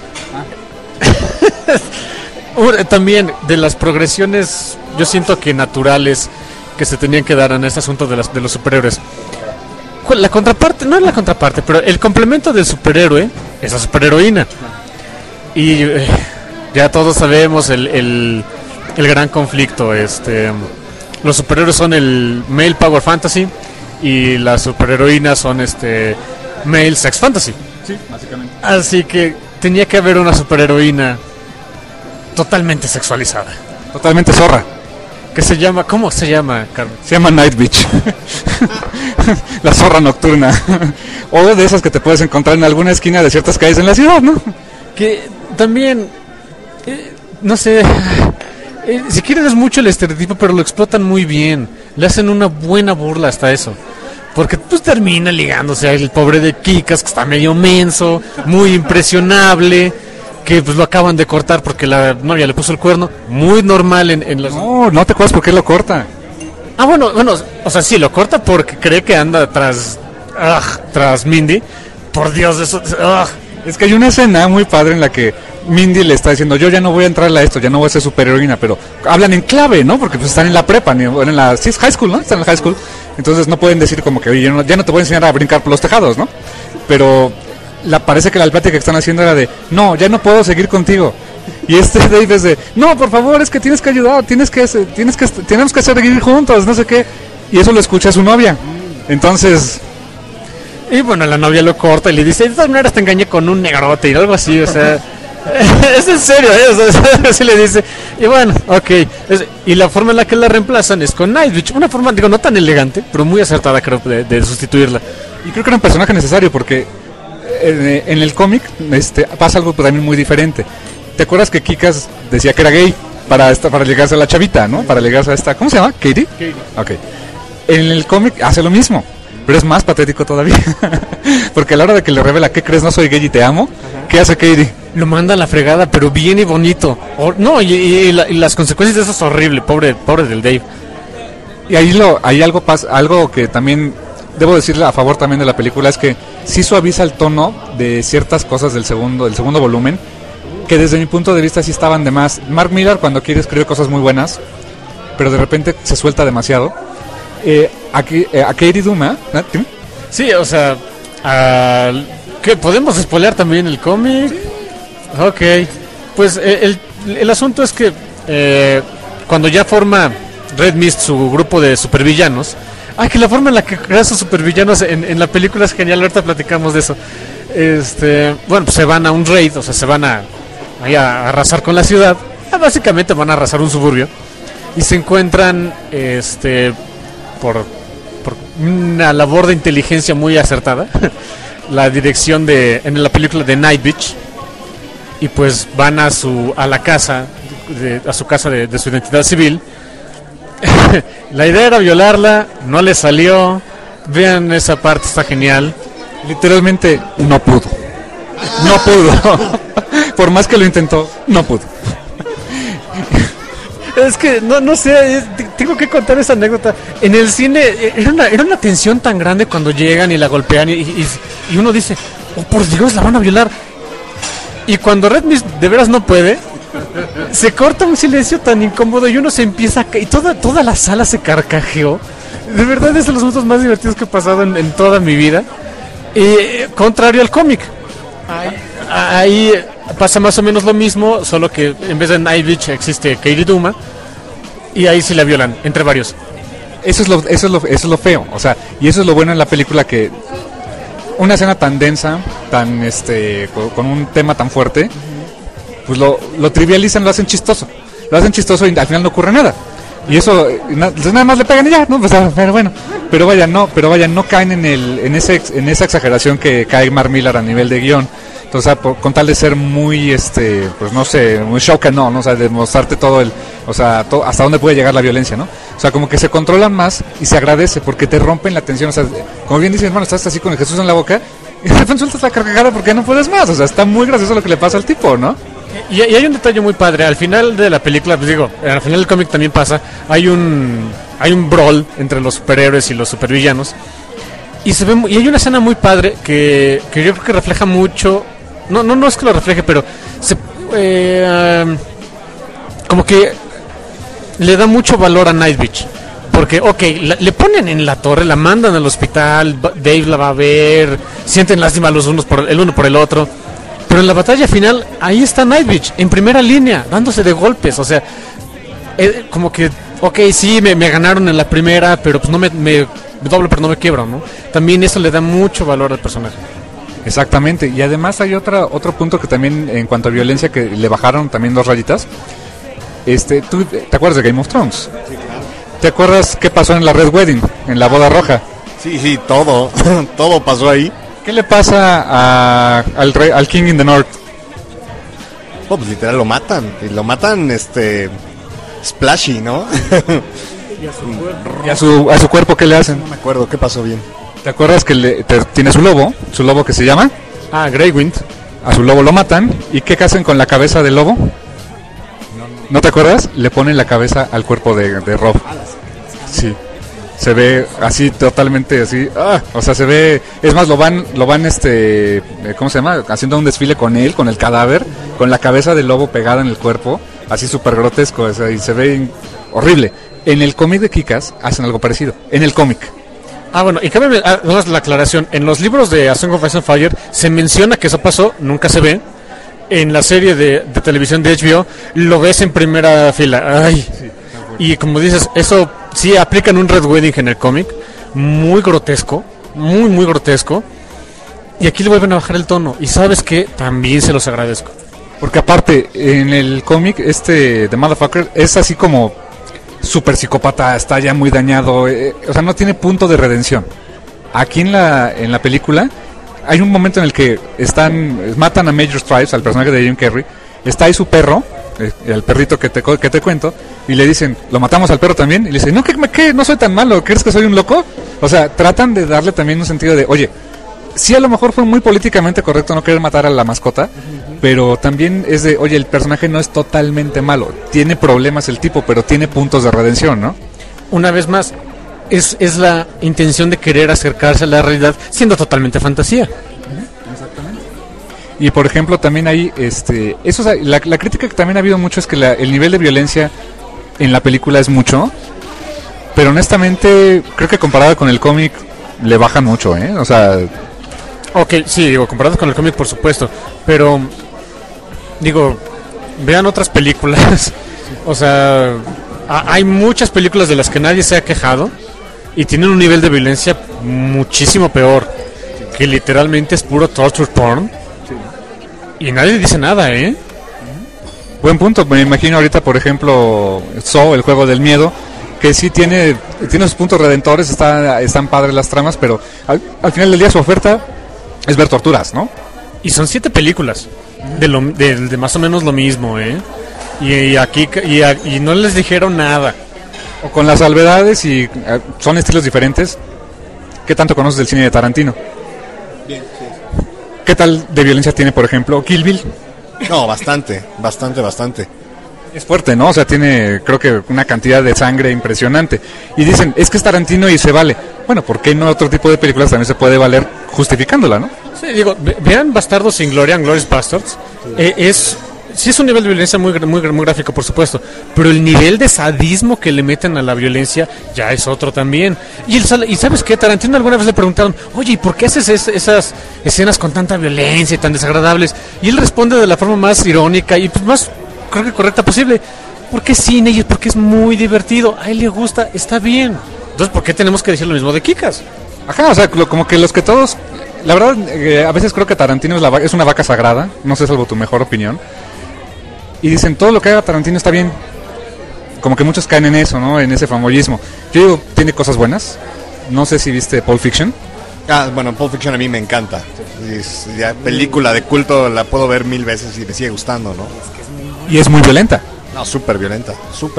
También de las progresiones, yo siento que naturales, que se tenían que dar en este asunto de los superhéroes. la contraparte, no es la contraparte, pero el complemento del superhéroe es la superheroína. Y ya todos sabemos el gran conflicto. Los superhéroes son el male power fantasy y las superheroínas son male sex fantasy. Sí, básicamente. Así que tenía que haber una superheroína totalmente sexualizada. Totalmente zorra. Que se llama, ¿cómo se llama, Carlos? Se llama Night Beach. La zorra nocturna. O de esas que te puedes encontrar en alguna esquina de ciertas calles en la ciudad, ¿no? Que también, no sé, si quieren es mucho el estereotipo, pero lo explotan muy bien. Le hacen una buena burla hasta eso. Porque pues termina ligándose al pobre de Kikas, que está medio menso, muy impresionable, que pues lo acaban de cortar porque la novia le puso el cuerno. Muy normal en las... No te acuerdas por qué lo corta. Ah, bueno, o sea, sí, lo corta porque cree que anda tras Mindy. Por Dios, eso... Es que hay una escena muy padre en la que Mindy le está diciendo, yo ya no voy a entrarle a esto, ya no voy a ser superheroína, pero hablan en clave, ¿no? Porque pues están en la prepa, en la sí, es high school, ¿no? Están en la high school. Entonces no pueden decir como que, oye, ya no te voy a enseñar a brincar por los tejados, ¿no? Pero parece que la plática que están haciendo era de, no, ya no puedo seguir contigo. Y Dave es de, no, por favor, es que tienes que ayudar, tenemos que seguir juntos, no sé qué. Y eso lo escucha su novia. Entonces... Y bueno, la novia lo corta y le dice, de todas maneras te engañé con un negrote y algo así, o sea... es en serio, así le dice. Y bueno, ok. Y la forma en la que la reemplazan es con Night Beach. Una forma, digo, no tan elegante, pero muy acertada, creo, de sustituirla. Y creo que era un personaje necesario porque en el cómic pasa algo también muy diferente. ¿Te acuerdas que Kikas decía que era gay para ligarse a la chavita, ¿no? Para ligarse a esta, ¿cómo se llama? ¿Katie? Katie. Ok. En el cómic hace lo mismo, pero es más patético todavía. Porque a la hora de que le revela, ¿qué crees? No soy gay y te amo. ¿Qué hace Katie? Lo manda a la fregada, pero bien y bonito. Y las consecuencias de eso es horrible, pobre del Dave. Y ahí algo pasa, algo que también debo decirle a favor también de la película es que sí suaviza el tono de ciertas cosas del segundo volumen, que desde mi punto de vista sí estaban de más. Mark Millar cuando quiere escribir cosas muy buenas, pero de repente se suelta demasiado. A Katie Duma, ¿no? Sí, o sea, ¿qué? ¿Podemos spoilear también el cómic? Sí. Ok, pues el asunto es que cuando ya forma Red Mist su grupo de supervillanos, que la forma en la que crea sus supervillanos en la película es genial, ahorita platicamos de eso. Bueno, pues se van a un raid, o sea, se van a arrasar con la ciudad, básicamente van a arrasar un suburbio, y se encuentran por una labor de inteligencia muy acertada, la dirección en la película de Night Beach. Y pues van a su casa de su identidad civil. La idea era violarla, no le salió. Vean esa parte, está genial. Literalmente no pudo. No pudo. Por más que lo intentó, no pudo. Es que no sé, tengo que contar esa anécdota. En el cine era una tensión tan grande cuando llegan y la golpean y uno dice, oh por Dios, la van a violar. Y cuando Red Mist de veras no puede, se corta un silencio tan incómodo y uno se empieza y toda la sala se carcajeó. De verdad es de los momentos más divertidos que he pasado en toda mi vida. Contrario al cómic. Ahí pasa más o menos lo mismo, solo que en vez de Night Beach existe Katie Duma y ahí sí la violan, entre varios. Eso es lo feo, o sea, y eso es lo bueno en la película, que una escena tan densa, tan con un tema tan fuerte, pues lo trivializan, lo hacen chistoso y al final no ocurre nada. Y eso nada más le pegan y ya, ¿no? Pues, pero vaya, no caen en esa exageración que cae Mark Millar a nivel de guión. Entonces, con tal de ser muy, pues no sé, muy shock and no, o sea, de mostrarte todo hasta dónde puede llegar la violencia, ¿no? O sea, como que se controlan más y se agradece porque te rompen la tensión, o sea, como bien dicen, hermano, estás así con el Jesús en la boca y de repente sueltas la carcajada porque no puedes más, o sea, está muy gracioso lo que le pasa al tipo, ¿no? Y hay un detalle muy padre, al final de la película, pues digo, al final del cómic también pasa, hay un brawl entre los superhéroes y los supervillanos y y hay una escena muy padre que yo creo que refleja mucho. No es que lo refleje, pero como que le da mucho valor a Night Beach, Porque, le ponen en la torre, la mandan al hospital, Dave la va a ver, sienten lástima los unos por el uno por el otro. Pero en la batalla final, ahí está Nightwitch, en primera línea, dándose de golpes. O sea, como que, sí, me ganaron en la primera, pero pues no me doblo, pero no me quiebro, ¿no? También eso le da mucho valor al personaje. Exactamente, y además hay otro punto que también, en cuanto a violencia, que le bajaron también 2 rayitas. ¿Tú te acuerdas de Game of Thrones? Sí, claro. ¿Te acuerdas qué pasó en la Red Wedding, en la boda roja? Sí, todo, todo pasó ahí. ¿Qué le pasa al King in the North? Oh, pues literal lo matan, y lo matan, splashy, ¿no? ¿Y a su cuerpo qué le hacen? No me acuerdo, ¿qué pasó bien? ¿Te acuerdas que tiene su lobo que se llama? Greywind. A su lobo lo matan, ¿y qué hacen con la cabeza del lobo? ¿No te acuerdas? Le ponen la cabeza al cuerpo de Robb. Sí. Se ve así, totalmente así. O sea, se ve. Es más, lo van ¿cómo se llama? Haciendo un desfile con él, con el cadáver, con la cabeza del lobo pegada en el cuerpo, así súper grotesco. O sea, y se ve horrible. En el cómic de Kick-Ass hacen algo parecido. En el cómic. Bueno, y cámbiame la aclaración. En los libros de A Song of Ice and Fire se menciona que eso pasó, nunca se ve. En la serie de televisión de HBO lo ves en primera fila. Ay. Sí, y como dices, eso sí aplican un Red Wedding en el cómic, muy grotesco, muy grotesco. Y aquí le vuelven a bajar el tono. Y sabes que también se los agradezco. Porque aparte, en el cómic, The Motherfucker es así como súper psicópata, está ya muy dañado, o sea, no tiene punto de redención. Aquí en la película hay un momento en el que matan a Major Stripes, al personaje de Jim Carrey. Está ahí su perro, el perrito que te cuento, y le dicen, ¿lo matamos al perro también? Y le dicen, no, ¿qué? No soy tan malo, ¿crees que soy un loco? O sea, tratan de darle también un sentido de, oye, sí, a lo mejor fue muy políticamente correcto no querer matar a la mascota, pero también es de, oye, el personaje no es totalmente malo, tiene problemas el tipo, pero tiene puntos de redención, ¿no? Una vez más, es la intención de querer acercarse a la realidad siendo totalmente fantasía. Exactamente. Y por ejemplo también hay la crítica que también ha habido mucho es que el nivel de violencia en la película es mucho, pero honestamente creo que comparado con el cómic le bajan mucho, o sea, sí, comparado con el cómic por supuesto, pero vean otras películas. O sea, hay muchas películas de las que nadie se ha quejado y tienen un nivel de violencia muchísimo peor, que literalmente es puro torture porn. Y nadie dice nada, Buen punto. Me imagino ahorita, por ejemplo, Saw, el juego del miedo, que sí tiene sus puntos redentores, están padres las tramas, pero al final del día su oferta es ver torturas, ¿no? Y son 7 películas de más o menos lo mismo, Y aquí y no les dijeron nada. O con las salvedades y son estilos diferentes. ¿Qué tanto conoces del cine de Tarantino? Bien, sí. ¿Qué tal de violencia tiene, por ejemplo, Kill Bill? No, bastante. Es fuerte, ¿no? O sea, tiene, creo que una cantidad de sangre impresionante. Y dicen, es que es Tarantino y se vale. Bueno, ¿por qué no otro tipo de películas también se puede valer justificándola, no? Sí, vean Bastardos sin Gloria, Glorious Bastards. Sí es un nivel de violencia muy gráfico, por supuesto, pero el nivel de sadismo que le meten a la violencia ya es otro también. Y ¿sabes qué? Tarantino alguna vez le preguntaron, oye, ¿y por qué haces esas escenas con tanta violencia y tan desagradables? Y él responde de la forma más irónica y pues más, creo que correcta posible. Porque es cine y porque es muy divertido, a él le gusta, está bien. Entonces, ¿por qué tenemos que decir lo mismo de Kick-Ass? Ajá, o sea, como que los que todos... La verdad, a veces creo que Tarantino es una vaca sagrada, no sé, salvo tu mejor opinión. Y dicen, todo lo que haga Tarantino está bien. Como que muchos caen en eso, ¿no? En ese famoyismo. Yo digo, tiene cosas buenas. No sé si viste Pulp Fiction. Bueno, Pulp Fiction a mí me encanta. Es ya película de culto, la puedo ver 1000 veces y me sigue gustando, ¿no? Y es muy violenta. No, súper violenta.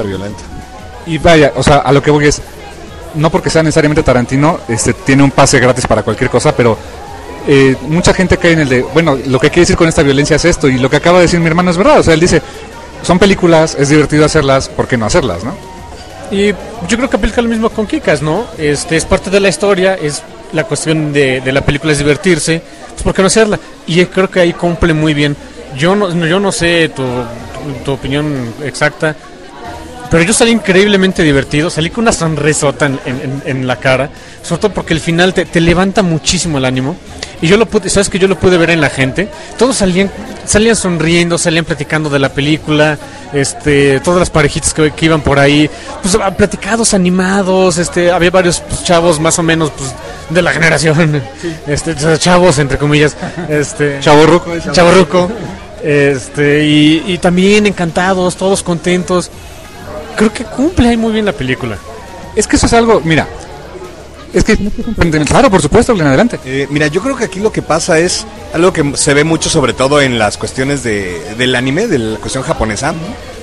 Y vaya, o sea, a lo que voy es, no porque sea necesariamente Tarantino, tiene un pase gratis para cualquier cosa, pero mucha gente cae en el de, bueno, lo que quiere decir con esta violencia es esto, y lo que acaba de decir mi hermano es verdad. O sea, él dice, son películas, es divertido hacerlas, ¿por qué no hacerlas, no? Y yo creo que aplica lo mismo con Kick-Ass, ¿no? Es parte de la historia, es la cuestión de la película es divertirse, pues ¿por qué no hacerla? Y creo que ahí cumple muy bien. Yo no sé tu opinión exacta, Pero yo salí increíblemente divertido, salí con una sonrisota en la cara, sobre todo porque el final te levanta muchísimo el ánimo. Y yo lo pude, sabes que yo lo pude ver en la gente. Todos salían sonriendo, salían platicando de la película, todas las parejitas que iban por ahí, pues platicados, animados, había varios pues, chavos más o menos pues de la generación, chavos entre comillas, chavorruco, y también encantados, todos contentos. Creo que cumple ahí muy bien la película. Es que eso es algo, mira, es que, claro, por supuesto, Glenn, adelante. Mira, yo creo que aquí lo que pasa es algo que se ve mucho, sobre todo en las cuestiones del anime, de la cuestión japonesa,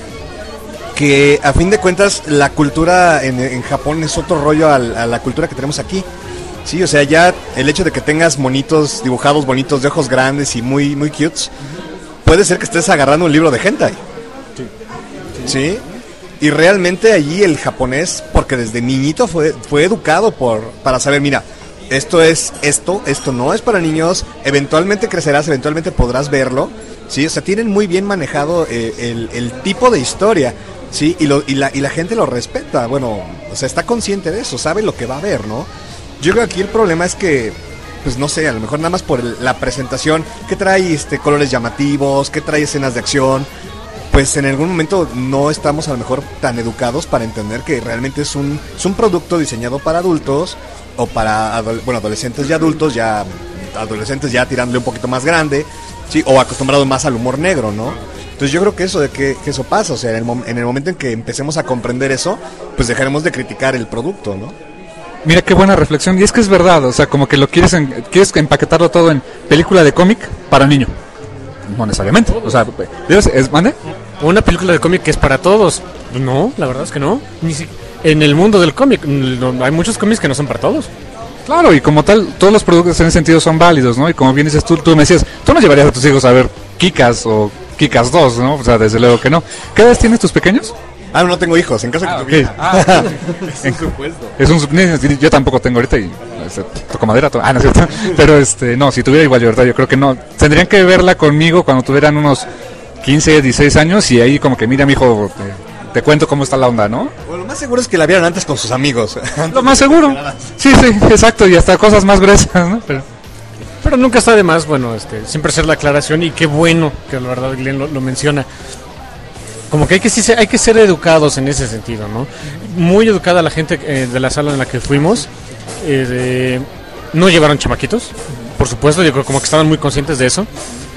que a fin de cuentas la cultura en Japón es otro rollo a la cultura que tenemos aquí. Sí, o sea, ya el hecho de que tengas monitos dibujados bonitos de ojos grandes y muy, muy cutes, puede ser que estés agarrando un libro de hentai. ¿Sí? Y realmente allí el japonés, porque desde niñito fue educado para saber, mira, esto no es para niños, eventualmente crecerás, eventualmente podrás verlo, ¿sí? O sea, tienen muy bien manejado el tipo de historia, ¿sí? Y la gente lo respeta, bueno, o sea, está consciente de eso, sabe lo que va a ver, ¿no? Yo creo que aquí el problema es que, pues no sé, a lo mejor nada más por la presentación, que trae colores llamativos, que trae escenas de acción, pues en algún momento no estamos a lo mejor tan educados para entender que realmente es un producto diseñado para adultos o para adolescentes y adultos, adolescentes ya tirándole un poquito más grande, sí, o acostumbrados más al humor negro, ¿no? Entonces yo creo que eso pasa, o sea, en el momento en que empecemos a comprender eso, pues dejaremos de criticar el producto, ¿no? Mira qué buena reflexión, y es que es verdad, o sea, como que lo quieres empaquetarlo todo en película de cómic para niño. No necesariamente, o sea, ¿mande? Una película de cómic que es para todos. No, la verdad es que no. En el mundo del cómic hay muchos cómics que no son para todos. Claro, y como tal, todos los productos en ese sentido son válidos, ¿no? Y como bien dices tú me decías, tú no llevarías a tus hijos a ver Kikas o Kikas 2, ¿no? O sea, desde luego que no. ¿Qué edad tienes tus pequeños? No tengo hijos, en caso que tuviera. Por supuesto. Yo tampoco tengo ahorita y toco madera. No es cierto. Pero no, si tuviera igual, yo creo que no. Tendrían que verla conmigo cuando tuvieran unos 15, 16 años y ahí como que, mira, mijo, te cuento cómo está la onda, ¿no? Bueno, lo más seguro es que la vieran antes con sus amigos. Lo más seguro. Sí, exacto, y hasta cosas más gruesas, ¿no? Pero nunca está de más, bueno, siempre hacer la aclaración, y qué bueno que la verdad Glenn lo menciona. Como que hay que ser educados en ese sentido, ¿no? Muy educada la gente de la sala en la que fuimos. No llevaron chamaquitos, por supuesto, yo creo como que estaban muy conscientes de eso.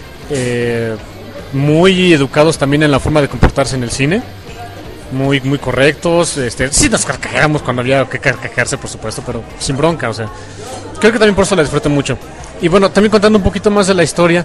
Muy educados también en la forma de comportarse en el cine. Muy correctos. Sí nos carcajeamos cuando había que carcajearse, por supuesto, pero sin bronca, o sea. Creo que también por eso la disfruté mucho. Y bueno, también contando un poquito más de la historia.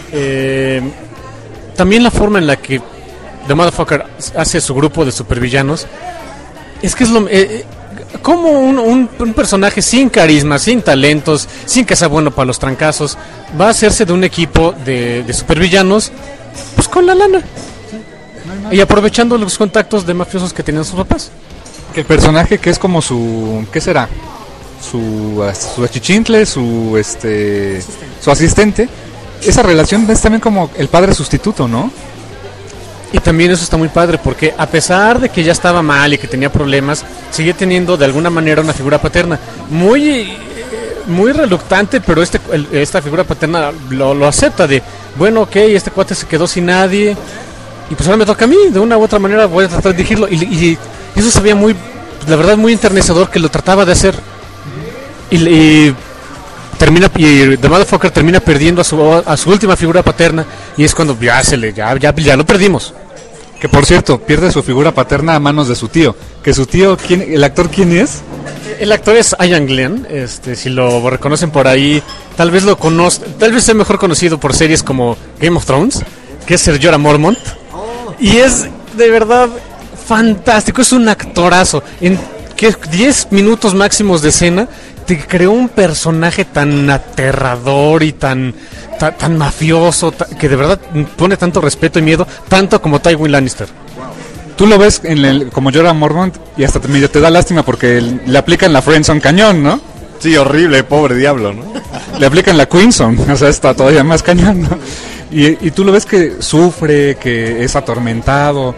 También la forma en la que The Motherfucker hace su grupo de supervillanos. Es que es como un personaje sin carisma, sin talentos, sin que sea bueno para los trancazos, va a hacerse de un equipo de supervillanos, pues con la lana. Y aprovechando los contactos de mafiosos que tenían sus papás. Que el personaje que es como su... ¿Qué será? Su achichincle, su asistente. Esa relación es también como el padre sustituto, ¿no? Y también eso está muy padre, porque a pesar de que ya estaba mal y que tenía problemas, sigue teniendo de alguna manera una figura paterna. Muy reluctante, pero esta figura paterna lo acepta de, bueno, ok, este cuate se quedó sin nadie, y pues ahora me toca a mí, de una u otra manera voy a tratar de dirigirlo. Y eso se veía muy, la verdad, muy enternecedor que lo trataba de hacer. Y The Motherfucker termina perdiendo a su última figura paterna, y es cuando ya lo perdimos. Que por cierto, pierde su figura paterna a manos de su tío. Que su tío, ¿el actor quién es? El actor es Ian Glenn, si lo reconocen por ahí, tal vez sea mejor conocido por series como Game of Thrones, que es Ser Jorah Mormont. Y es de verdad fantástico, es un actorazo. En 10 minutos máximos de escena te creó un personaje tan aterrador y tan mafioso, que de verdad pone tanto respeto y miedo, tanto como Tywin Lannister. Tú lo ves como Jorah Mormont y hasta medio te da lástima porque le aplican la Friendzone cañón, ¿no? Sí, horrible, pobre diablo, ¿no? Le aplican la Queenzone, o sea, está todavía más cañón, ¿no? Y tú lo ves que sufre, que es atormentado,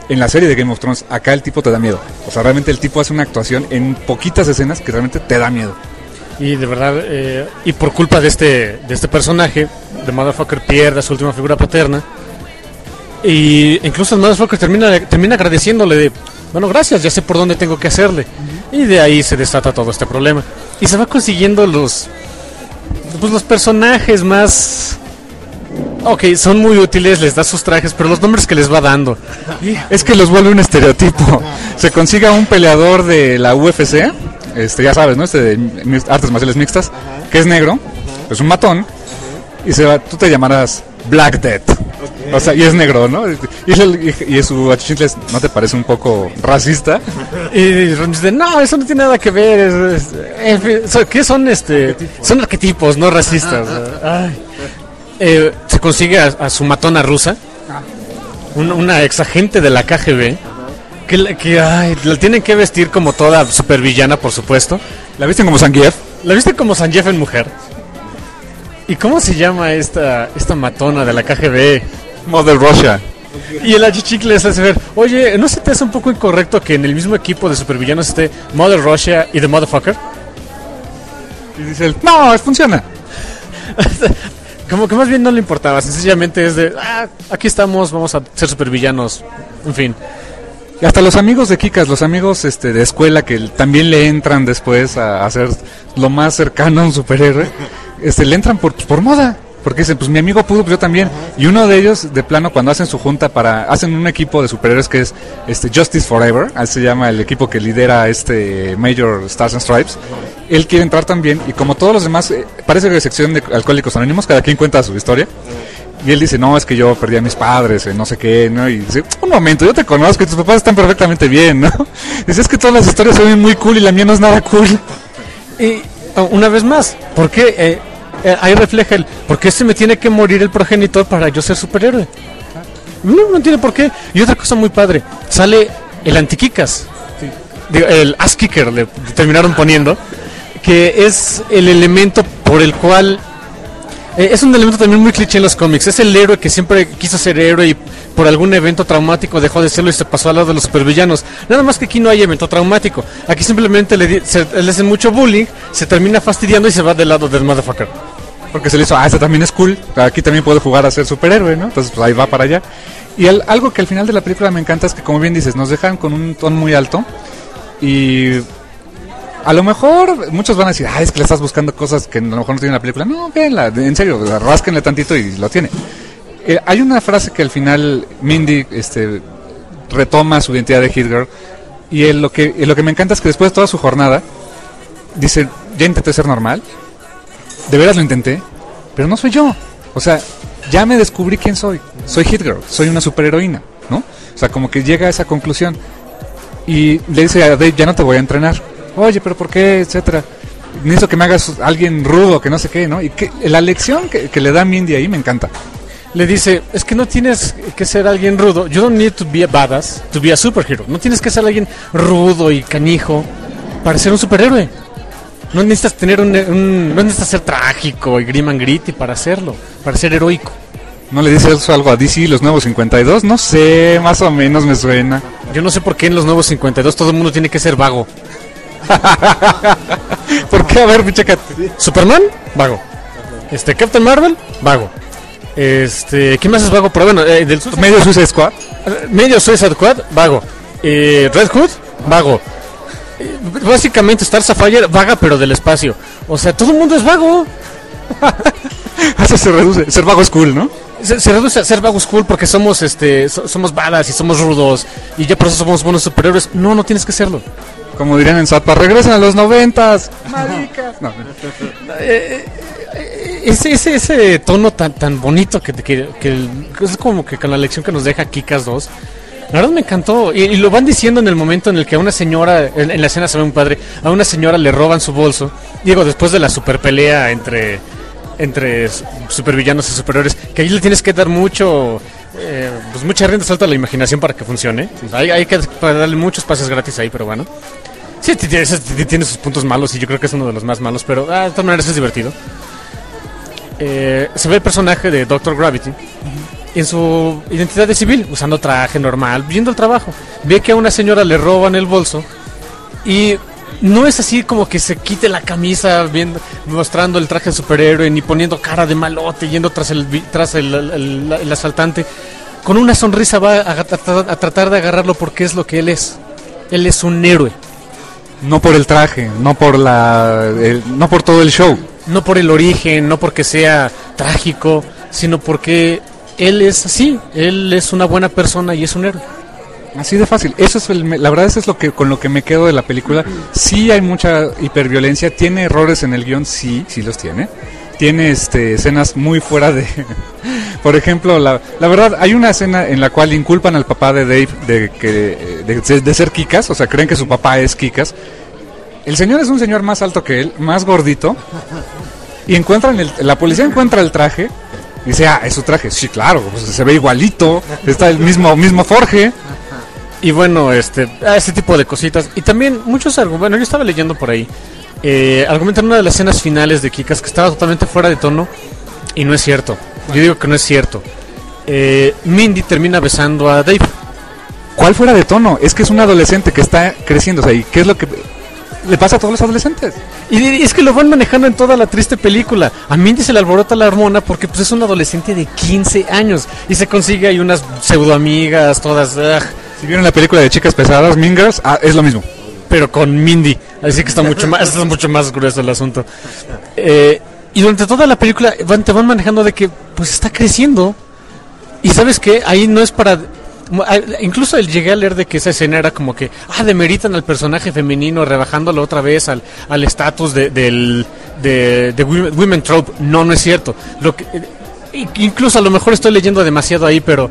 en la serie de Game of Thrones, acá el tipo te da miedo. O sea, realmente el tipo hace una actuación en poquitas escenas que realmente te da miedo. Y de verdad, y por culpa de este personaje, The Motherfucker pierde a su última figura paterna. Y incluso el Motherfucker termina agradeciéndole de, bueno, gracias, ya sé por dónde tengo que hacerle. Y de ahí se desata todo este problema. Y se va consiguiendo los personajes más... Ok, son muy útiles, les da sus trajes, pero los nombres que les va dando. Es que los vuelve un estereotipo. Se consigue a un peleador de la UFC, ya sabes, ¿no? De artes marciales mixtas, que es negro, es un matón, y tú te llamarás Black Death. O sea, y es negro, ¿no? Y su achichincle, ¿no te parece un poco racista? Y Ron dice, no, eso no tiene nada que ver. En fin, ¿qué son Son arquetipos, no racistas. Se consigue a su matona rusa, una ex agente de la KGB, que la tienen que vestir como toda supervillana, por supuesto. ¿La visten como Zangief? La visten como Zangief en mujer. ¿Y cómo se llama esta matona de la KGB? Mother Russia. Y el achichicle les hace ver, oye, ¿no se te hace un poco incorrecto que en el mismo equipo de supervillanos esté Mother Russia y The Motherfucker? Y dice él, no, funciona. Como que más bien no le importaba, sencillamente es de, aquí estamos, vamos a ser supervillanos, en fin. Y hasta los amigos de Kikas, los amigos de escuela que también le entran después a hacer lo más cercano a un superhéroe, le entran por moda. Porque dicen, pues mi amigo pudo, pues yo también. Y uno de ellos, de plano, cuando hacen su junta hacen un equipo de superhéroes que es Justice Forever, así se llama el equipo que lidera Major Stars and Stripes. Él quiere entrar también, y como todos los demás, parece que de sección de Alcohólicos Anónimos, cada quien cuenta su historia. Y él dice, no, es que yo perdí a mis padres, no sé qué, ¿no? Y dice, un momento, yo te conozco y tus papás están perfectamente bien, ¿no? Dice, es que todas las historias son muy cool y la mía no es nada cool. Y una vez más, ¿por qué? Ahí refleja ¿por qué se me tiene que morir el progenitor para yo ser superhéroe? No tiene por qué. Y otra cosa muy padre, sale el antiquikas, el ass kicker le terminaron poniendo, que es el elemento por el cual es un elemento también muy cliché en los cómics. Es el héroe que siempre quiso ser héroe y por algún evento traumático dejó de serlo y se pasó al lado de los supervillanos. Nada más que aquí no hay evento traumático. Aquí simplemente le hacen mucho bullying, se termina fastidiando y se va del lado del motherfucker. Porque se le hizo, este también es cool, aquí también puede jugar a ser superhéroe, ¿no? Entonces pues ahí va para allá. Y algo que al final de la película me encanta es que, como bien dices, nos dejan con un tono muy alto. Y a lo mejor muchos van a decir, es que le estás buscando cosas que a lo mejor no tiene la película. No, véanla, en serio, rásquenle tantito y lo tiene. Hay una frase que al final Mindy retoma su identidad de Hit Girl. Y lo que me encanta es que después de toda su jornada dice, ya intenté ser normal, de veras lo intenté, pero no soy yo. O sea, ya me descubrí quién soy. Soy Hit Girl, soy una superheroína, ¿no? O sea, como que llega a esa conclusión. Y le dice a Dave, ya no te voy a entrenar. Oye, pero ¿por qué? Etcétera. Necesito que me hagas alguien rudo, que no sé qué, ¿no? Y la lección que le da Mindy ahí me encanta. Le dice, es que no tienes que ser alguien rudo. You don't need to be a badass to be a superhero. No tienes que ser alguien rudo y canijo para ser un superhéroe. No necesitas tener no necesitas ser trágico y grim and gritty para hacerlo, para ser heroico. ¿No le dice eso algo a DC, los nuevos 52? No sé, más o menos me suena. Yo no sé por qué en los nuevos 52 todo el mundo tiene que ser vago. ¿Por qué? A ver, chécate. Superman, vago. Captain Marvel, vago. ¿Quién más es vago? Pero bueno, medio Suicide Squad. Medio Suicide Squad, vago. Red Hood, vago. Básicamente Star Sapphire, vaga pero del espacio. O sea, todo el mundo es vago. Eso se reduce. Ser vago es cool, ¿no? Se reduce a ser vago es cool porque somos somos badass y somos rudos y ya por eso somos buenos superhéroes. No tienes que serlo. Como dirían en Satpa, regresen a los 90s. Maricas. No. Ese tono tan bonito que es como que con la lección que nos deja Kikas 2. La verdad me encantó. Y lo van diciendo en el momento en el que a una señora, en la escena se ve un padre, a una señora le roban su bolso. Digo, después de la super pelea entre supervillanos y superhéroes, que ahí le tienes que dar mucha rienda suelta a la imaginación para que funcione. Hay que darle muchos pases gratis ahí, pero bueno. Sí, tiene sus puntos malos y yo creo que es uno de los más malos, pero de todas maneras es divertido. Se ve el personaje de Dr. Gravity, en su identidad de civil, usando traje normal, yendo al trabajo. Ve que a una señora le roban el bolso y no es así como que se quite la camisa viendo, mostrando el traje de superhéroe, ni poniendo cara de malote, yendo tras el asaltante. Con una sonrisa va a tratar de agarrarlo porque es lo que él es. Él es un héroe. No por el traje, no por no por todo el show. No por el origen, no porque sea trágico, sino porque él es así. Él es una buena persona y es un héroe. Así de fácil. Eso es la verdad, eso es con lo que me quedo de la película. Sí hay mucha hiperviolencia, tiene errores en el guión, sí los tiene. Tiene escenas muy fuera de... Por ejemplo, la verdad, hay una escena en la cual inculpan al papá de Dave de ser Kikas, o sea, creen que su papá es Kikas. El señor es un señor más alto que él, más gordito, y la policía encuentra el traje, y dice, es su traje. Sí, claro, pues se ve igualito, está el mismo forje. Y bueno, ese tipo de cositas. Y también muchos argumentos, yo estaba leyendo por ahí, argumentan una de las escenas finales de Kikas que estaba totalmente fuera de tono, y no es cierto. Yo digo que no es cierto. Mindy termina besando a Dave. ¿Cuál fuera de tono? Es que es un adolescente que está creciendo, o sea, ¿y qué es lo que le pasa a todos los adolescentes? Y es que lo van manejando en toda la triste película. A Mindy se le alborota la hormona porque pues es un adolescente de 15 años y se consigue ahí unas pseudo amigas todas. Si vieron la película de Chicas Pesadas, Mean Girls, es lo mismo. Pero con Mindy, así que está mucho más grueso el asunto. Y durante toda la película te van manejando de que pues está creciendo. Y ¿sabes qué? Ahí no es para... Incluso llegué a leer de que esa escena era como que demeritan al personaje femenino rebajándolo otra vez al estatus de women trope. No es cierto. Incluso a lo mejor estoy leyendo demasiado ahí, pero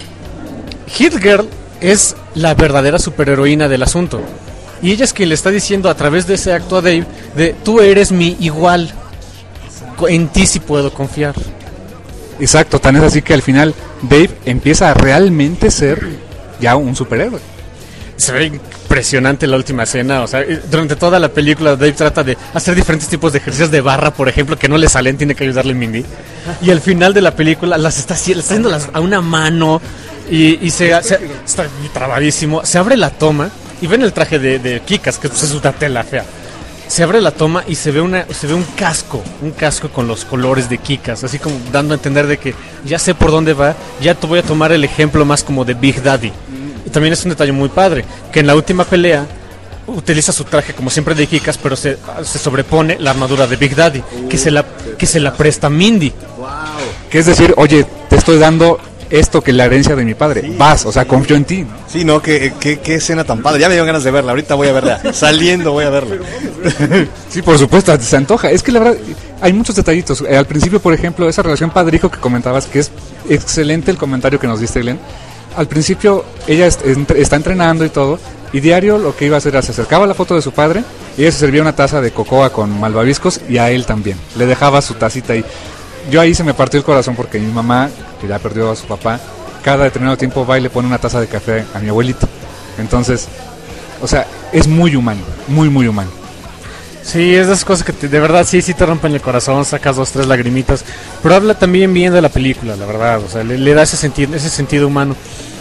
Hit Girl es la verdadera superheroína del asunto. Y ella es quien le está diciendo a través de ese acto a Dave de tú eres mi igual. En ti sí puedo confiar. Exacto, tan es así que al final Dave empieza a realmente ser ya un superhéroe. Se ve impresionante la última escena, o sea, durante toda la película Dave trata de hacer diferentes tipos de ejercicios de barra, por ejemplo, que no le salen, tiene que ayudarle Mindy. Y al final de la película las está haciendo a una mano y está trabadísimo. Se abre la toma y ven el traje de Kikas, que pues, es una tela fea. Se abre la toma y se ve un casco con los colores de Kikas, así como dando a entender de que ya sé por dónde va, ya te voy a tomar el ejemplo más como de Big Daddy. Y también es un detalle muy padre, que en la última pelea utiliza su traje como siempre de Kikas, pero se sobrepone la armadura de Big Daddy, que se la presta Mindy. Que es decir, oye, te estoy dando esto que es la herencia de mi padre. Sí, vas, o sea, confío en ti. Sí, no, qué escena tan padre. Ya me dio ganas de verla, ahorita voy a verla. Saliendo voy a verla. Sí, por supuesto, se antoja. Es que la verdad, hay muchos detallitos. Al principio, por ejemplo, esa relación padre-hijo que comentabas, que es excelente el comentario que nos diste, Glenn. Al principio, ella está entrenando y todo, y diario lo que iba a hacer era se acercaba a la foto de su padre, y ella se servía una taza de cocoa con malvaviscos, y a él también. Le dejaba su tacita ahí. Yo ahí se me partió el corazón porque mi mamá, que ya perdió a su papá, cada determinado tiempo va y le pone una taza de café a mi abuelito. Entonces, o sea, es muy humano, muy humano. Sí, es de esas cosas que de verdad sí te rompen el corazón, sacas 2, 3 lagrimitas, pero habla también bien de la película, la verdad, o sea, le da ese sentido humano.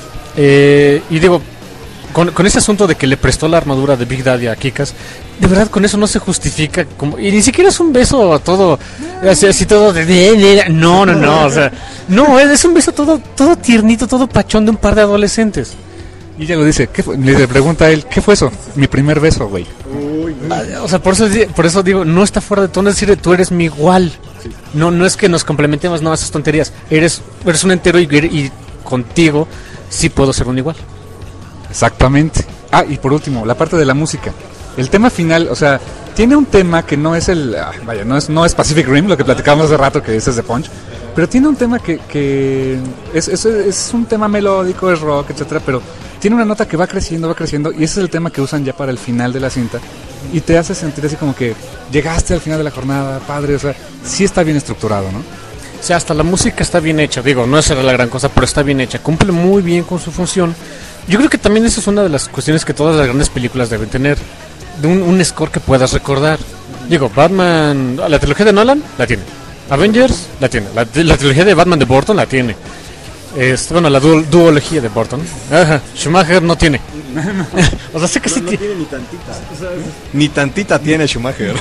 Y digo, con ese asunto de que le prestó la armadura de Big Daddy a Kikas, de verdad con eso no se justifica, y ni siquiera es un beso a todo, así todo de... No, o sea, no, es un beso todo tiernito, todo pachón de un par de adolescentes. Y ella lo dice, le pregunta a él, ¿qué fue eso? Mi primer beso, güey. O sea, por eso digo, no está fuera de tono, es decir, tú eres mi igual. Sí. No es que nos complementemos, no, esas tonterías. Eres un entero y contigo sí puedo ser un igual. Exactamente. Y por último, la parte de la música. El tema final, o sea, tiene un tema que no es no es Pacific Rim, lo que platicábamos hace rato, que ese es de Punch, pero tiene un tema que es un tema melódico, es rock, etcétera, pero tiene una nota que va creciendo, y ese es el tema que usan ya para el final de la cinta, y te hace sentir así como que llegaste al final de la jornada, padre, o sea, sí está bien estructurado, ¿no? O sea, hasta la música está bien hecha, digo, no es la gran cosa, pero está bien hecha, cumple muy bien con su función. Yo creo que también esa es una de las cuestiones que todas las grandes películas deben tener, de un score que puedas recordar. Digo, Batman, la trilogía de Nolan la tiene, Avengers la tiene, la trilogía de Batman de Burton la tiene, Bueno, la duología de Burton. Ajá, Schumacher no tiene. O sea, sé que sí no tiene ni tantita. Ni tantita tiene Schumacher.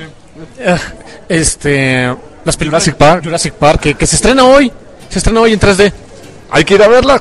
Las películas Jurassic Park que se estrena hoy. Se estrena hoy en 3D. Hay que ir a verla.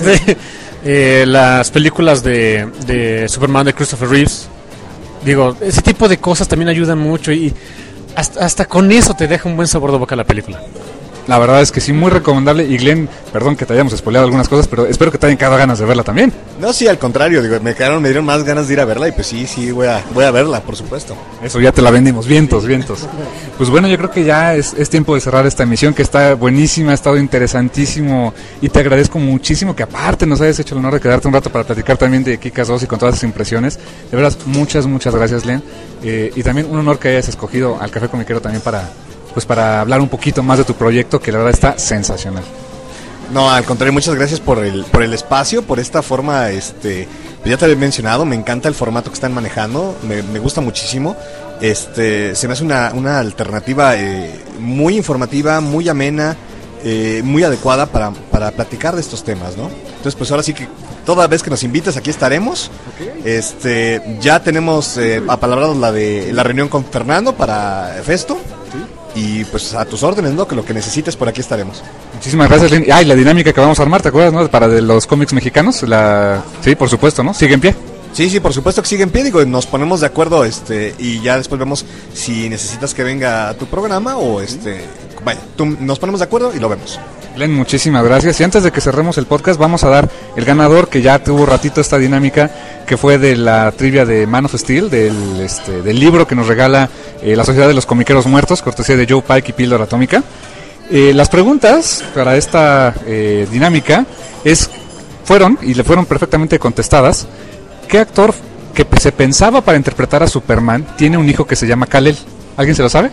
Las películas de Superman de Christopher Reeves. Digo, ese tipo de cosas también ayudan mucho y hasta con eso te deja un buen sabor de boca la película. La verdad es que sí, muy recomendable. Y Glenn, perdón que te hayamos spoileado algunas cosas, pero espero que te hayan quedado ganas de verla también. No, sí, al contrario, digo, me dieron más ganas de ir a verla y pues sí, voy a verla, por supuesto. Eso ya te la vendimos, vientos. Pues bueno, yo creo que ya es tiempo de cerrar esta emisión, que está buenísima, ha estado interesantísimo y te agradezco muchísimo que aparte nos hayas hecho el honor de quedarte un rato para platicar también de Kick-Ass 2 y con todas esas impresiones. De verdad, muchas gracias, Glenn. Y también un honor que hayas escogido al Café Comiquero también para hablar un poquito más de tu proyecto, que la verdad está sensacional. No, al contrario, muchas gracias por el espacio, por esta forma, pues ya te había mencionado, me encanta el formato que están manejando, me gusta muchísimo, se me hace una alternativa muy informativa, muy amena, muy adecuada para platicar de estos temas, ¿no? Entonces, pues ahora sí que toda vez que nos invites aquí estaremos. Okay. Ya tenemos apalabrado la reunión con Fernando para Festo. ¿Sí? Y pues a tus órdenes, ¿no? Que lo que necesites por aquí estaremos. Muchísimas gracias, Lynn. Y la dinámica que vamos a armar, ¿te acuerdas, no? Para de los cómics mexicanos, sí, por supuesto, ¿no? ¿Sigue en pie? Sí, por supuesto que sigue en pie, digo, nos ponemos de acuerdo, y ya después vemos si necesitas que venga a tu programa o vaya, nos ponemos de acuerdo y lo vemos. Glenn, muchísimas gracias. Y antes de que cerremos el podcast, vamos a dar el ganador, que ya tuvo ratito esta dinámica, que fue de la trivia de Man of Steel, del libro que nos regala la Sociedad de los Comiqueros Muertos, cortesía de Joe Pike y Píldora Atómica. Las preguntas para esta dinámica fueron perfectamente contestadas. ¿Qué actor que se pensaba para interpretar a Superman tiene un hijo que se llama Kal-El? ¿Alguien se lo sabe?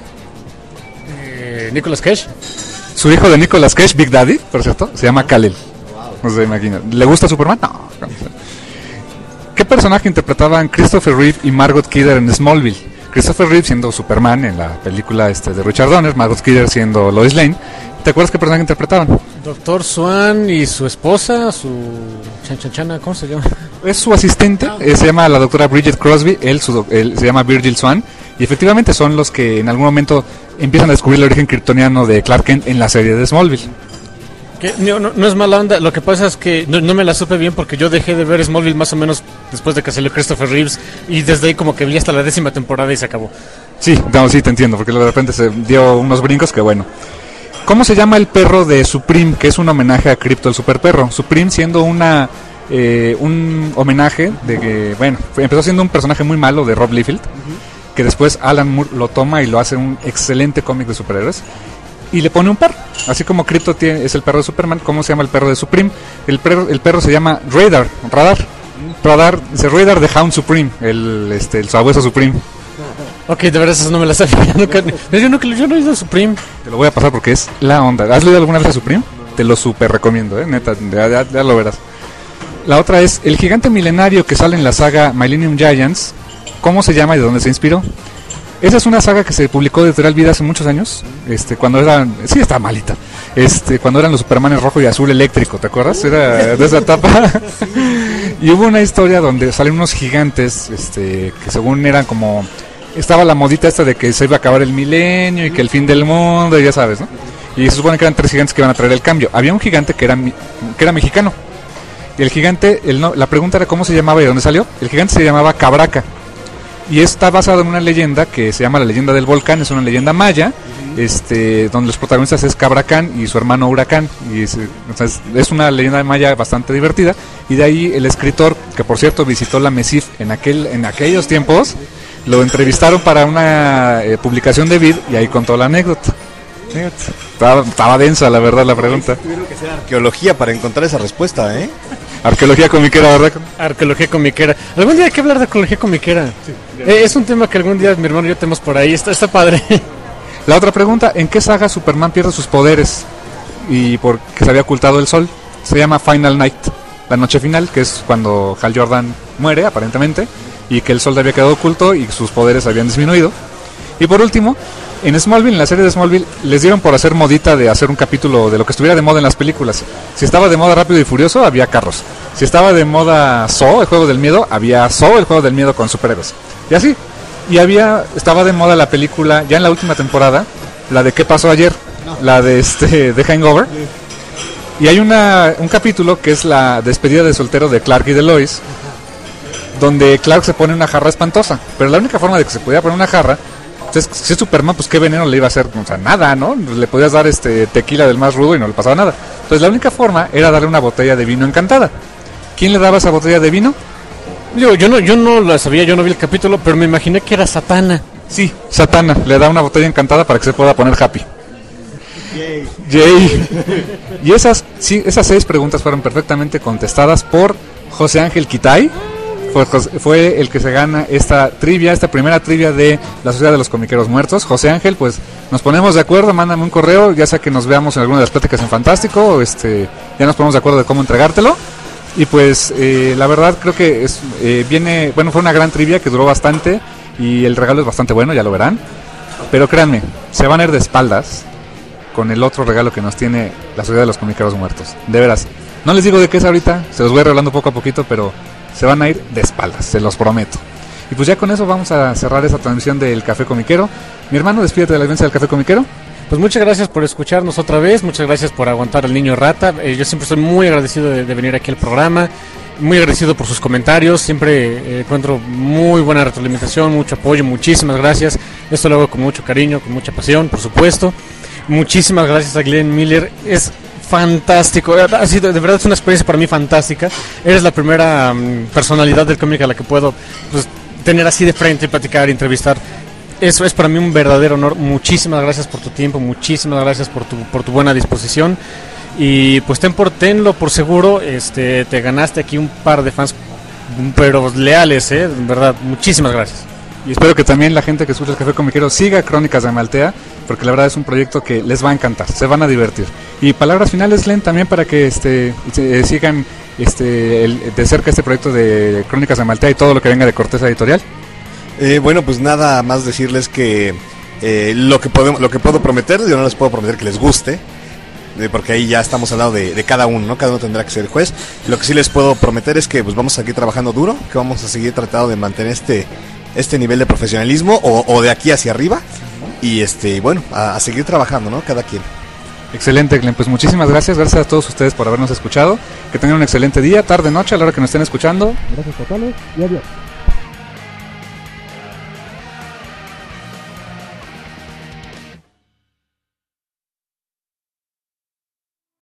Nicolas Cage. Su hijo de Nicolas Cage, Big Daddy, por cierto, se llama Kal-El. No se imagina. ¿Le gusta Superman? No. ¿Qué personaje interpretaban Christopher Reeve y Margot Kidder en Smallville? Christopher Reeve siendo Superman en la película de Richard Donner, Margot Kidder siendo Lois Lane. ¿Te acuerdas qué personaje interpretaban? Doctor Swan y su esposa, su chanchana, ¿cómo se llama? Es su asistente, se llama la doctora Bridget Crosby, él se llama Virgil Swan, y efectivamente son los que en algún momento empiezan a descubrir el origen kryptoniano de Clark Kent en la serie de Smallville. No es mala onda, lo que pasa es que no me la supe bien porque yo dejé de ver Smallville más o menos después de que salió Christopher Reeves y desde ahí como que vi hasta la 10ª temporada y se acabó. Sí, te entiendo, porque de repente se dio unos brincos que bueno. ¿Cómo se llama el perro de Supreme, que es un homenaje a Krypto, el superperro? Supreme siendo un homenaje de que, bueno, empezó siendo un personaje muy malo de Rob Liefeld, que después Alan Moore lo toma y lo hace un excelente cómic de superhéroes y le pone un perro, así como Krypto es el perro de Superman. ¿Cómo se llama el perro de Supreme? El perro se llama Radar dice Radar de Hound Supreme, el sabueso Supreme. Ok, de verdad eso no me la sabía. Yo no he ido a Supreme. Te lo voy a pasar porque es la onda. ¿Has leído alguna vez a Supreme? Te lo super recomiendo, neta, ya lo verás. La otra es el gigante milenario que sale en la saga Millennium Giants. ¿Cómo se llama y de dónde se inspiró? Esa es una saga que se publicó de Editorial Vida hace muchos años, cuando eran, sí está malita, cuando eran los Supermanes rojo y azul eléctrico, ¿te acuerdas? Era de esa etapa. Y hubo una historia donde salen unos gigantes, que según eran como, estaba la modita esta de que se iba a acabar el milenio y que el fin del mundo, y ya sabes, ¿no? Y se supone que eran 3 gigantes que iban a traer el cambio. Había un gigante que era mexicano. Y el gigante, la pregunta era cómo se llamaba y de dónde salió. El gigante se llamaba Cabraca. Y está basado en una leyenda que se llama la leyenda del volcán, es una leyenda maya, donde los protagonistas es Cabracán y su hermano Huracán. Y es una leyenda maya bastante divertida. Y de ahí el escritor, que por cierto visitó la MESIF en aquellos tiempos, lo entrevistaron para una publicación de Vid y ahí contó la anécdota. Estaba densa, la verdad, la pregunta. Tuvieron que hacer arqueología para encontrar esa respuesta, ¿eh? Arqueología comiquera, ¿verdad? Arqueología comiquera. Algún día hay que hablar de arqueología comiquera. Sí, es un tema que algún día mi hermano y yo tenemos por ahí. Está padre. La otra pregunta, ¿en qué saga Superman pierde sus poderes? Y porque se había ocultado el sol. Se llama Final Night, la noche final, que es cuando Hal Jordan muere, aparentemente, y que el sol le había quedado oculto y sus poderes habían disminuido. Y por último, en Smallville, en la serie de Smallville, les dieron por hacer modita de hacer un capítulo de lo que estuviera de moda en las películas. Si estaba de moda Rápido y Furioso, había carros. Si estaba de moda Saw, el juego del miedo, había Saw, el juego del miedo con superhéroes. Y así. Y estaba de moda la película, ya en la última temporada, la de ¿Qué pasó ayer? La de de Hangover. Y hay un capítulo que es la despedida de soltero de Clark y de Lois, donde Clark se pone una jarra espantosa. Pero la única forma de que se pudiera poner una jarra, entonces, si es Superman, pues qué veneno le iba a hacer, o sea, nada, ¿no? Le podías dar tequila del más rudo y no le pasaba nada. Entonces la única forma era darle una botella de vino encantada. ¿Quién le daba esa botella de vino? Yo no la sabía, yo no vi el capítulo, pero me imaginé que era Satana. Sí, Satana le da una botella encantada para que se pueda poner happy. Yay. Y esas 6 preguntas fueron perfectamente contestadas por José Ángel Quitay. Fue el que se gana esta primera trivia de la Sociedad de los Comiqueros Muertos. José Ángel, pues nos ponemos de acuerdo, mándame un correo, ya sea que nos veamos en alguna de las pláticas en Fantástico, ya nos ponemos de acuerdo de cómo entregártelo. Y pues la verdad creo que fue una gran trivia que duró bastante y el regalo es bastante bueno, ya lo verán. Pero créanme, se van a ir de espaldas con el otro regalo que nos tiene la Sociedad de los Comiqueros Muertos. De veras, no les digo de qué es ahorita, se los voy revelando poco a poquito, pero se van a ir de espaldas, se los prometo. Y pues ya con eso vamos a cerrar esta transmisión del Café Comiquero. Mi hermano, despídete de la audiencia del Café Comiquero. Pues muchas gracias por escucharnos otra vez, muchas gracias por aguantar al niño rata. Yo siempre estoy muy agradecido de venir aquí al programa, muy agradecido por sus comentarios, siempre encuentro muy buena retroalimentación, mucho apoyo, muchísimas gracias. Esto lo hago con mucho cariño, con mucha pasión, por supuesto. Muchísimas gracias a Glenn Miller, es fantástico, ha sido, de verdad es una experiencia para mí fantástica. Eres la primera personalidad del cómic a la que puedo tener así de frente, platicar, entrevistar. Eso es para mí un verdadero honor. Muchísimas gracias por tu tiempo, muchísimas gracias por tu buena disposición. Y pues tenlo por seguro, te ganaste aquí un par de fans pero leales, de verdad, muchísimas gracias. Y espero que también la gente que escucha el Café Comiquero siga Crónicas de Amaltea, porque la verdad es un proyecto que les va a encantar, se van a divertir. Y palabras finales, Len, también para que sigan de cerca este proyecto de Crónicas de Amaltea y todo lo que venga de Corteza Editorial. Bueno, pues nada más decirles que lo que puedo prometer, yo no les puedo prometer que les guste, porque ahí ya estamos hablando de cada uno, ¿no? Cada uno tendrá que ser el juez. Lo que sí les puedo prometer es que pues vamos a seguir trabajando duro, que vamos a seguir tratando de mantener este nivel de profesionalismo o de aquí hacia arriba y bueno, a seguir trabajando, ¿no? Cada quien. Excelente, Glenn, pues muchísimas gracias a todos ustedes por habernos escuchado, que tengan un excelente día, tarde, noche, a la hora que nos estén escuchando. Gracias totales y adiós.